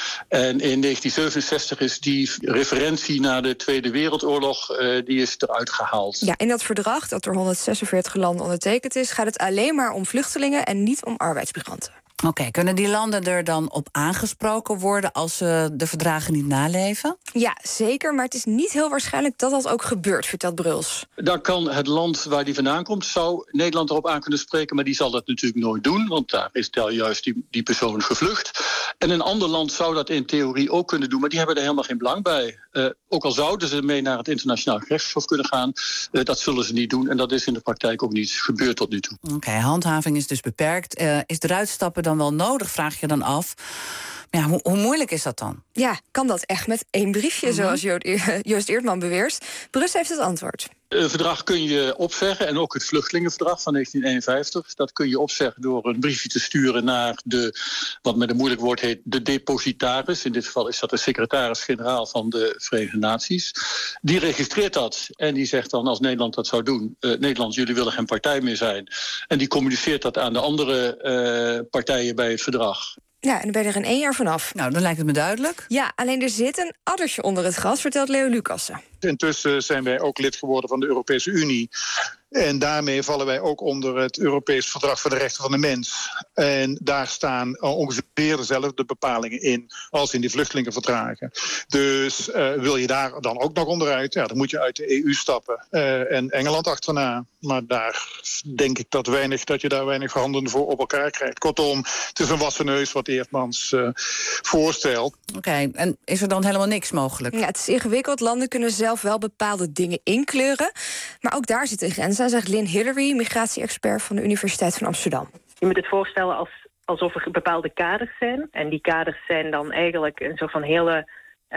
En in 1967 is die referentie naar de Tweede Wereldoorlog die is eruit gehaald. Ja, in dat verdrag, dat door 146 landen ondertekend is, gaat het alleen maar om vluchtelingen en niet om arbeidsmigranten. Oké, kunnen die landen er dan op aangesproken worden als ze de verdragen niet naleven? Ja, zeker, maar het is niet heel waarschijnlijk dat dat ook gebeurt, vertelt Bruls. Dan kan het land waar die vandaan komt, zou Nederland erop aan kunnen spreken, maar die zal dat natuurlijk nooit doen, want daar is juist die persoon gevlucht. En een ander land zou dat in theorie ook kunnen doen, maar die hebben er helemaal geen belang bij. Ook al zouden ze mee naar het internationaal gerechtshof kunnen gaan, dat zullen ze niet doen en dat is in de praktijk ook niet gebeurd tot nu toe. Oké, handhaving is dus beperkt. Is eruit stappen dan wel nodig, vraag je dan af. Ja, hoe moeilijk is dat dan? Ja, kan dat echt met 1 briefje, zoals Joost Eertman beweert? Brus heeft het antwoord. Een verdrag kun je opzeggen, en ook het vluchtelingenverdrag van 1951... dat kun je opzeggen door een briefje te sturen naar wat met een moeilijk woord heet, de depositaris. In dit geval is dat de secretaris-generaal van de Verenigde Naties. Die registreert dat en die zegt dan, als Nederland dat zou doen, Nederland, jullie willen geen partij meer zijn. En die communiceert dat aan de andere partijen bij het verdrag. Ja, en dan ben je er in 1 jaar vanaf. Nou, dan lijkt het me duidelijk. Ja, alleen er zit een addertje onder het gras, vertelt Leo Lucassen. Intussen zijn wij ook lid geworden van de Europese Unie. En daarmee vallen wij ook onder het Europees Verdrag voor de Rechten van de Mens. En daar staan ongeveer dezelfde bepalingen in als in die vluchtelingenverdragen. Dus wil je daar dan ook nog onderuit, ja, dan moet je uit de EU stappen. En Engeland achterna. Maar daar denk ik dat je daar weinig handen voor op elkaar krijgt. Kortom, het is een wassen neus wat Eertmans voorstelt. Oké, en is er dan helemaal niks mogelijk? Ja, het is ingewikkeld. Landen kunnen zelf wel bepaalde dingen inkleuren. Maar ook daar zit een grens aan, zegt Lynn Hillary, migratie-expert van de Universiteit van Amsterdam. Je moet het voorstellen alsof er bepaalde kaders zijn. En die kaders zijn dan eigenlijk een soort van hele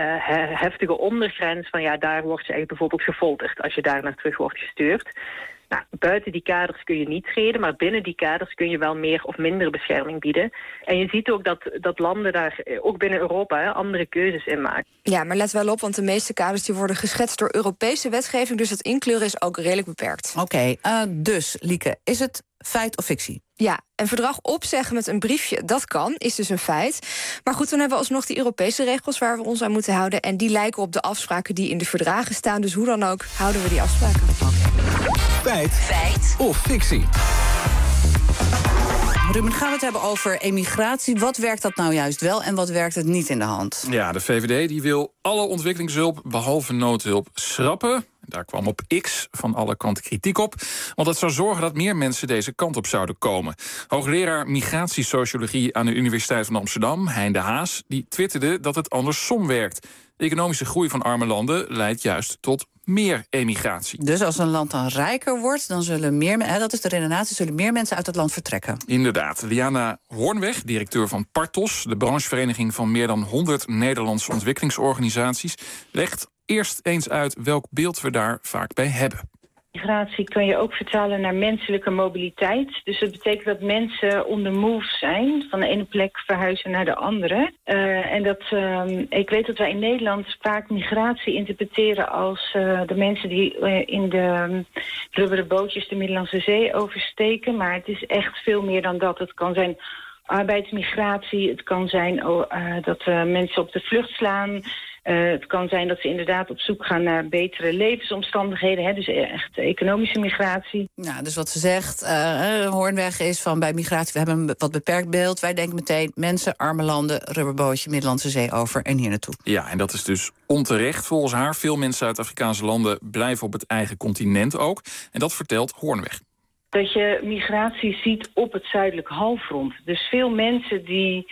heftige ondergrens van ja, daar wordt je eigenlijk bijvoorbeeld gefolterd als je daar naar terug wordt gestuurd. Nou, buiten die kaders kun je niet treden, maar binnen die kaders kun je wel meer of minder bescherming bieden. En je ziet ook dat landen daar, ook binnen Europa, andere keuzes in maken. Ja, maar let wel op, want de meeste kaders die worden geschetst door Europese wetgeving, dus het inkleuren is ook redelijk beperkt. Oké, dus Lieke, is het feit of fictie? Ja, een verdrag opzeggen met een briefje, dat kan, is dus een feit. Maar goed, dan hebben we alsnog die Europese regels waar we ons aan moeten houden. En die lijken op de afspraken die in de verdragen staan. Dus hoe dan ook, houden we die afspraken. Feit of fictie? Ruben, gaan we het hebben over emigratie. Wat werkt dat nou juist wel en wat werkt het niet in de hand? Ja, de VVD die wil alle ontwikkelingshulp behalve noodhulp schrappen. Daar kwam op X van alle kanten kritiek op. Want dat zou zorgen dat meer mensen deze kant op zouden komen. Hoogleraar migratiesociologie aan de Universiteit van Amsterdam, Hein de Haas, die twitterde dat het andersom werkt. De economische groei van arme landen leidt juist tot meer emigratie. Dus als een land dan rijker wordt, dan zullen dat is de redenatie, zullen meer mensen uit het land vertrekken. Inderdaad. Liana Hoornweg, directeur van Partos, de branchevereniging van meer dan 100 Nederlandse ontwikkelingsorganisaties, legt eerst eens uit welk beeld we daar vaak bij hebben. Migratie kun je ook vertalen naar menselijke mobiliteit. Dus dat betekent dat mensen on the move zijn, van de ene plek verhuizen naar de andere. Ik weet dat wij in Nederland vaak migratie interpreteren als de mensen die in de rubberen bootjes de Middellandse Zee oversteken. Maar het is echt veel meer dan dat. Het kan zijn arbeidsmigratie, het kan zijn dat mensen op de vlucht slaan. Het kan zijn dat ze inderdaad op zoek gaan naar betere levensomstandigheden. Dus echt economische migratie. Nou, dus wat ze zegt, Hoornweg is van bij migratie, we hebben een wat beperkt beeld. Wij denken meteen mensen, arme landen, rubberbootje, Middellandse Zee over en hier naartoe. Ja, en dat is dus onterecht volgens haar. Veel mensen uit Afrikaanse landen blijven op het eigen continent ook. En dat vertelt Hoornweg. dat je migratie ziet op het zuidelijk halfrond. Dus veel mensen die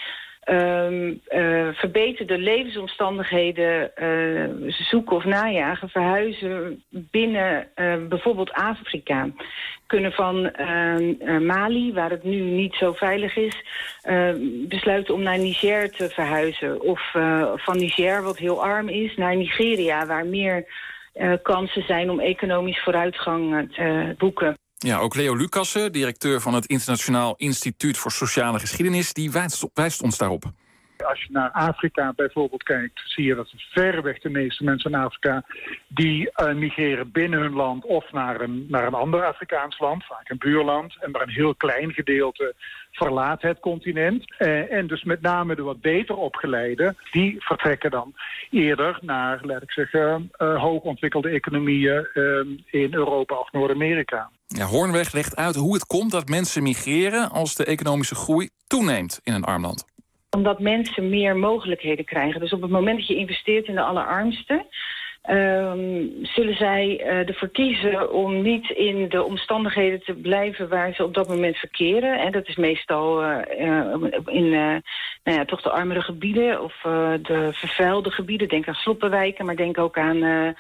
verbeterde levensomstandigheden zoeken of najagen, verhuizen binnen bijvoorbeeld Afrika. Kunnen van Mali, waar het nu niet zo veilig is, besluiten om naar Niger te verhuizen. Of van Niger, wat heel arm is, naar Nigeria, waar meer kansen zijn om economisch vooruitgang te boeken. Ja, ook Leo Lucassen, directeur van het Internationaal Instituut voor Sociale Geschiedenis, die wijst ons daarop. Als je naar Afrika bijvoorbeeld kijkt, zie je dat verreweg de meeste mensen in Afrika die migreren binnen hun land of naar een ander Afrikaans land, vaak een buurland. En maar een heel klein gedeelte verlaat het continent. En dus met name de wat beter opgeleiden, die vertrekken dan eerder naar, laat ik zeggen, hoogontwikkelde economieën in Europa of Noord-Amerika. Ja, Hoornweg legt uit hoe het komt dat mensen migreren als de economische groei toeneemt in een arm land. Omdat mensen meer mogelijkheden krijgen. Dus op het moment dat je investeert in de allerarmsten, zullen zij ervoor kiezen om niet in de omstandigheden te blijven waar ze op dat moment verkeren. En dat is meestal in toch de armere gebieden of de vervuilde gebieden. Denk aan sloppenwijken, maar denk ook aan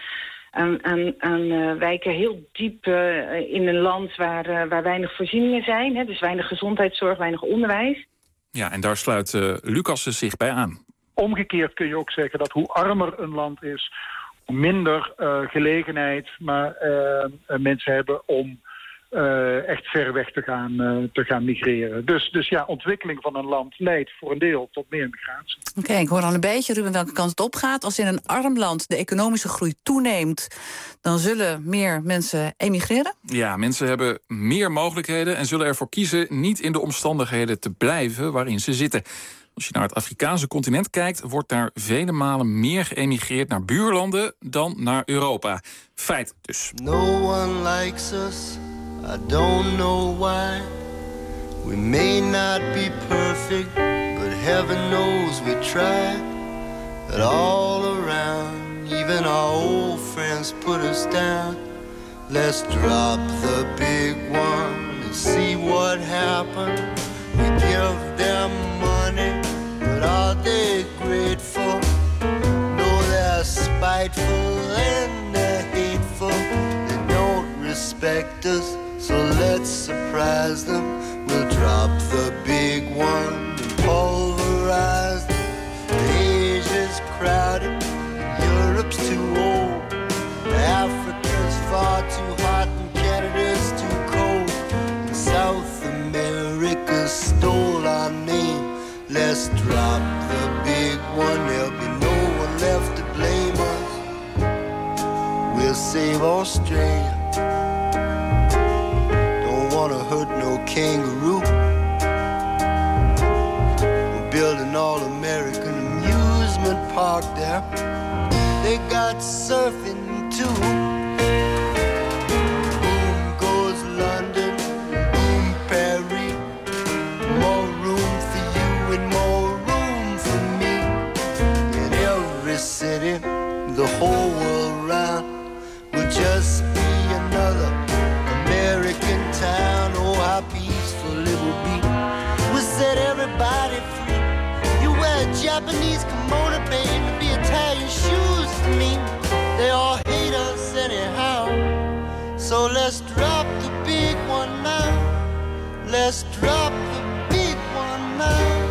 wijken heel diep in een land waar weinig voorzieningen zijn. Hè, dus weinig gezondheidszorg, weinig onderwijs. Ja, en daar sluit Lucassen zich bij aan. Omgekeerd kun je ook zeggen dat hoe armer een land is, hoe minder gelegenheid maar mensen hebben om echt ver weg te gaan migreren. Dus ja, ontwikkeling van een land leidt voor een deel tot meer migratie. Oké, ik hoor al een beetje, Ruben, welke kant het opgaat. Als in een arm land de economische groei toeneemt, dan zullen meer mensen emigreren? Ja, mensen hebben meer mogelijkheden en zullen ervoor kiezen niet in de omstandigheden te blijven waarin ze zitten. Als je naar het Afrikaanse continent kijkt, wordt daar vele malen meer geëmigreerd naar buurlanden dan naar Europa. Feit dus. No one likes us. I don't know why. We may not be perfect, but heaven knows we try. But all around, even our old friends put us down. Let's drop the big one and see what happens. We give them money, but are they grateful? No, they're spiteful and they're hateful. They don't respect us. So let's surprise them. We'll drop the big one and pulverize them. Asia's crowded, Europe's too old. Africa's far too hot and Canada's too cold. And South America stole our name. Let's drop the big one. There'll be no one left to blame us. We'll save Australia. Wanna hurt no kangaroo. We're building all-American amusement park there. They got surfing too. Boom goes London, boom Paris. More room for you and more room for me. In every city, the whole world round will just be another American town. Oh, how peaceful it will be. We'll set everybody free. You wear a Japanese kimono, babe, to be Italian shoes to me. They all hate us anyhow. So let's drop the big one now. Let's drop the big one now.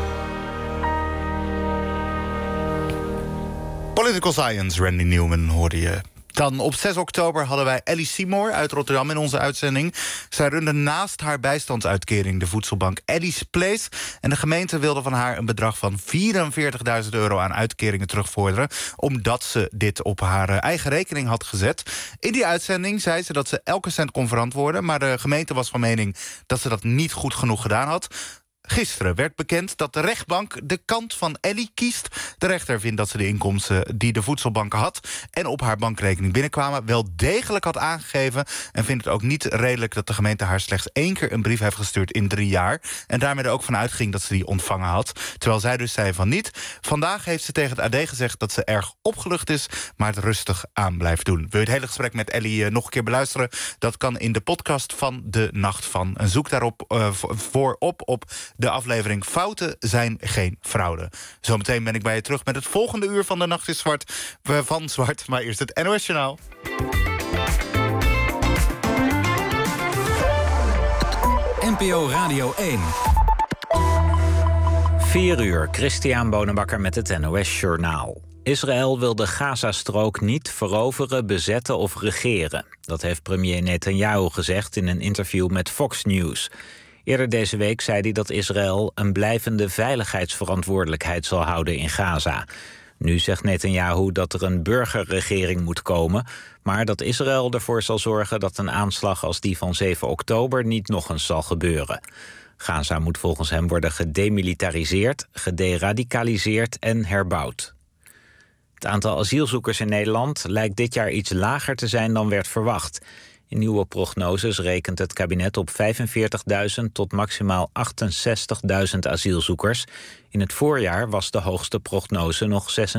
Political Science, Randy Newman hoorde je. Dan op 6 oktober hadden wij Ellie Seymour uit Rotterdam in onze uitzending. Zij runde naast haar bijstandsuitkering de voedselbank Ellie's Place. En de gemeente wilde van haar een bedrag van €44.000 aan uitkeringen terugvorderen, omdat ze dit op haar eigen rekening had gezet. In die uitzending zei ze dat ze elke cent kon verantwoorden, maar de gemeente was van mening dat ze dat niet goed genoeg gedaan had. Gisteren werd bekend dat de rechtbank de kant van Ellie kiest. De rechter vindt dat ze de inkomsten die de voedselbank had en op haar bankrekening binnenkwamen wel degelijk had aangegeven, en vindt het ook niet redelijk dat de gemeente haar slechts 1 keer een brief heeft gestuurd in 3 jaar... en daarmee er ook van uitging dat ze die ontvangen had. Terwijl zij dus zei van niet. Vandaag heeft ze tegen het AD gezegd dat ze erg opgelucht is, maar het rustig aan blijft doen. Wil je het hele gesprek met Ellie nog een keer beluisteren? Dat kan in de podcast van De Nacht van. En zoek daarop op de aflevering Fouten zijn geen fraude. Zometeen ben ik bij je terug met het volgende uur van De Nacht is Zwart. Van Zwart, maar eerst het NOS Journaal. NPO Radio 1. 4 uur, Christian Bonenbakker met het NOS Journaal. Israël wil de Gazastrook niet veroveren, bezetten of regeren. Dat heeft premier Netanyahu gezegd in een interview met Fox News. Eerder deze week zei hij dat Israël een blijvende veiligheidsverantwoordelijkheid zal houden in Gaza. Nu zegt Netanyahu dat er een burgerregering moet komen, maar dat Israël ervoor zal zorgen dat een aanslag als die van 7 oktober niet nog eens zal gebeuren. Gaza moet volgens hem worden gedemilitariseerd, gederadicaliseerd en herbouwd. Het aantal asielzoekers in Nederland lijkt dit jaar iets lager te zijn dan werd verwacht. In nieuwe prognoses rekent het kabinet op 45.000 tot maximaal 68.000 asielzoekers. In het voorjaar was de hoogste prognose nog 76.000.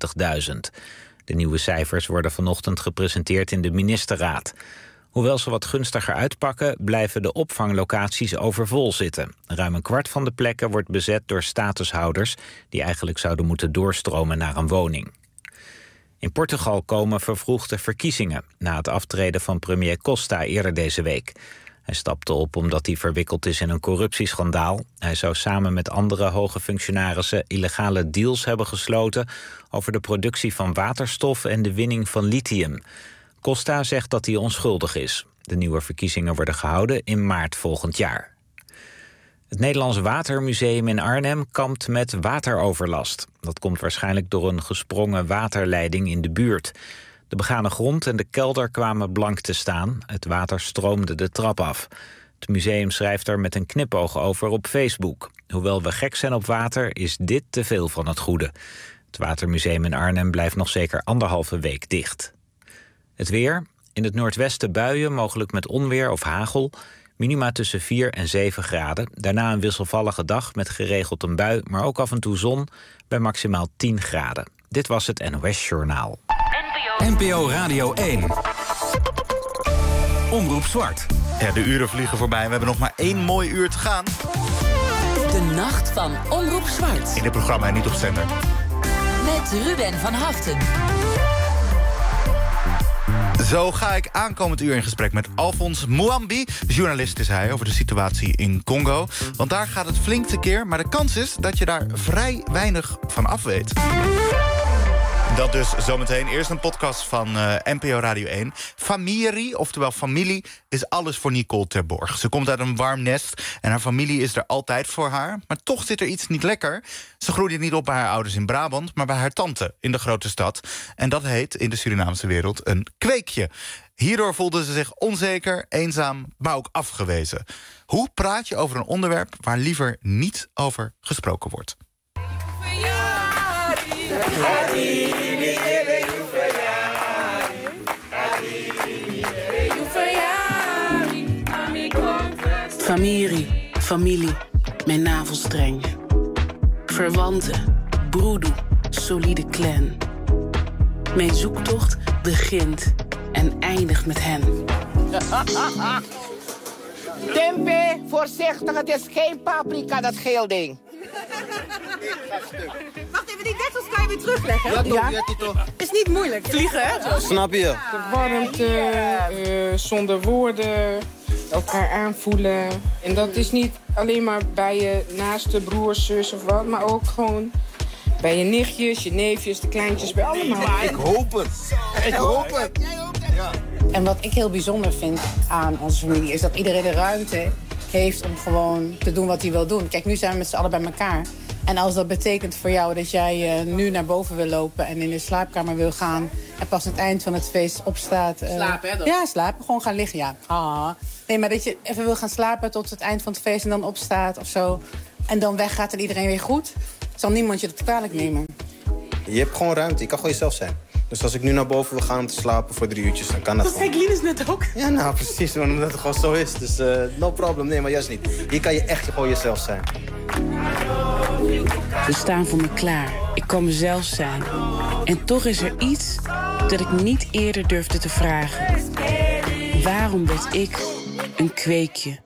De nieuwe cijfers worden vanochtend gepresenteerd in de ministerraad. Hoewel ze wat gunstiger uitpakken, blijven de opvanglocaties overvol zitten. Ruim een kwart van de plekken wordt bezet door statushouders die eigenlijk zouden moeten doorstromen naar een woning. In Portugal komen vervroegde verkiezingen na het aftreden van premier Costa eerder deze week. Hij stapte op omdat hij verwikkeld is in een corruptieschandaal. Hij zou samen met andere hoge functionarissen illegale deals hebben gesloten over de productie van waterstof en de winning van lithium. Costa zegt dat hij onschuldig is. De nieuwe verkiezingen worden gehouden in maart volgend jaar. Het Nederlands Watermuseum in Arnhem kampt met wateroverlast. Dat komt waarschijnlijk door een gesprongen waterleiding in de buurt. De begane grond en de kelder kwamen blank te staan. Het water stroomde de trap af. Het museum schrijft er met een knipoog over op Facebook. Hoewel we gek zijn op water, is dit te veel van het goede. Het Watermuseum in Arnhem blijft nog zeker 1,5 week dicht. Het weer. In het noordwesten buien, mogelijk met onweer of hagel. Minima tussen 4 en 7 graden. Daarna een wisselvallige dag met geregeld een bui, maar ook af en toe zon bij maximaal 10 graden. Dit was het NOS Journaal. NPO Radio 1. Omroep Zwart. Ja, de uren vliegen voorbij en we hebben nog maar 1 mooi uur te gaan. De Nacht van Omroep Zwart. In het programma en niet op zender. Met Ruben van Haften. Zo ga ik aankomend uur in gesprek met Alphonse Mouambi. Journalist is hij over de situatie in Congo. Want daar gaat het flink tekeer, maar de kans is dat je daar vrij weinig van af weet. Dat dus zometeen. Eerst een podcast van NPO Radio 1. Familie, oftewel familie, is alles voor Nicole Terborg. Ze komt uit een warm nest en haar familie is er altijd voor haar. Maar toch zit er iets niet lekker. Ze groeide niet op bij haar ouders in Brabant, maar bij haar tante in de grote stad. En dat heet in de Surinaamse wereld een kweekje. Hierdoor voelde ze zich onzeker, eenzaam, maar ook afgewezen. Hoe praat je over een onderwerp waar liever niet over gesproken wordt? Familie, mijn navelstreng. Verwanten, broedoe, solide clan. Mijn zoektocht begint en eindigt met hen. Tempeh, voorzichtig, het is geen paprika, dat geel ding. Wacht even, die deksels kan je weer terugleggen. Ja, toch? Is niet moeilijk. Vliegen, hè? Snap je? De warmte, zonder woorden, elkaar aanvoelen. En dat is niet alleen maar bij je naaste broers, zus of wat, maar ook gewoon bij je nichtjes, je neefjes, de kleintjes, bij allemaal. Ik hoop het. Ik hoop het. Ja. En wat ik heel bijzonder vind aan onze familie is dat iedereen de ruimte heeft om gewoon te doen wat hij wil doen. Kijk, nu zijn we met z'n allen bij elkaar. En als dat betekent voor jou dat jij nu naar boven wil lopen en in de slaapkamer wil gaan en pas aan het eind van het feest opstaat. Slapen, hè? Ja, slapen. Gewoon gaan liggen, ja. Nee, maar dat je even wil gaan slapen tot het eind van het feest en dan opstaat of zo. en dan weggaat en iedereen weer goed... zal niemand je dat kwalijk nemen. Je hebt gewoon ruimte, je kan gewoon jezelf zijn. Dus als ik nu naar boven wil gaan om te slapen voor 3 uurtjes, dan kan dat gewoon. Dat zei Linus net ook. Ja, nou precies, maar omdat het gewoon zo is. Dus no problem, nee, maar juist niet. Hier kan je echt gewoon jezelf zijn. Ze staan voor me klaar. Ik kan mezelf zijn. En toch is er iets dat ik niet eerder durfde te vragen. Waarom werd ik een kweekje?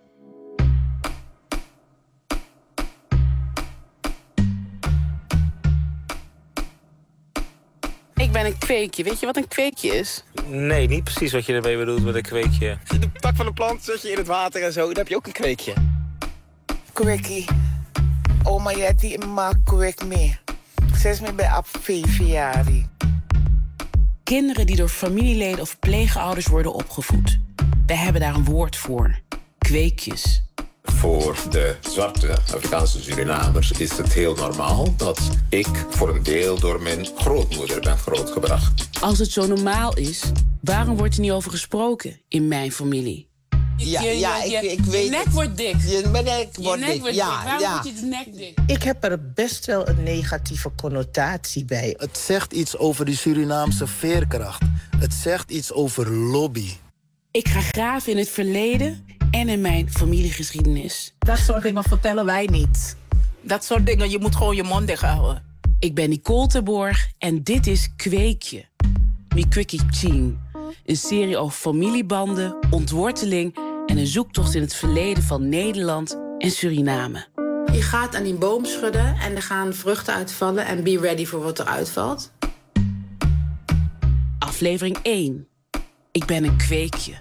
Ik ben een kweekje. Weet je wat een kweekje is? Nee, niet precies wat je ermee bedoelt met een kweekje. De tak van een plant zet je in het water en zo, dan heb je ook een kweekje. Kwekkie. Oma Jetty maakt kwek mee. Zes me bij op 5 jaar. Kinderen die door familieleden of pleegouders worden opgevoed. Wij hebben daar een woord voor. Kweekjes. Voor de zwarte Afrikaanse Surinamers is het heel normaal dat ik voor een deel door mijn grootmoeder ben grootgebracht. Als het zo normaal is, waarom wordt er niet over gesproken in mijn familie? Ik weet je nek wordt dik. Je nek wordt dik. Waarom wordt je nek dik? Ik heb er best wel een negatieve connotatie bij. Het zegt iets over die Surinaamse veerkracht. Het zegt iets over lobby. Ik ga graven in het verleden en in mijn familiegeschiedenis. Dat soort dingen vertellen wij niet. Dat soort dingen, je moet gewoon je mond dicht houden. Ik ben Nicole Terborg en dit is Kweekje. Mikwiki Ching. Een serie over familiebanden, ontworteling en een zoektocht in het verleden van Nederland en Suriname. Je gaat aan die boom schudden en er gaan vruchten uitvallen... en be ready voor wat er uitvalt. Aflevering 1. Ik ben een kweekje.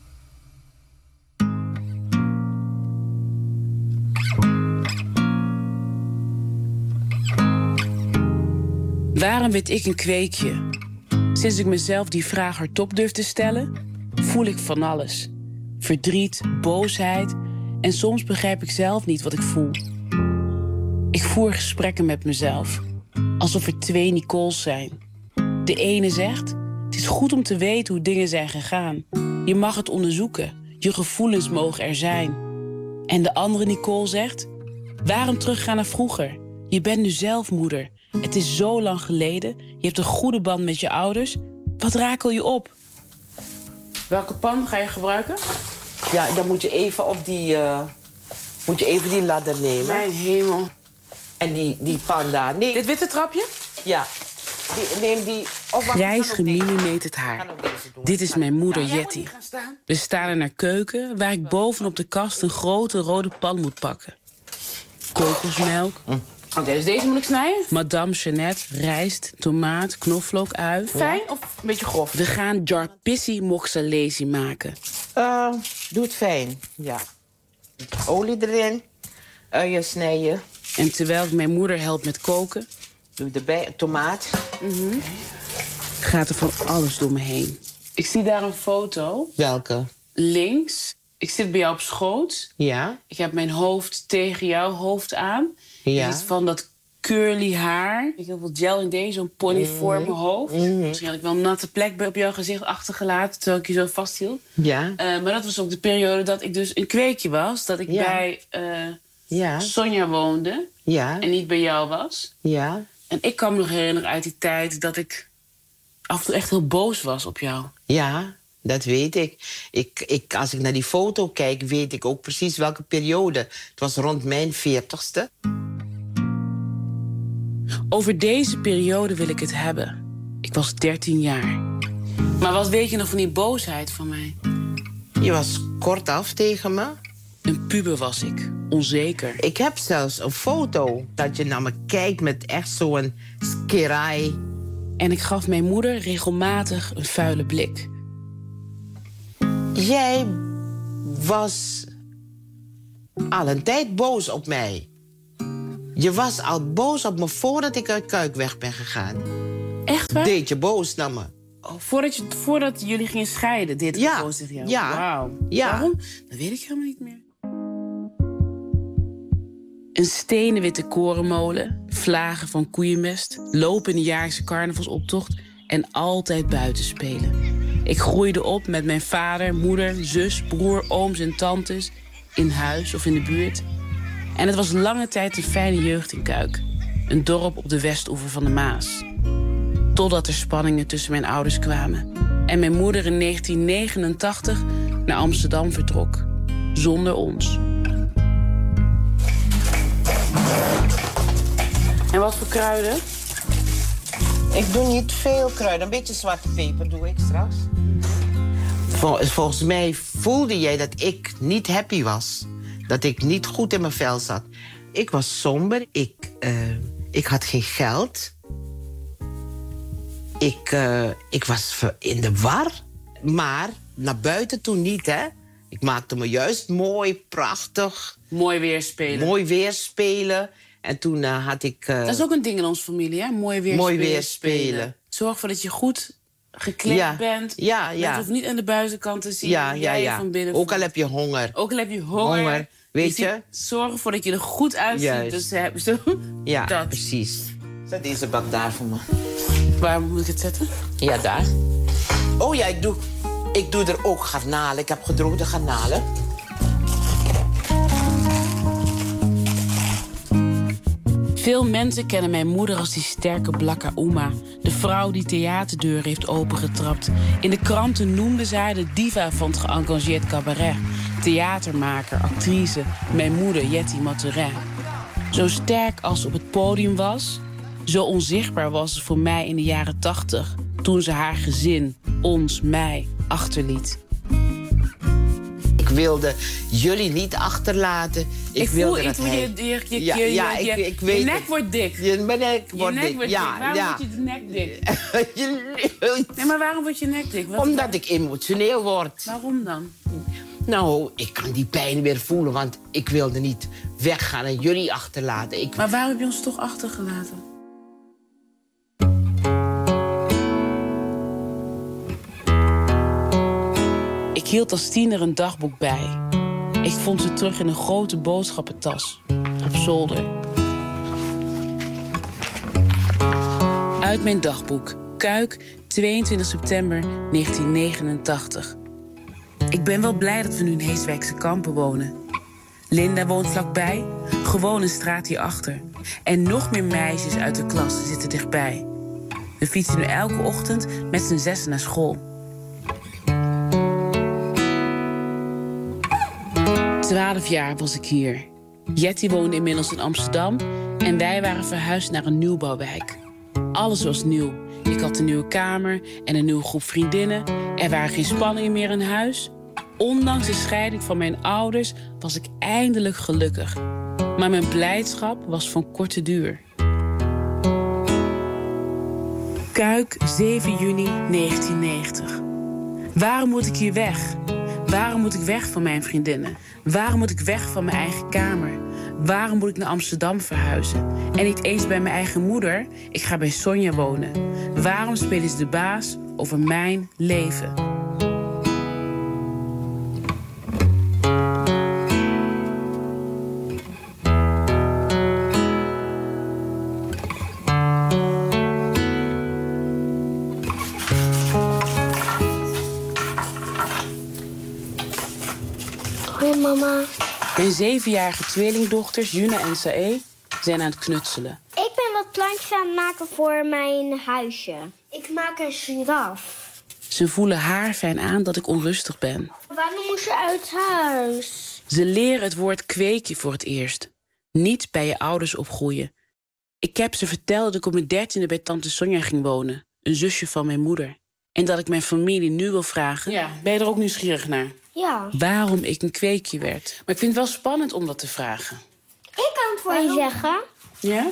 Waarom werd ik een kweekje? Sinds ik mezelf die vraag hardop durf te stellen, voel ik van alles. Verdriet, boosheid en soms begrijp ik zelf niet wat ik voel. Ik voer gesprekken met mezelf, alsof er 2 Nicoles zijn. De ene zegt, het is goed om te weten hoe dingen zijn gegaan. Je mag het onderzoeken, je gevoelens mogen er zijn. En de andere Nicole zegt, waarom teruggaan naar vroeger? Je bent nu zelf moeder. Het is zo lang geleden. Je hebt een goede band met je ouders. Wat rakel je op? Welke pan ga je gebruiken? Ja, dan moet je even op die... moet je even die ladder nemen. Mijn hemel. En die pan daar. Nee. Dit witte trapje? Ja. Neem die... Grijs gemillimeterd haar. Dit is mijn moeder Jetty. We staan in haar keuken, waar ik bovenop de kast een grote rode pan moet pakken. Kokosmelk. Oké, dus deze moet ik snijden? Madame Jeannette, rijst, tomaat, knoflook, ui. Fijn of een beetje grof? We gaan jarpissi moxalesi maken. Doe het fijn, ja. Olie erin, uien snijden. En terwijl ik mijn moeder helpt met koken... Doe erbij tomaat. Gaat er van alles door me heen. Ik zie daar een foto. Welke? Links. Ik zit bij jou op schoot. Ja. Ik heb mijn hoofd tegen jouw hoofd aan. Ja. Het is van dat curly haar. Ik heb heel veel gel in deze, zo'n pony voor mijn hoofd. Misschien had ik wel een natte plek op jouw gezicht achtergelaten... terwijl ik je zo vasthield. Ja. Maar dat was ook de periode dat ik dus een kweekje was. Dat ik bij Sonja woonde. Ja. En niet bij jou was. Ja. En ik kan me nog herinneren uit die tijd dat ik af en toe echt heel boos was op jou. Ja, dat weet ik. Als ik naar die foto kijk, weet ik ook precies welke periode. Het was rond mijn 40ste. Over deze periode wil ik het hebben. Ik was 13 jaar. Maar wat weet je nog van die boosheid van mij? Je was kortaf tegen me. Een puber was ik, onzeker. Ik heb zelfs een foto dat je naar me kijkt met echt zo'n skeraai. En ik gaf mijn moeder regelmatig een vuile blik. Jij was al een tijd boos op mij. Je was al boos op me voordat ik uit Kuikweg ben gegaan. Echt waar? Deed je boos naar me. Oh, voordat jullie gingen scheiden, deed ik boos tegen jou? Ja. Wauw. Ja. Waarom? Dat weet ik helemaal niet meer. Een stenen witte korenmolen, vlagen van koeienmest... lopen in de jaarlijkse carnavalsoptocht en altijd buiten spelen. Ik groeide op met mijn vader, moeder, zus, broer, ooms en tantes... in huis of in de buurt. En het was lange tijd een fijne jeugd in Kuik. Een dorp op de westoever van de Maas. Totdat er spanningen tussen mijn ouders kwamen. En mijn moeder in 1989 naar Amsterdam vertrok. Zonder ons. En wat voor kruiden? Ik doe niet veel kruiden. Een beetje zwarte peper doe ik straks. Volgens mij voelde jij dat ik niet happy was. Dat ik niet goed in mijn vel zat. Ik was somber. Ik had geen geld. Ik was in de war. Maar naar buiten toe niet, hè. Ik maakte me juist mooi, prachtig. Mooi weerspelen. Mooi weerspelen. En toen had ik... dat is ook een ding in onze familie, hè? Mooi weerspelen. Zorg ervoor dat je goed gekleed bent. Ja. Dat hoeft niet aan de buitenkant te zien. Ja. Van binnen ook al heb je honger. Weet je? Zorg ervoor dat je er goed uitziet. Juist. Dus, ja, dat. Precies. Zet deze bak daar voor me. Waar moet ik het zetten? Ja, daar. Oh ja, ik doe er ook garnalen. Ik heb gedroogde garnalen. Veel mensen kennen mijn moeder als die sterke Blakka Ouma. De vrouw die theaterdeuren heeft opengetrapt. In de kranten noemden ze haar de diva van het geëngageerd cabaret. Theatermaker, actrice, mijn moeder Jetty Maturin. Zo sterk als ze op het podium was, zo onzichtbaar was ze voor mij in de jaren 80... toen ze haar gezin, ons, mij, achterliet. Ik wilde jullie niet achterlaten. Ik wilde dat hij... Je nek wordt dik. Mijn nek wordt dik. Waarom wordt je nek dik? Nee, maar waarom wordt je nek dik? Omdat ik emotioneel word. Waarom dan? Nou, ik kan die pijn weer voelen, want ik wilde niet weggaan en jullie achterlaten. Maar waarom heb je ons toch achtergelaten? Ik hield als tiener een dagboek bij. Ik vond ze terug in een grote boodschappentas. Op zolder. Uit mijn dagboek. Kuik, 22 september 1989. Ik ben wel blij dat we nu in Heeswijkse Kampen wonen. Linda woont vlakbij, gewoon een straat hierachter. En nog meer meisjes uit de klas zitten dichtbij. We fietsen nu elke ochtend met z'n zessen naar school. 12 jaar was ik hier. Jetty woonde inmiddels in Amsterdam en wij waren verhuisd naar een nieuwbouwwijk. Alles was nieuw. Ik had een nieuwe kamer en een nieuwe groep vriendinnen. Er waren geen spanningen meer in huis. Ondanks de scheiding van mijn ouders was ik eindelijk gelukkig. Maar mijn blijdschap was van korte duur. Kuik, 7 juni 1990. Waarom moet ik hier weg? Waarom moet ik weg van mijn vriendinnen? Waarom moet ik weg van mijn eigen kamer? Waarom moet ik naar Amsterdam verhuizen? En niet eens bij mijn eigen moeder. Ik ga bij Sonja wonen. Waarom spelen ze de baas over mijn leven? Hoi mama. Mijn 7-jarige tweelingdochters, Juna en Sae, zijn aan het knutselen. Ik ben wat plantjes aan het maken voor mijn huisje. Ik maak een giraf. Ze voelen haarfijn aan dat ik onrustig ben. Waarom moest je uit huis? Ze leren het woord kweekje voor het eerst. Niet bij je ouders opgroeien. Ik heb ze verteld dat ik op mijn 13e bij tante Sonja ging wonen. Een zusje van mijn moeder. En dat ik mijn familie nu wil vragen... Ja. Ben je er ook nieuwsgierig naar? Ja. Waarom ik een kweekje werd. Maar ik vind het wel spannend om dat te vragen. Ik kan het voor je zeggen. Ja?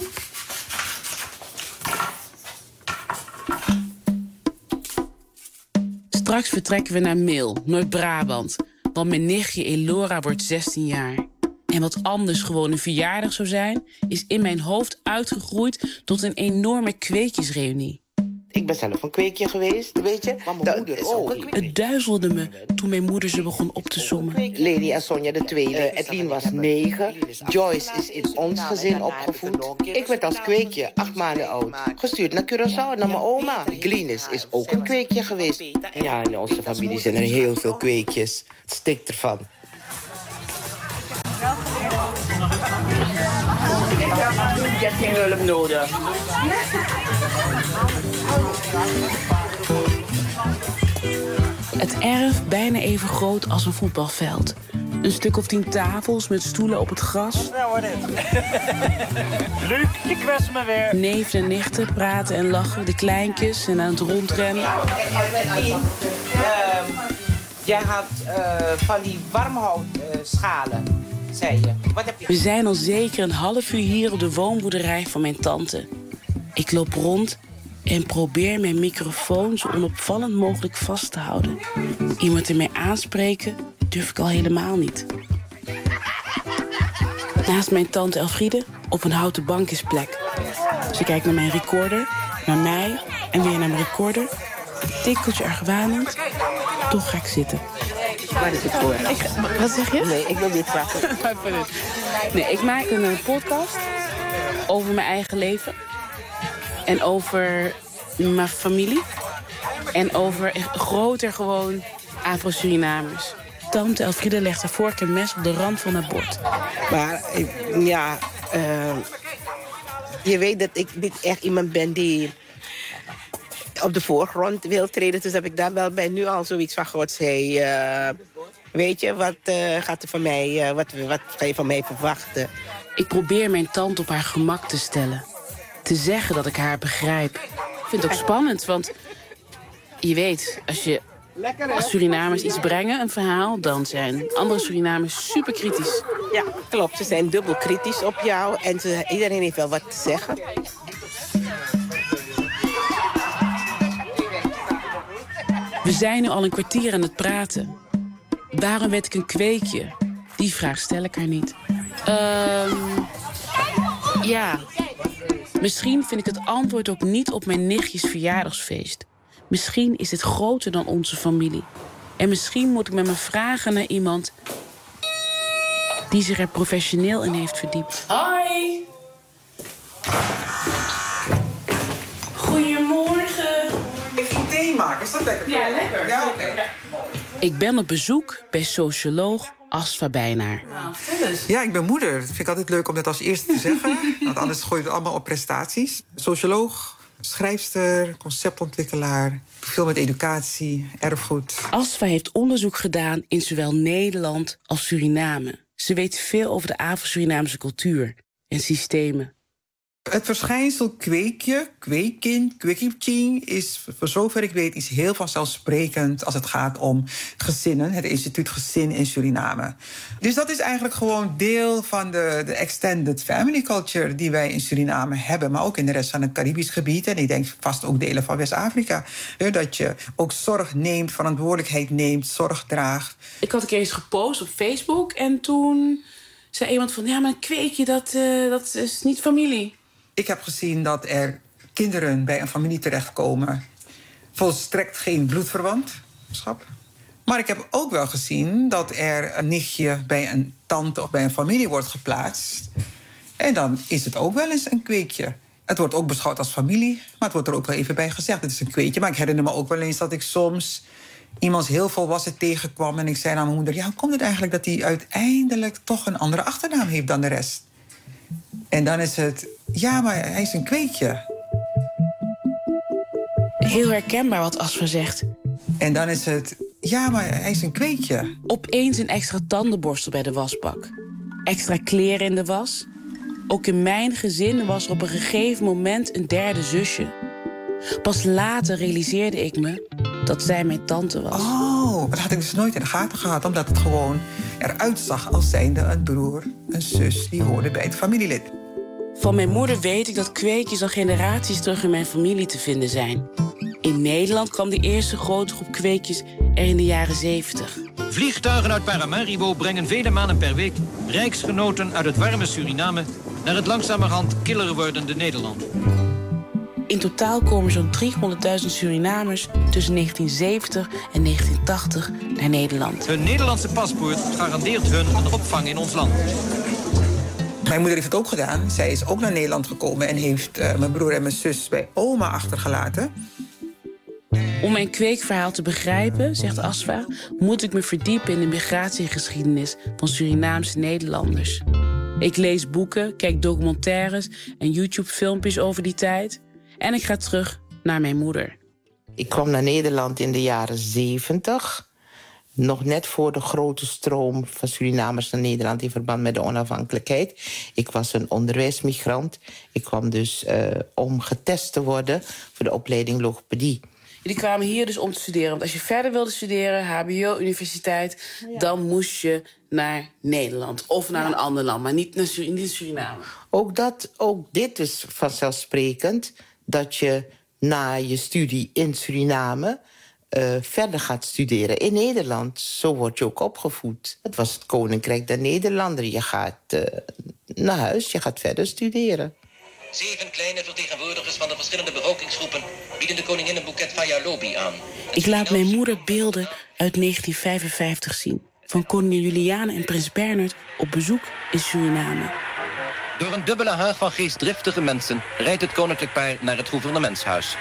Straks vertrekken we naar Mil, Noord-Brabant. Want mijn nichtje Elora wordt 16 jaar. En wat anders gewoon een verjaardag zou zijn... is in mijn hoofd uitgegroeid tot een enorme kweekjesreunie. Ik ben zelf een kweekje geweest, weet je. Maar mijn moeder is ook een kweekje. Het duizelde me toen mijn moeder ze begon op te sommen. Lady en Sonja de tweede. Edwin was 9. Joyce is in ons gezin opgevoed. Ik werd als kweekje 8 maanden oud. Gestuurd naar Curaçao, naar mijn oma. Glynis is ook een kweekje geweest. Ja, in onze familie zijn er heel veel kweekjes. Het stikt ervan. Je hebt geen hulp nodig. Het erf bijna even groot als een voetbalveld. Een stuk of 10 tafels met stoelen op het gras. Luc, je kwetst me weer. Neven en nichten praten en lachen, de kleintjes en aan het rondrennen. Jij had van die warmhoutschalen, zei je. Wat heb je? We zijn al zeker een half uur hier op de woonboerderij van mijn tante. Ik loop rond en probeer mijn microfoon zo onopvallend mogelijk vast te houden. Iemand ermee aanspreken durf ik al helemaal niet. Naast mijn tante Elfriede op een houten bank is plek. Ze kijkt naar mijn recorder, naar mij en weer naar mijn recorder. Een tikkeltje argwanend. Toch ga ik zitten. Waar is het voor? Wat zeg je? Nee, ik wil dit wachten. Nee, ik maak een podcast over mijn eigen leven. En over mijn familie. En over groter gewoon Afro-Surinamers. Tante Elfriede legt haar vork en mes op de rand van haar bord. Maar ja, je weet dat ik niet echt iemand ben die op de voorgrond wil treden. Dus heb ik daar wel bij nu al zoiets van God zei. Weet je, wat gaat er van mij, wat ga je van mij verwachten? Ik probeer mijn tante op haar gemak te stellen. Te zeggen dat ik haar begrijp. Ik vind het ook spannend, want je weet, als Surinamers iets brengen, een verhaal, dan zijn andere Surinamers super kritisch. Ja, klopt. Ze zijn dubbel kritisch op jou en iedereen heeft wel wat te zeggen. We zijn nu al een kwartier aan het praten. Waarom werd ik een kweekje? Die vraag stel ik haar niet. Ja. Misschien vind ik het antwoord ook niet op mijn nichtjes verjaardagsfeest. Misschien is het groter dan onze familie. En misschien moet ik met me vragen naar iemand die zich er professioneel in heeft verdiept. Hoi! Goedemorgen. Ik moet thee maken, is dat lekker? Ja, lekker. Ja, oké. Ik ben op bezoek bij socioloog Asfa Bijnaar. Ja, ik ben moeder. Dat vind ik altijd leuk om dat als eerste te zeggen. Want anders gooi je het allemaal op prestaties. Socioloog, schrijfster, conceptontwikkelaar. Veel met educatie, erfgoed. Asfa heeft onderzoek gedaan in zowel Nederland als Suriname. Ze weet veel over de Afro-Surinaamse cultuur en systemen. Het verschijnsel kweekje, kweekind, kweekipching is voor zover ik weet iets heel vanzelfsprekend als het gaat om gezinnen, het instituut Gezin in Suriname. Dus dat is eigenlijk gewoon deel van de extended family culture die wij in Suriname hebben, maar ook in de rest van het Caribisch gebied en ik denk vast ook delen van West-Afrika. Dat je ook zorg neemt, verantwoordelijkheid neemt, zorg draagt. Ik had een keer eens gepost op Facebook en toen zei iemand van ja, maar een kweekje dat is niet familie. Ik heb gezien dat er kinderen bij een familie terechtkomen. Volstrekt geen bloedverwantschap. Maar ik heb ook wel gezien dat er een nichtje bij een tante of bij een familie wordt geplaatst. En dan is het ook wel eens een kweekje. Het wordt ook beschouwd als familie, maar het wordt er ook wel even bij gezegd. Het is een kweekje. Maar ik herinner me ook wel eens dat ik soms iemand heel volwassen tegenkwam. En ik zei aan mijn moeder, ja, hoe komt het eigenlijk dat hij uiteindelijk toch een andere achternaam heeft dan de rest? En dan is het, ja, maar hij is een kweekje. Heel herkenbaar wat Asfa zegt. En dan is het, ja, maar hij is een kweekje. Opeens een extra tandenborstel bij de wasbak. Extra kleren in de was. Ook in mijn gezin was er op een gegeven moment een derde zusje. Pas later realiseerde ik me dat zij mijn tante was. Oh, dat had ik dus nooit in de gaten gehad. Omdat het gewoon eruit zag als zijnde een broer, een zus die hoorde bij het familielid. Van mijn moeder weet ik dat kweekjes al generaties terug in mijn familie te vinden zijn. In Nederland kwam de eerste grote groep kweekjes er in de jaren 70. Vliegtuigen uit Paramaribo brengen vele maanden per week rijksgenoten uit het warme Suriname naar het langzamerhand killer wordende Nederland. In totaal komen zo'n 300.000 Surinamers tussen 1970 en 1980 naar Nederland. Hun Nederlandse paspoort garandeert hun een opvang in ons land. Mijn moeder heeft het ook gedaan. Zij is ook naar Nederland gekomen en heeft mijn broer en mijn zus bij oma achtergelaten. Om mijn kweekverhaal te begrijpen, zegt Asfa, moet ik me verdiepen in de migratiegeschiedenis van Surinaamse Nederlanders. Ik lees boeken, kijk documentaires en YouTube-filmpjes over die tijd. En ik ga terug naar mijn moeder. Ik kwam naar Nederland in de jaren 70. Nog net voor de grote stroom van Surinamers naar Nederland in verband met de onafhankelijkheid. Ik was een onderwijsmigrant. Ik kwam dus om getest te worden voor de opleiding logopedie. Jullie kwamen hier dus om te studeren. Want als je verder wilde studeren, hbo, universiteit... dan moest je naar Nederland of naar een ander land. Maar niet naar Suriname. Ook dit is vanzelfsprekend. Dat je na je studie in Suriname verder gaat studeren in Nederland. Zo word je ook opgevoed. Het was het Koninkrijk der Nederlanden. Je gaat naar huis, je gaat verder studeren. 7 kleine vertegenwoordigers van de verschillende bevolkingsgroepen bieden de koningin een boeket Fayalobi aan. Ik laat mijn moeder beelden uit 1955 zien. Van koningin Juliana en prins Bernhard op bezoek in Suriname. Door een dubbele haag van geestdriftige mensen rijdt het koninklijk paar naar het gouvernementshuis.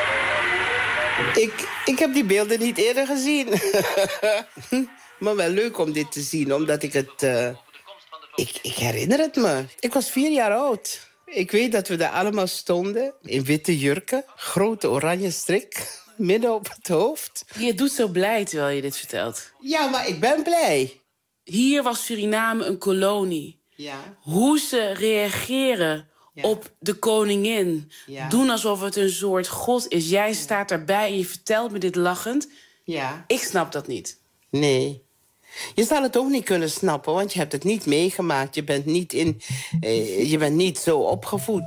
Ik heb die beelden niet eerder gezien. Maar wel leuk om dit te zien, omdat ik het... Ik herinner het me. Ik was 4 jaar oud. Ik weet dat we daar allemaal stonden, in witte jurken, grote oranje strik, midden op het hoofd. Je doet zo blij terwijl je dit vertelt. Ja, maar ik ben blij. Hier was Suriname een kolonie. Ja. Hoe ze reageren op de koningin. Ja. Doen alsof het een soort god is. Jij staat daarbij en je vertelt me dit lachend. Ja. Ik snap dat niet. Nee. Je zal het ook niet kunnen snappen, want je hebt het niet meegemaakt. Je bent niet zo opgevoed.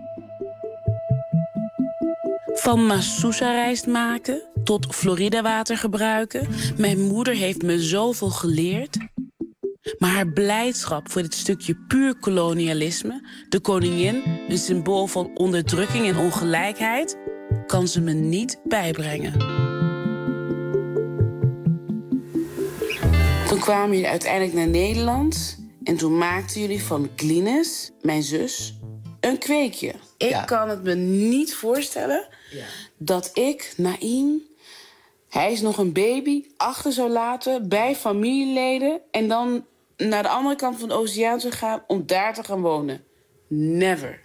Van Masusa-rijst maken tot Florida-water gebruiken. Mijn moeder heeft me zoveel geleerd. Maar haar blijdschap voor dit stukje puur kolonialisme... de koningin, een symbool van onderdrukking en ongelijkheid... kan ze me niet bijbrengen. Toen kwamen jullie uiteindelijk naar Nederland... en toen maakten jullie van Glynis, mijn zus, een kweekje. Ik kan het me niet voorstellen dat ik, Naïm... hij is nog een baby, achter zou laten bij familieleden... en dan naar de andere kant van de oceaan zou gaan om daar te gaan wonen. Never.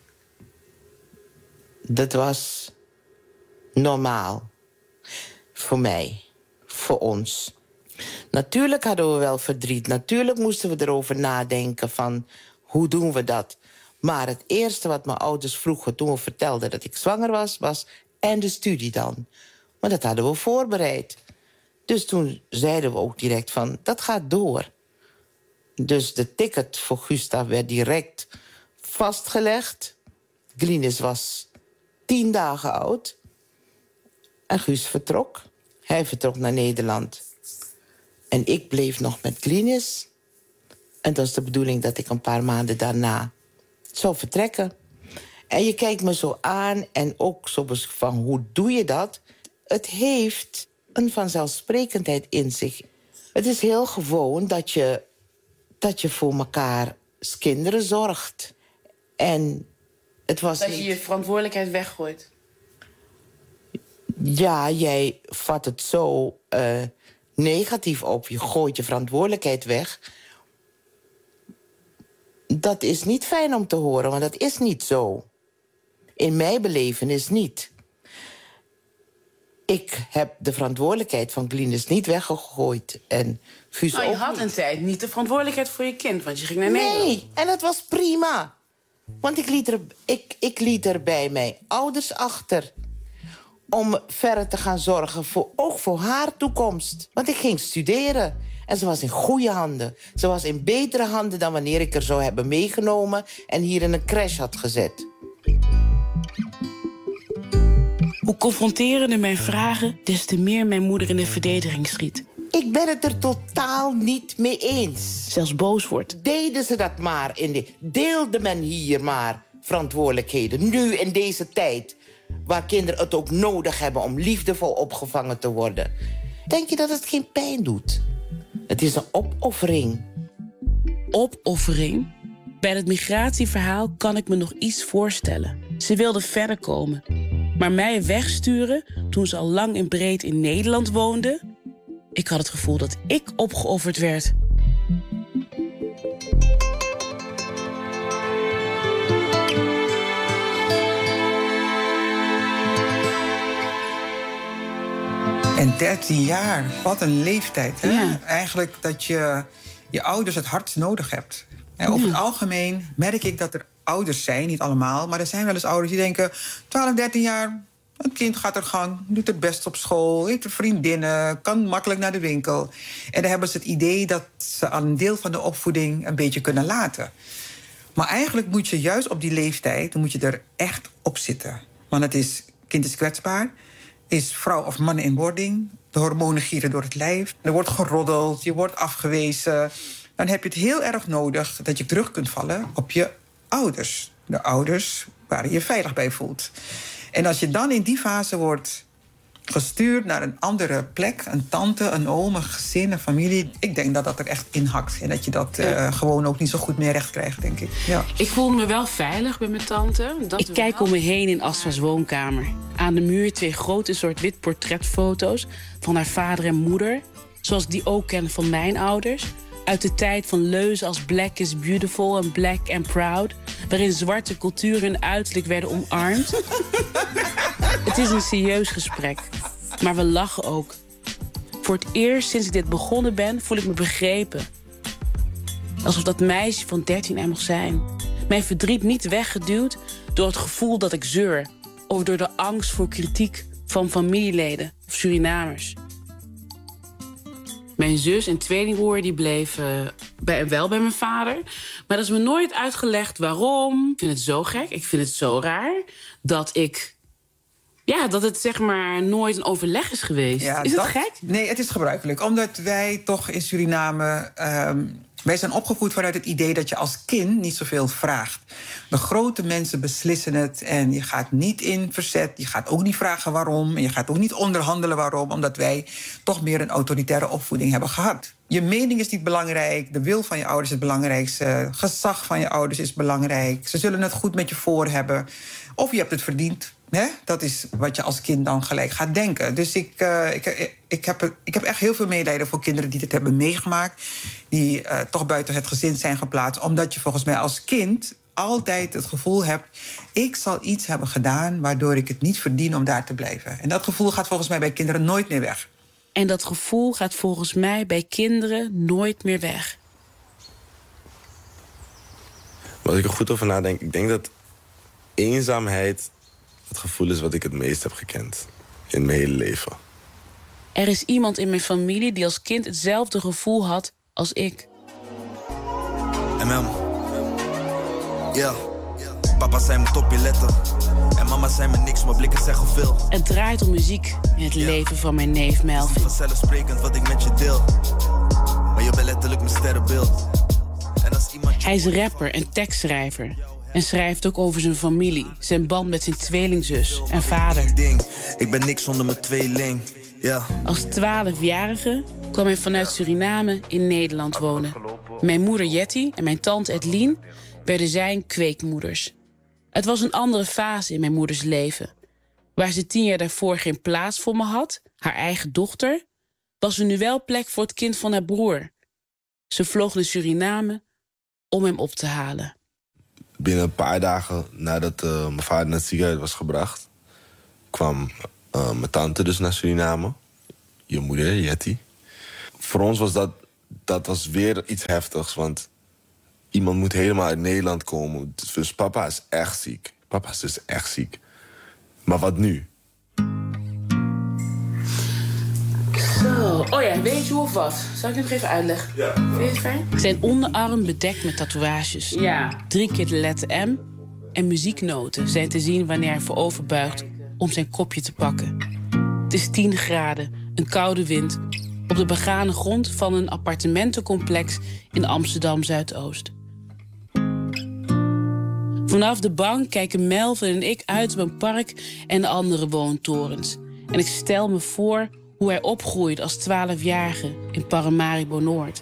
Dat was normaal. Voor mij. Voor ons. Natuurlijk hadden we wel verdriet. Natuurlijk moesten we erover nadenken van... hoe doen we dat? Maar het eerste wat mijn ouders vroegen toen we vertelden dat ik zwanger was... en de studie dan. Maar dat hadden we voorbereid. Dus toen zeiden we ook direct van, dat gaat door. Dus de ticket voor Gustav werd direct vastgelegd. Glynis was 10 dagen oud. En Guus vertrok. Hij vertrok naar Nederland. En ik bleef nog met Glynis. En dat was de bedoeling dat ik een paar maanden daarna zou vertrekken. En je kijkt me zo aan en ook zo van, hoe doe je dat? Het heeft een vanzelfsprekendheid in zich. Het is heel gewoon dat je voor elkaar als kinderen zorgt. En het was dat je je verantwoordelijkheid weggooit. Ja, jij vat het zo negatief op. Je gooit je verantwoordelijkheid weg. Dat is niet fijn om te horen, want dat is niet zo. In mijn belevenis niet. Ik heb de verantwoordelijkheid van Glynis niet weggegooid. En Guus je ook had niet. een tijd niet de verantwoordelijkheid voor je kind, want je ging naar Nederland. Nee, en dat was prima. Want ik liet er bij mijn ouders achter. Om verder te gaan zorgen, ook voor haar toekomst. Want ik ging studeren. En ze was in goede handen. Ze was in betere handen dan wanneer ik er zou hebben meegenomen... en hier in een crash had gezet. Hoe confronterender mijn vragen, des te meer mijn moeder in de verdediging schiet. Ik ben het er totaal niet mee eens. Zelfs boos wordt. Deden ze dat maar. Deelde men hier maar verantwoordelijkheden. Nu in deze tijd. Waar kinderen het ook nodig hebben om liefdevol opgevangen te worden. Denk je dat het geen pijn doet? Het is een opoffering. Opoffering? Bij het migratieverhaal kan ik me nog iets voorstellen. Ze wilde verder komen. Maar mij wegsturen toen ze al lang en breed in Nederland woonde... ik had het gevoel dat ik opgeofferd werd. En 13 jaar, wat een leeftijd. Hè? Ja. Eigenlijk dat je ouders het hardst nodig hebt. En over het algemeen merk ik dat er ouders zijn, niet allemaal... maar er zijn wel eens ouders die denken... 12, 13 jaar, het kind gaat er gang, doet het best op school... heeft er vriendinnen, kan makkelijk naar de winkel. En dan hebben ze het idee dat ze al een deel van de opvoeding... een beetje kunnen laten. Maar eigenlijk moet je juist op die leeftijd... moet je er echt op zitten. Want kind is kwetsbaar, is vrouw of man in wording... de hormonen gieren door het lijf, er wordt geroddeld, je wordt afgewezen... dan heb je het heel erg nodig dat je terug kunt vallen op je ouders. De ouders waar je je veilig bij voelt. En als je dan in die fase wordt gestuurd naar een andere plek... een tante, een oom, een gezin, een familie... ik denk dat dat er echt in hakt. En dat je dat gewoon ook niet zo goed meer recht krijgt, denk ik. Ja. Ik voelde me wel veilig bij mijn tante. Ik kijk om me heen in Aswa's woonkamer. Aan de muur 2 grote zwart-wit portretfoto's... van haar vader en moeder. Zoals ik die ook ken van mijn ouders... uit de tijd van leuzen als Black is Beautiful en Black and Proud... waarin zwarte culturen en uiterlijk werden omarmd. Het is een serieus gesprek, maar we lachen ook. Voor het eerst sinds ik dit begonnen ben, voel ik me begrepen. Alsof dat meisje van 13 er mag zijn. Mijn verdriet niet weggeduwd door het gevoel dat ik zeur... of door de angst voor kritiek van familieleden of Surinamers. Mijn zus en tweelingbroer die bleven wel bij mijn vader. Maar dat is me nooit uitgelegd waarom. Ik vind het zo gek, ik vind het zo raar... dat het zeg maar nooit een overleg is geweest. Ja, is dat gek? Nee, het is gebruikelijk. Omdat wij toch in Suriname... wij zijn opgevoed vanuit het idee dat je als kind niet zoveel vraagt. De grote mensen beslissen het en je gaat niet in verzet. Je gaat ook niet vragen waarom. En je gaat ook niet onderhandelen waarom. Omdat wij toch meer een autoritaire opvoeding hebben gehad. Je mening is niet belangrijk. De wil van je ouders is het belangrijkste. Gezag van je ouders is belangrijk. Ze zullen het goed met je voor hebben. Of je hebt het verdiend. Hè? Dat is wat je als kind dan gelijk gaat denken. Dus ik heb echt heel veel medelijden voor kinderen die dit hebben meegemaakt. Die toch buiten het gezin zijn geplaatst. Omdat je volgens mij als kind altijd het gevoel hebt... ik zal iets hebben gedaan waardoor ik het niet verdien om daar te blijven. En dat gevoel gaat volgens mij bij kinderen nooit meer weg. En dat gevoel gaat volgens mij bij kinderen nooit meer weg. Als ik er goed over nadenk, ik denk dat eenzaamheid het gevoel is wat ik het meest heb gekend in mijn hele leven. Er is iemand in mijn familie die als kind hetzelfde gevoel had als ik. MM. Ja. Papa zei me op je letten. En mama zei me niks, maar blikken zeggen veel. Het draait om muziek in het leven van mijn neef Melvin. Het is vanzelfsprekend wat ik met je deel. Maar je bent letterlijk mijn sterrenbeeld. En als iemand... Hij is rapper en tekstschrijver. En schrijft ook over zijn familie, zijn band met zijn tweelingzus en vader. Ik ben niks zonder mijn tweeling. Ja. Als 12-jarige kwam hij vanuit Suriname in Nederland wonen. Mijn moeder Jetty en mijn tante Edlien werden zijn kweekmoeders. Het was een andere fase in mijn moeders leven. Waar ze 10 jaar daarvoor geen plaats voor me had, haar eigen dochter, was er nu wel plek voor het kind van haar broer. Ze vloog naar Suriname om hem op te halen. Binnen een paar dagen nadat mijn vader naar het ziekenhuis was gebracht, kwam mijn tante dus naar Suriname. Je moeder, Jetty. Voor ons was dat was weer iets heftigs, want iemand moet helemaal uit Nederland komen. Dus papa is echt ziek. Papa is dus echt ziek. Maar wat nu? Zo, oh ja, weet je hoe of wat? Zal ik het nog even uitleggen? Ja. Vind je het fijn? Zijn onderarm bedekt met tatoeages. Ja. 3 keer de letter M. En muzieknoten zijn te zien wanneer hij voorover buigt om zijn kopje te pakken. Het is 10 graden, een koude wind, op de begane grond van een appartementencomplex in Amsterdam-Zuidoost. Vanaf de bank kijken Melvin en ik uit op een park en de andere woontorens. En ik stel me voor hoe hij opgroeit als 12-jarige in Paramaribo Noord.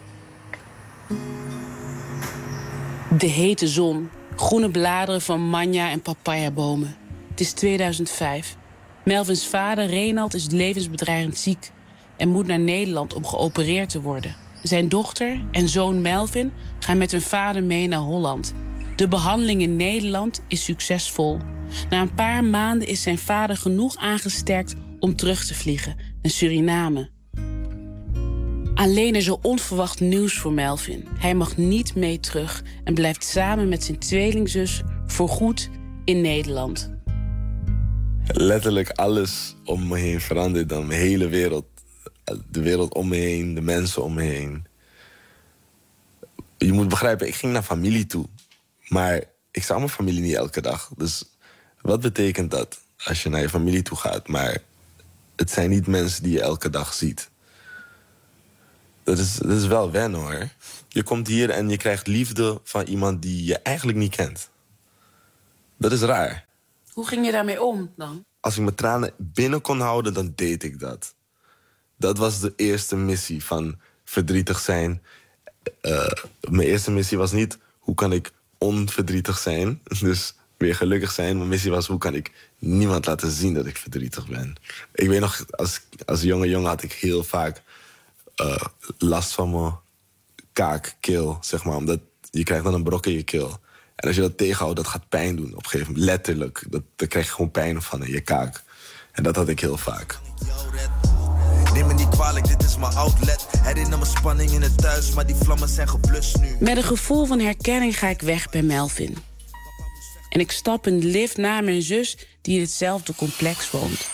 De hete zon, groene bladeren van manja- en papayabomen. Het is 2005. Melvins vader Renald is levensbedreigend ziek en moet naar Nederland om geopereerd te worden. Zijn dochter en zoon Melvin gaan met hun vader mee naar Holland. De behandeling in Nederland is succesvol. Na een paar maanden is zijn vader genoeg aangesterkt om terug te vliegen naar Suriname. Alleen is er onverwacht nieuws voor Melvin. Hij mag niet mee terug en blijft samen met zijn tweelingzus voorgoed in Nederland. Letterlijk alles om me heen veranderd dan. Mijn hele wereld. De wereld om me heen, de mensen om me heen. Je moet begrijpen, ik ging naar familie toe. Maar ik zag mijn familie niet elke dag. Dus wat betekent dat als je naar je familie toe gaat? Maar het zijn niet mensen die je elke dag ziet. Dat is wel wennen, hoor. Je komt hier en je krijgt liefde van iemand die je eigenlijk niet kent. Dat is raar. Hoe ging je daarmee om dan? Als ik mijn tranen binnen kon houden, dan deed ik dat. Dat was de eerste missie van verdrietig zijn. Mijn eerste missie was niet, hoe kan ik onverdrietig zijn? Dus weer gelukkig zijn. Mijn missie was, hoe kan ik niemand laten zien dat ik verdrietig ben? Ik weet nog, als jonge jongen had ik heel vaak last van mijn kaak, keel, zeg maar. Omdat je krijgt dan een brok in je keel. En als je dat tegenhoudt, dat gaat pijn doen op een gegeven moment. Letterlijk. Daar krijg je gewoon pijn van in je kaak. En dat had ik heel vaak. Neem me niet kwalijk, dit is mijn outlet. Herinner me spanning in het thuis, maar die vlammen zijn geblust nu. Met een gevoel van herkenning ga ik weg bij Melvin. En ik stap in de lift naar mijn zus die in hetzelfde complex woont.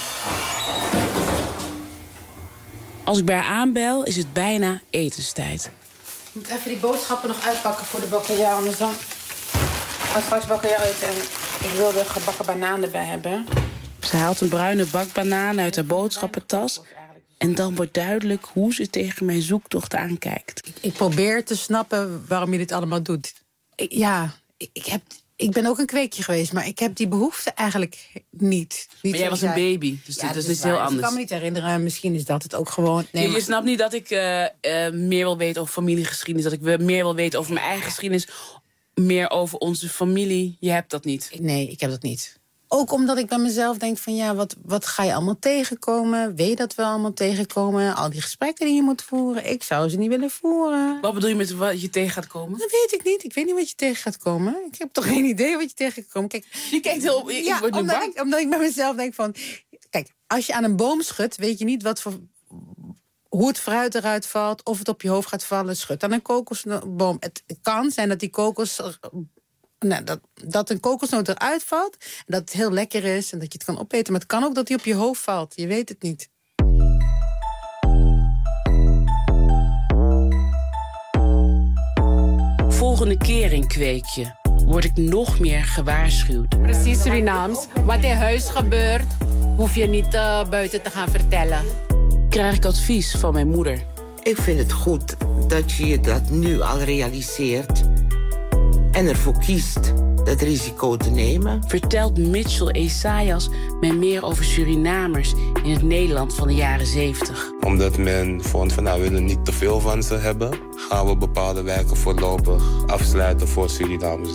Als ik bij haar aanbel, is het bijna etenstijd. Ik moet even die boodschappen nog uitpakken voor de bakkerij. Anders dan gaat straks bakkerij uit en ik wil de gebakken banaan erbij hebben. Ze haalt een bruine bakbanaan uit haar boodschappentas. En dan wordt duidelijk hoe ze tegen mijn zoektocht aankijkt. Ik probeer te snappen waarom je dit allemaal doet. Ik ben ook een kweekje geweest, maar ik heb die behoefte eigenlijk niet. Maar jij was een baby, dus ja, dat is heel anders. Ik kan me niet herinneren, misschien is dat het ook gewoon. Nee, je snapt niet dat ik meer wil weten over familiegeschiedenis. Dat ik meer wil weten over mijn eigen geschiedenis. Meer over onze familie. Je hebt dat niet. Nee, ik heb dat niet. Ook omdat ik bij mezelf denk van ja, wat ga je allemaal tegenkomen? Weet je dat we allemaal tegenkomen? Al die gesprekken die je moet voeren, ik zou ze niet willen voeren. Wat bedoel je met wat je tegen gaat komen? Dat weet ik niet. Ik weet niet wat je tegen gaat komen. Ik heb toch geen idee wat je tegen gaat komen. Kijk, je kijkt heel... Ja, omdat ik bij mezelf denk van... Kijk, als je aan een boom schudt, weet je niet hoe het fruit eruit valt, of het op je hoofd gaat vallen. Schud aan een kokosboom. Het kan zijn dat die dat een kokosnoot eruit valt, en dat het heel lekker is en dat je het kan opeten. Maar het kan ook dat die op je hoofd valt. Je weet het niet. Volgende keer in Kweekje word ik nog meer gewaarschuwd. Precies Surinaams. Wat in huis gebeurt, hoef je niet buiten te gaan vertellen. Krijg ik advies van mijn moeder. Ik vind het goed dat je dat nu al realiseert en ervoor kiest dat risico te nemen. Vertelt Mitchell Esaias mij meer over Surinamers in het Nederland van de jaren 70. Omdat men vond van we willen niet te veel van ze hebben, gaan we bepaalde wijken voorlopig afsluiten voor Surinamers.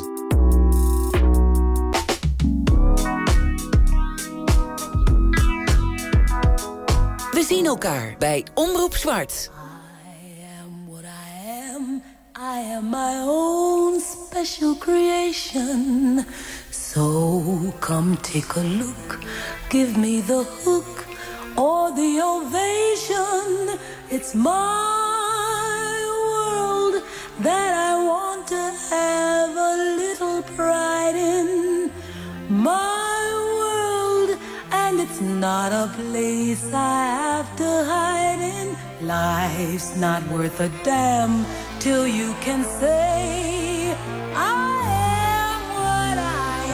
We zien elkaar bij Omroep Zwart. I am my own special creation. So come take a look, give me the hook or the ovation. It's my world that I want to have a little pride in. My world, and it's not a place I have to hide in. Life's not worth a damn till you can say I am what I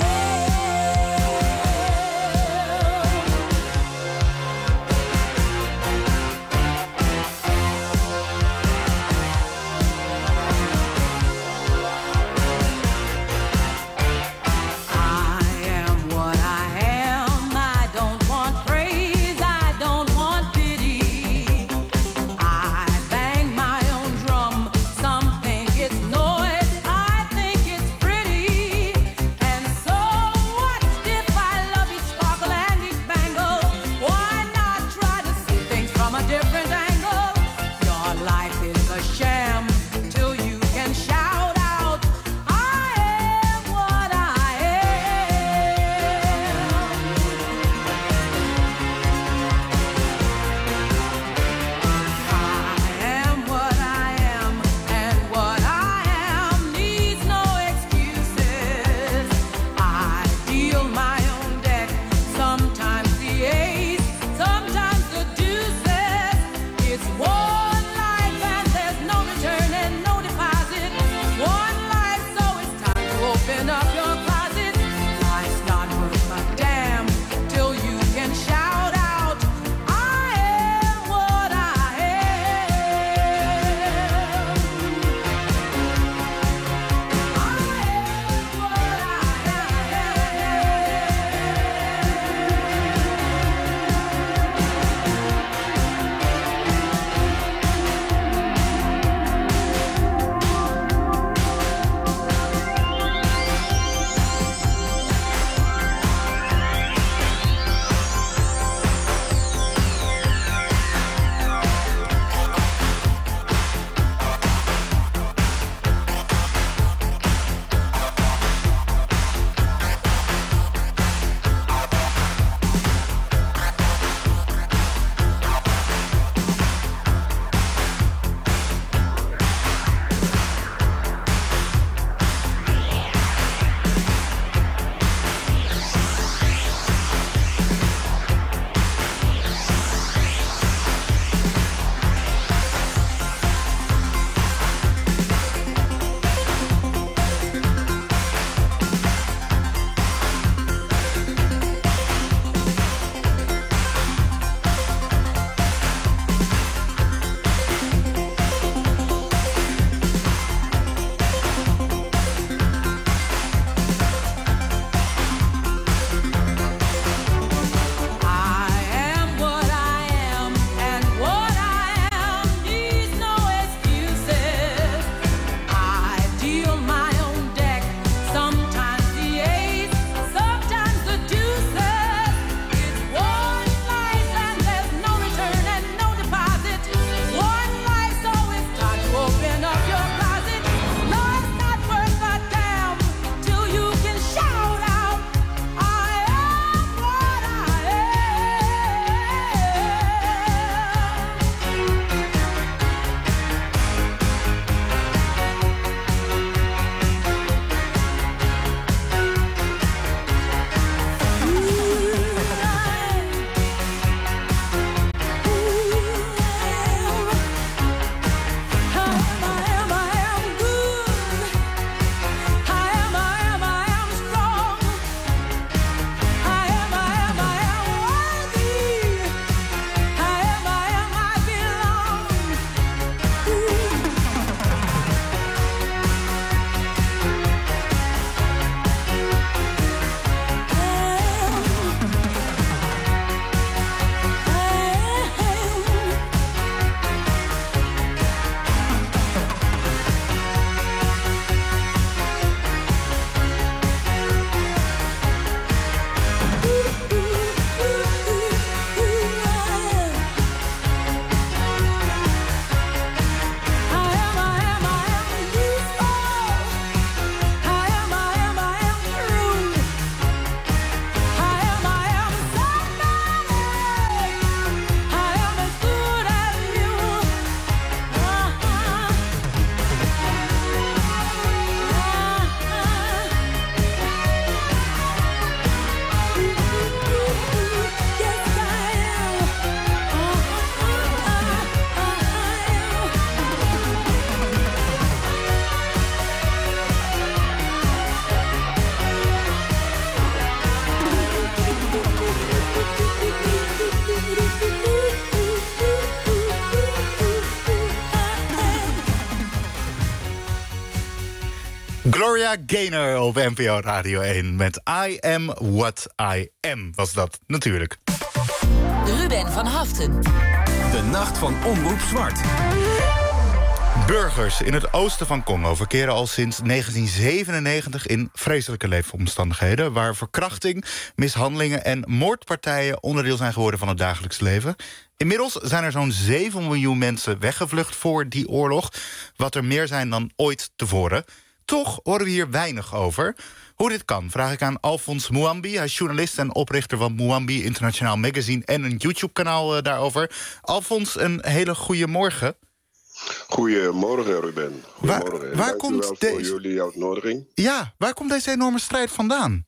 Gloria Gaynor op NPO Radio 1 met I Am What I Am, was dat natuurlijk. Ruben van Haften. De nacht van Omroep Zwart. Burgers in het oosten van Congo verkeren al sinds 1997 in vreselijke leefomstandigheden, waar verkrachting, mishandelingen en moordpartijen onderdeel zijn geworden van het dagelijks leven. Inmiddels zijn er zo'n 7 miljoen mensen weggevlucht voor die oorlog, wat er meer zijn dan ooit tevoren. Toch horen we hier weinig over. Hoe dit kan, vraag ik aan Alphonse Muambi. Hij is journalist en oprichter van Muambi Internationaal Magazine en een YouTube-kanaal daarover. Alphonse, een hele goede morgen. Goedemorgen, Ruben. Goedemorgen. Waar komt voor jullie uitnodiging. Ja, waar komt deze enorme strijd vandaan?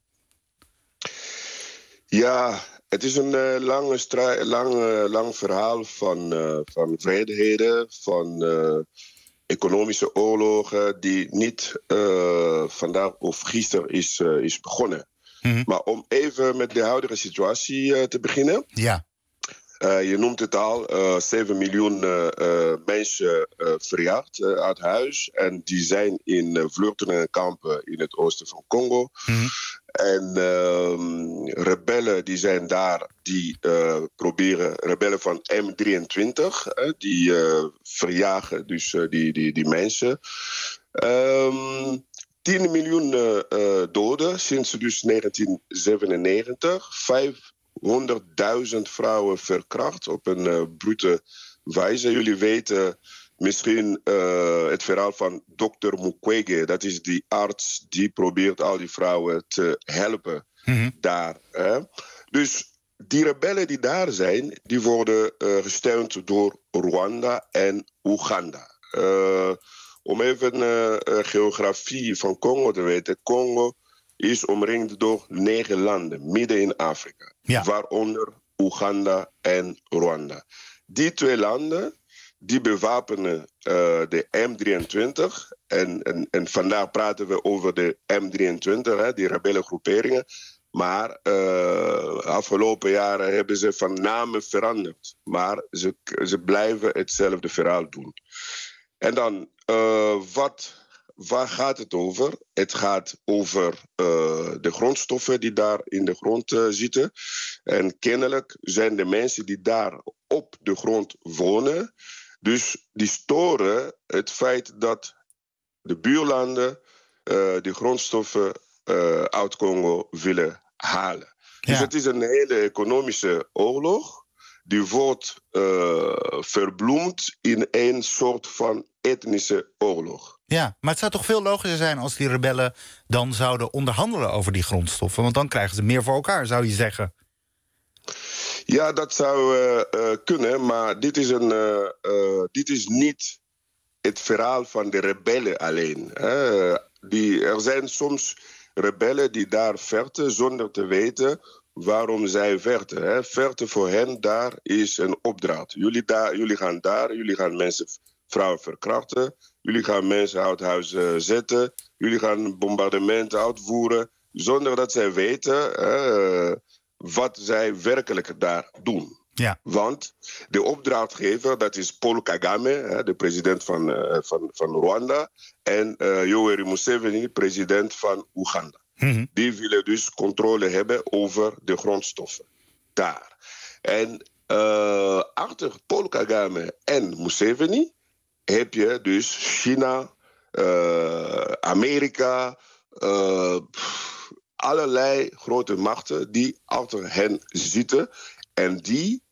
Ja, het is een lang verhaal van vredigheden, van economische oorlogen die niet vandaag of gisteren is begonnen. Mm-hmm. Maar om even met de huidige situatie te beginnen. Ja. Je noemt het al, 7 miljoen mensen verjaagd uit huis. En die zijn in vluchtelingenkampen in het oosten van Congo. Mm-hmm. En rebellen die zijn daar, die proberen, rebellen van M23, die verjagen dus die mensen. 10 miljoen doden sinds dus 1997. 500.000 vrouwen verkracht op een brute wijze. Jullie weten misschien het verhaal van dokter Mukwege. Dat is die arts die probeert al die vrouwen te helpen daar. Dus die rebellen die daar zijn, die worden gesteund door Rwanda en Oeganda. Om even geografie van Congo te weten. Congo is omringd door 9 landen, midden in Afrika. Ja. Waaronder Oeganda en Rwanda. Die 2 landen, die bewapenen de M23. En vandaag praten we over de M23, die rebellengroeperingen. Maar afgelopen jaren hebben ze van namen veranderd. Maar ze blijven hetzelfde verhaal doen. En dan, waar gaat het over? Het gaat over de grondstoffen die daar in de grond zitten. En kennelijk zijn de mensen die daar op de grond wonen, dus die storen het feit dat de buurlanden die grondstoffen uit Congo willen halen. Ja. Dus het is een hele economische oorlog. Die wordt verbloemd in een soort van etnische oorlog. Ja, maar het zou toch veel logischer zijn als die rebellen dan zouden onderhandelen over die grondstoffen? Want dan krijgen ze meer voor elkaar, zou je zeggen. Ja, dat zou kunnen, maar dit is niet het verhaal van de rebellen alleen. Er zijn soms rebellen die daar vechten zonder te weten waarom zij vechten. Vechten voor hen daar is een opdracht. Jullie gaan daar, jullie gaan mensen, vrouwen verkrachten. Jullie gaan mensen uit huis zetten. Jullie gaan bombardementen uitvoeren zonder dat zij weten wat zij werkelijk daar doen. Ja. Want de opdrachtgever, dat is Paul Kagame, de president van Rwanda, en Yoweri Museveni, president van Oeganda. Mm-hmm. Die willen dus controle hebben over de grondstoffen daar. En achter Paul Kagame en Museveni heb je dus China, Amerika, allerlei grote machten die achter hen zitten. En die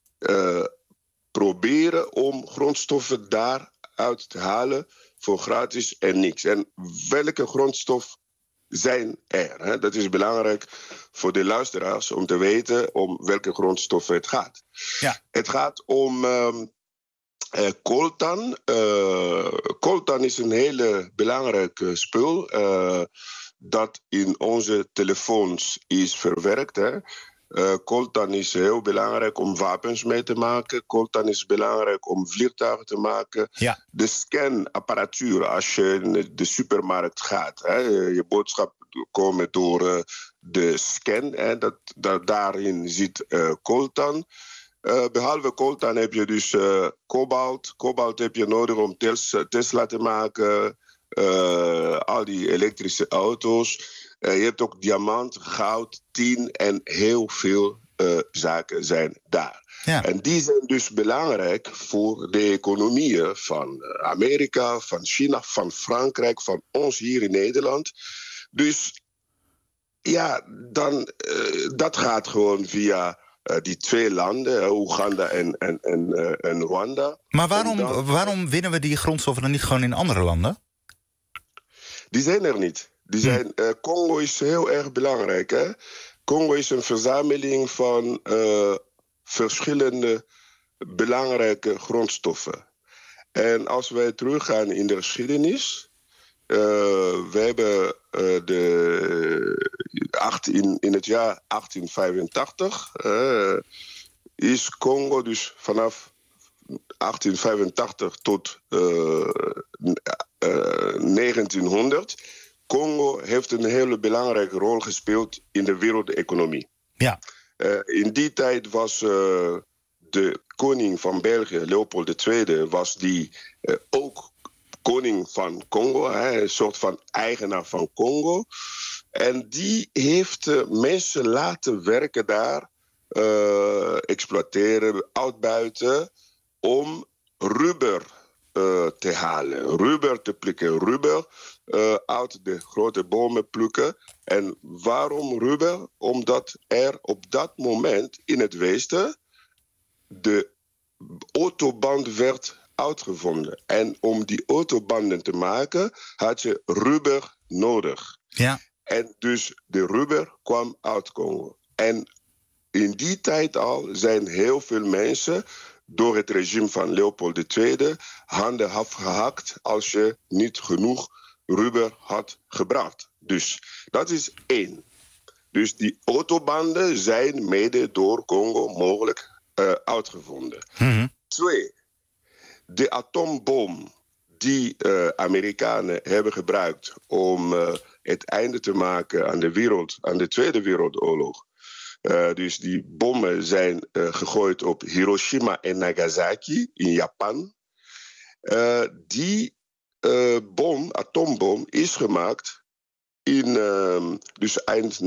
proberen om grondstoffen daaruit te halen voor gratis en niks. En welke grondstof zijn er? Hè? Dat is belangrijk voor de luisteraars om te weten om welke grondstoffen het gaat. Ja. Het gaat om coltan. Coltan is een hele belangrijk spul dat in onze telefoons is verwerkt. Hè? Coltan is heel belangrijk om wapens mee te maken. Coltan is belangrijk om vliegtuigen te maken. Ja. De scanapparatuur als je in de supermarkt gaat. Hè? Je boodschap komen door de scan. Hè? Daarin zit coltan. Behalve coltan heb je dus kobalt. Kobalt heb je nodig om Tesla te maken. al die elektrische auto's. Je hebt ook diamant, goud, tin en heel veel zaken zijn daar. Ja. En die zijn dus belangrijk voor de economieën van Amerika, van China, van Frankrijk, van ons hier in Nederland. Dus ja, dan, dat gaat gewoon via die twee landen, Oeganda en Rwanda. Maar waarom winnen we die grondstoffen dan niet gewoon in andere landen? Die zijn er niet. Congo is heel erg belangrijk. Hè? Congo is een verzameling van verschillende belangrijke grondstoffen. En als wij teruggaan in de geschiedenis, we hebben in het jaar 1885 is Congo dus vanaf 1885 tot 1900. Congo heeft een hele belangrijke rol gespeeld in de wereldeconomie. Ja. In die tijd was de koning van België, Leopold II, was die ook koning van Congo, een soort van eigenaar van Congo. En die heeft mensen laten werken daar, exploiteren, uitbuiten, om rubber te halen, rubber te plukken, rubber uit de grote bomen plukken. En waarom rubber? Omdat er op dat moment in het Westen de autoband werd uitgevonden. En om die autobanden te maken had je rubber nodig. Ja. En dus de rubber kwam uit Congo. En in die tijd al zijn heel veel mensen door het regime van Leopold II handen afgehakt als je niet genoeg rubber had gebracht. Dus dat is 1. Dus die autobanden zijn mede door Congo mogelijk uitgevonden. 2. De atoombom die Amerikanen hebben gebruikt om het einde te maken aan de Tweede Wereldoorlog. Dus die bommen zijn gegooid op Hiroshima en Nagasaki in Japan. Die atoombom is gemaakt in dus eind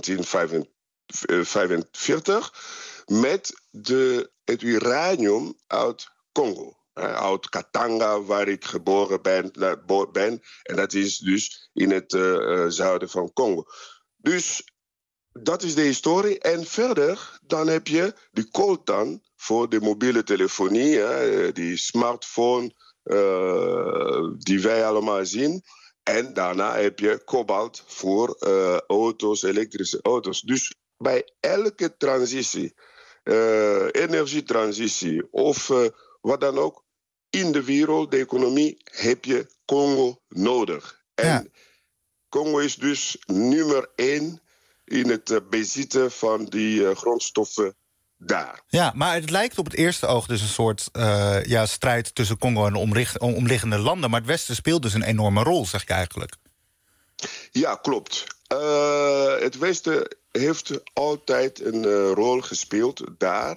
1945 met het uranium uit Congo. Uit Katanga, waar ik geboren ben. En dat is dus in het zuiden van Congo. Dus dat is de historie. En verder dan heb je de coltan voor de mobiele telefonie, die smartphone die wij allemaal zien. En daarna heb je kobalt voor auto's, elektrische auto's. Dus bij elke transitie, energietransitie of wat dan ook in de wereld, de economie, heb je Congo nodig. En Congo is dus nummer 1 in het bezitten van die grondstoffen daar. Ja, maar het lijkt op het eerste oog dus een soort strijd tussen Congo en de omliggende landen. Maar het Westen speelt dus een enorme rol, zeg ik eigenlijk. Ja, klopt. Het Westen heeft altijd een rol gespeeld daar.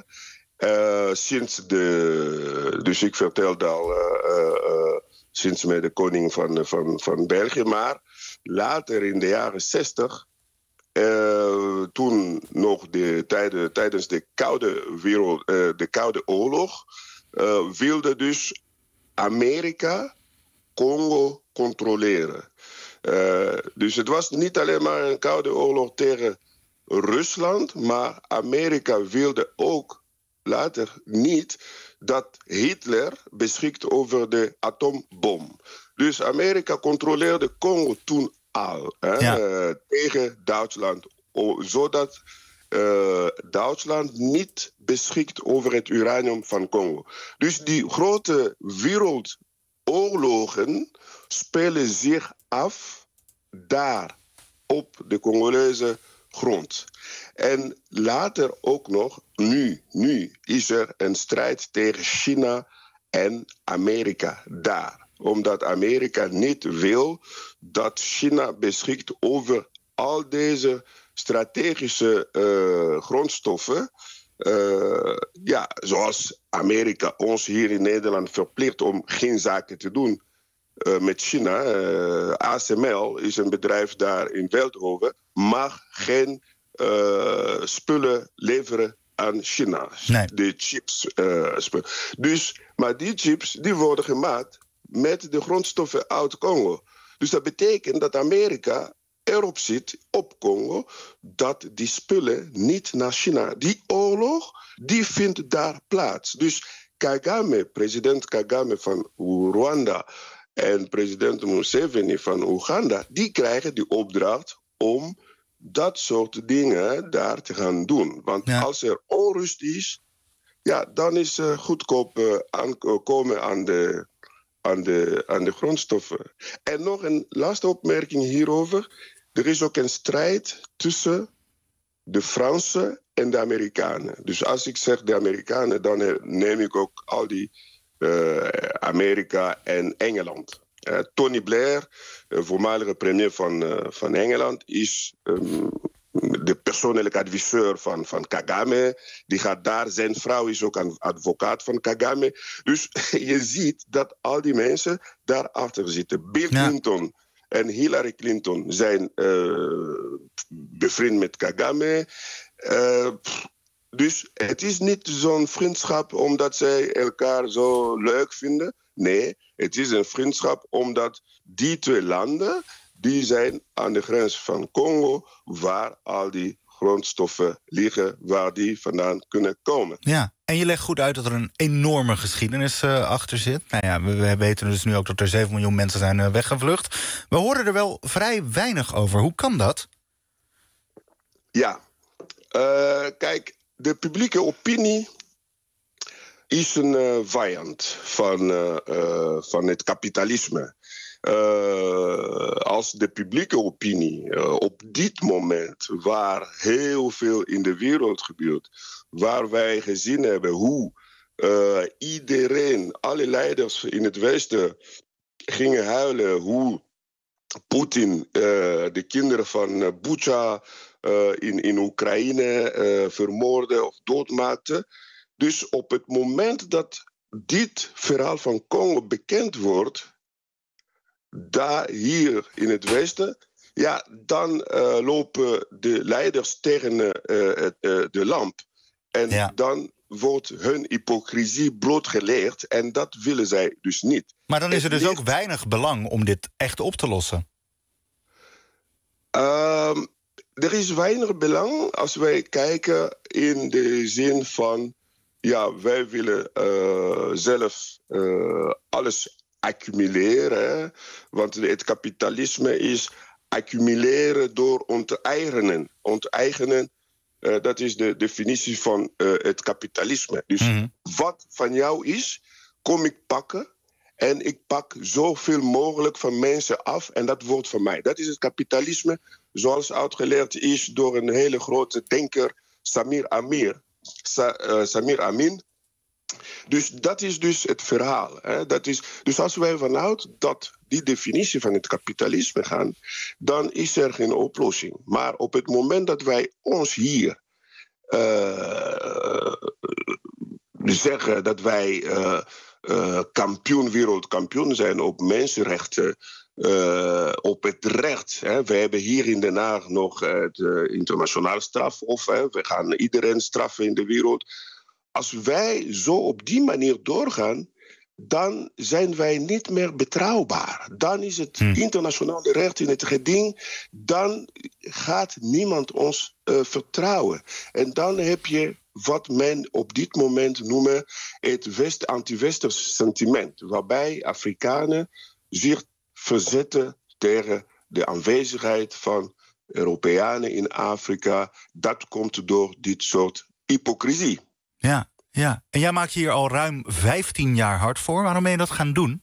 Dus ik vertelde al sinds met de koning van België. Maar later in de jaren 60... toen nog tijdens de Koude Oorlog wilde dus Amerika Congo controleren. Dus het was niet alleen maar een Koude Oorlog tegen Rusland, maar Amerika wilde ook later niet dat Hitler beschikt over de atoombom. Dus Amerika controleerde Congo toen al tegen Duitsland, zodat Duitsland niet beschikt over het uranium van Congo. Dus die grote wereldoorlogen spelen zich af daar op de Congolese grond. En later ook nog, nu is er een strijd tegen China en Amerika daar. Omdat Amerika niet wil dat China beschikt over al deze strategische grondstoffen. Zoals Amerika ons hier in Nederland verplicht om geen zaken te doen met China. ASML is een bedrijf daar in Veldhoven. Mag geen spullen leveren aan China. Nee. De chips. Dus, maar die chips die worden gemaakt met de grondstoffen uit Congo. Dus dat betekent dat Amerika erop zit, op Congo, dat die spullen niet naar China. Die oorlog, die vindt daar plaats. Dus Kagame, president Kagame van Rwanda en president Museveni van Oeganda, die krijgen die opdracht om dat soort dingen daar te gaan doen. Want als er onrust is, ja, dan is goedkoop aankomen aan de grondstoffen. En nog een laatste opmerking hierover. Er is ook een strijd tussen de Fransen en de Amerikanen. Dus als ik zeg de Amerikanen, dan neem ik ook al die Amerika en Engeland. Tony Blair, voormalige premier van Engeland, is de persoonlijke adviseur van Kagame. Die gaat daar. Zijn vrouw is ook een advocaat van Kagame. Dus je ziet dat al die mensen daarachter zitten. Bill Clinton en Hillary Clinton zijn bevriend met Kagame. Dus het is niet zo'n vriendschap omdat zij elkaar zo leuk vinden. Nee, het is een vriendschap omdat die twee landen, die zijn aan de grens van Congo, waar al die grondstoffen liggen, waar die vandaan kunnen komen. Ja, en je legt goed uit dat er een enorme geschiedenis achter zit. Nou ja, we weten dus nu ook dat er 7 miljoen mensen zijn weggevlucht. We horen er wel vrij weinig over. Hoe kan dat? Ja, kijk, de publieke opinie is een vijand van het kapitalisme. Als de publieke opinie op dit moment, waar heel veel in de wereld gebeurt, waar wij gezien hebben hoe iedereen, alle leiders in het Westen gingen huilen, hoe Poetin de kinderen van Bucha in Oekraïne vermoordde of doodmaakte. Dus op het moment dat dit verhaal van Congo bekend wordt, daar hier in het Westen, ja, dan lopen de leiders tegen de lamp. En dan wordt hun hypocrisie blootgelegd en dat willen zij dus niet. Maar dan is er dus ook weinig belang om dit echt op te lossen. Er is weinig belang als wij kijken in de zin van, ja, wij willen zelf alles accumuleren. Want het kapitalisme is accumuleren door onteigenen. Onteigenen, dat is de definitie van het kapitalisme. Dus wat van jou is, kom ik pakken. En ik pak zoveel mogelijk van mensen af en dat wordt van mij. Dat is het kapitalisme zoals uitgelegd is door een hele grote denker, Samir Amin. Dus dat is dus het verhaal. Hè. Dus als wij vanuit die definitie van het kapitalisme gaan, dan is er geen oplossing. Maar op het moment dat wij ons hier zeggen dat wij wereldkampioen zijn op mensenrechten, op het recht. Hè. We hebben hier in Den Haag nog het internationaal strafhof. Hè. We gaan iedereen straffen in de wereld. Als wij zo op die manier doorgaan, dan zijn wij niet meer betrouwbaar. Dan is het internationale recht in het geding. Dan gaat niemand ons vertrouwen. En dan heb je wat men op dit moment noemt het anti-westers sentiment. Waarbij Afrikanen zich verzetten tegen de aanwezigheid van Europeanen in Afrika. Dat komt door dit soort hypocrisie. Ja. En jij maakt hier al ruim 15 jaar hard voor. Waarom ben je dat gaan doen?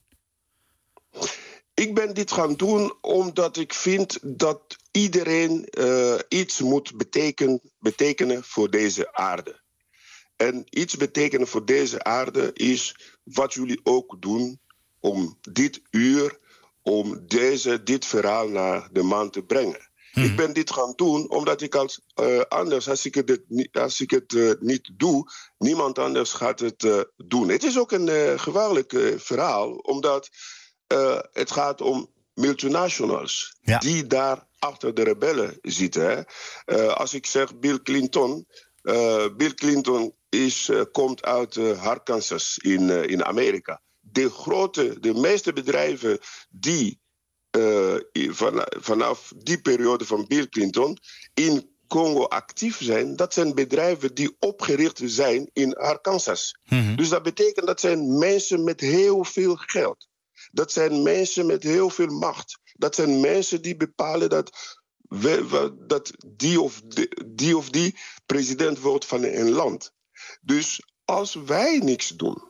Ik ben dit gaan doen omdat ik vind dat iedereen iets moet betekenen voor deze aarde. En iets betekenen voor deze aarde is wat jullie ook doen om dit uur, om dit verhaal naar de maan te brengen. Ik ben dit gaan doen omdat ik anders, als ik het niet doe, niemand anders gaat het doen. Het is ook een gevaarlijk verhaal, omdat het gaat om multinationals die daar achter de rebellen zitten. Hè. Als ik zeg Bill Clinton komt uit Arkansas in Amerika. De meeste bedrijven die vanaf die periode van Bill Clinton in Congo actief zijn, dat zijn bedrijven die opgericht zijn in Arkansas. Mm-hmm. Dus dat betekent dat zijn mensen met heel veel geld. Dat zijn mensen met heel veel macht. Dat zijn mensen die bepalen dat die of die president wordt van een land. Dus als wij niks doen,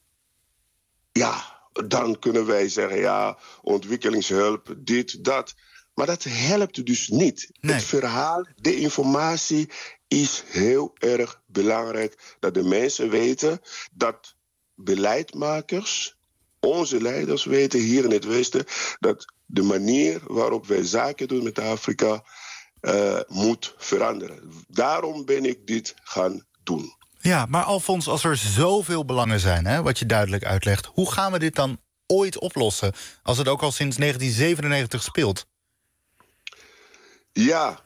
dan kunnen wij zeggen, ontwikkelingshulp, dit, dat. Maar dat helpt dus niet. Nee. Het verhaal, de informatie is heel erg belangrijk. Dat de mensen weten, dat beleidmakers, onze leiders weten hier in het Westen, dat de manier waarop wij zaken doen met Afrika moet veranderen. Daarom ben ik dit gaan doen. Ja, maar Alfons, als er zoveel belangen zijn, hè, wat je duidelijk uitlegt, hoe gaan we dit dan ooit oplossen, als het ook al sinds 1997 speelt? Ja,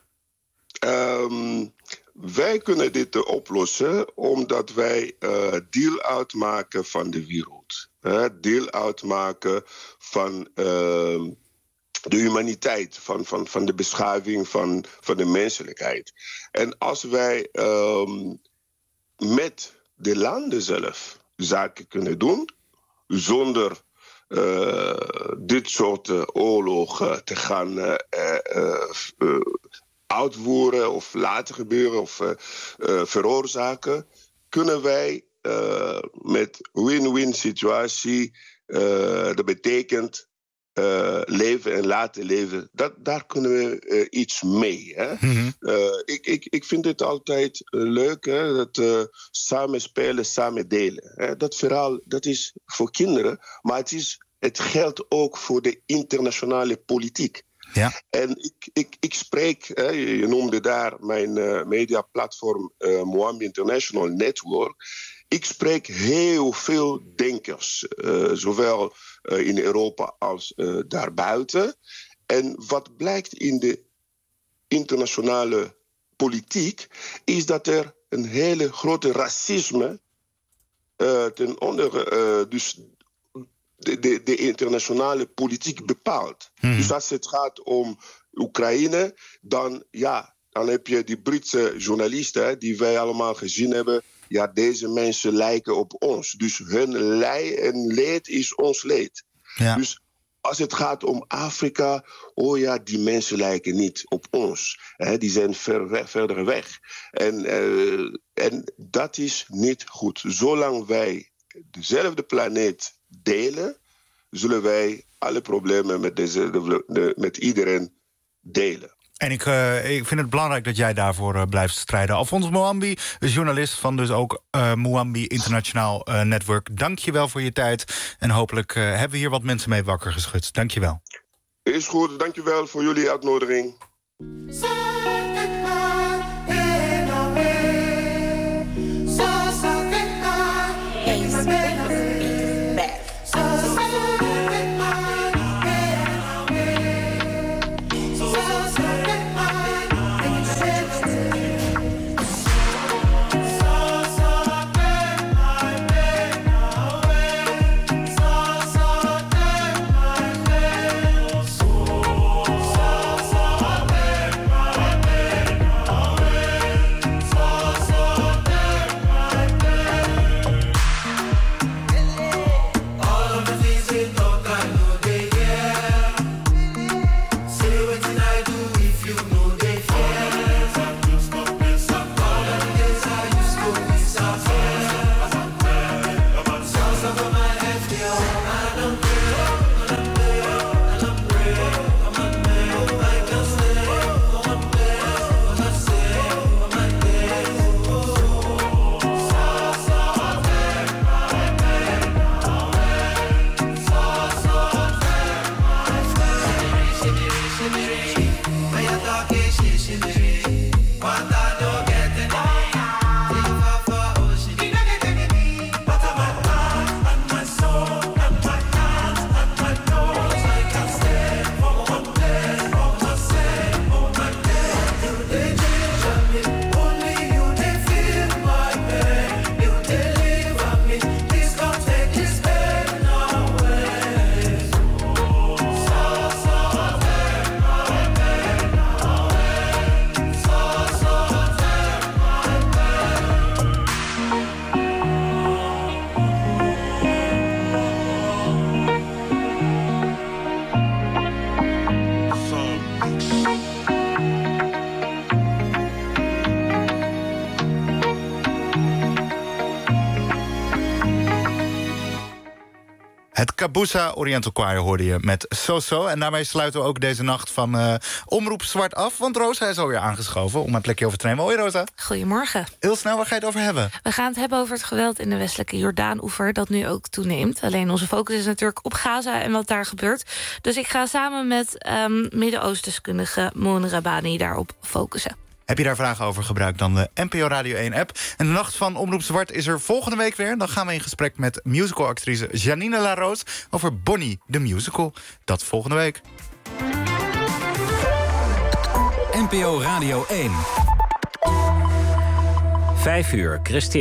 wij kunnen dit oplossen omdat wij deel uitmaken van de wereld. Deel uitmaken van de humaniteit, van de beschaving, van de menselijkheid. En als wij met de landen zelf zaken kunnen doen, zonder dit soort oorlogen te gaan uitvoeren of laten gebeuren of veroorzaken, kunnen wij met win-win situatie, dat betekent leven en laten leven, daar kunnen we iets mee. Hè? Mm-hmm. Ik vind het altijd leuk, hè, dat samen spelen, samen delen. Hè? Dat verhaal, dat is voor kinderen, maar het geldt ook voor de internationale politiek. Ja. En ik spreek, je noemde daar mijn mediaplatform Muambi International Network. Ik spreek heel veel denkers, zowel in Europa als daarbuiten. En wat blijkt in de internationale politiek, is dat er een hele grote racisme ten onder, dus de internationale politiek bepaalt. Dus als het gaat om Oekraïne, dan heb je die Britse journalisten die wij allemaal gezien hebben. Ja, deze mensen lijken op ons. Dus hun leed is ons leed. Ja. Dus als het gaat om Afrika, die mensen lijken niet op ons. Die zijn verder weg. En dat is niet goed. Zolang wij dezelfde planeet delen, zullen wij alle problemen met iedereen delen. En ik vind het belangrijk dat jij daarvoor blijft strijden. Alfons Muambi, journalist van dus ook Muambi Internationaal Network. Dank je wel voor je tijd. En hopelijk hebben we hier wat mensen mee wakker geschud. Dank je wel. Is goed, dank je wel voor jullie uitnodiging. Het Cabusa Oriental Choir hoorde je met So-So. En daarmee sluiten we ook deze nacht van Omroep Zwart af. Want Rosa is alweer aangeschoven om een plekje over te nemen. Hoi Rosa. Goedemorgen. Heel snel, waar ga je het over hebben? We gaan het hebben over het geweld in de westelijke Jordaan-oever, dat nu ook toeneemt. Alleen onze focus is natuurlijk op Gaza en wat daar gebeurt. Dus ik ga samen met Midden-Oost-deskundige Moon Rabbani daarop focussen. Heb je daar vragen over, gebruik dan de NPO Radio 1-app. En de Nacht van Omroep Zwart is er volgende week weer. Dan gaan we in gesprek met musicalactrice Janine Larose over Bonnie the Musical. Dat volgende week. NPO Radio 1. 5 uur, Christian.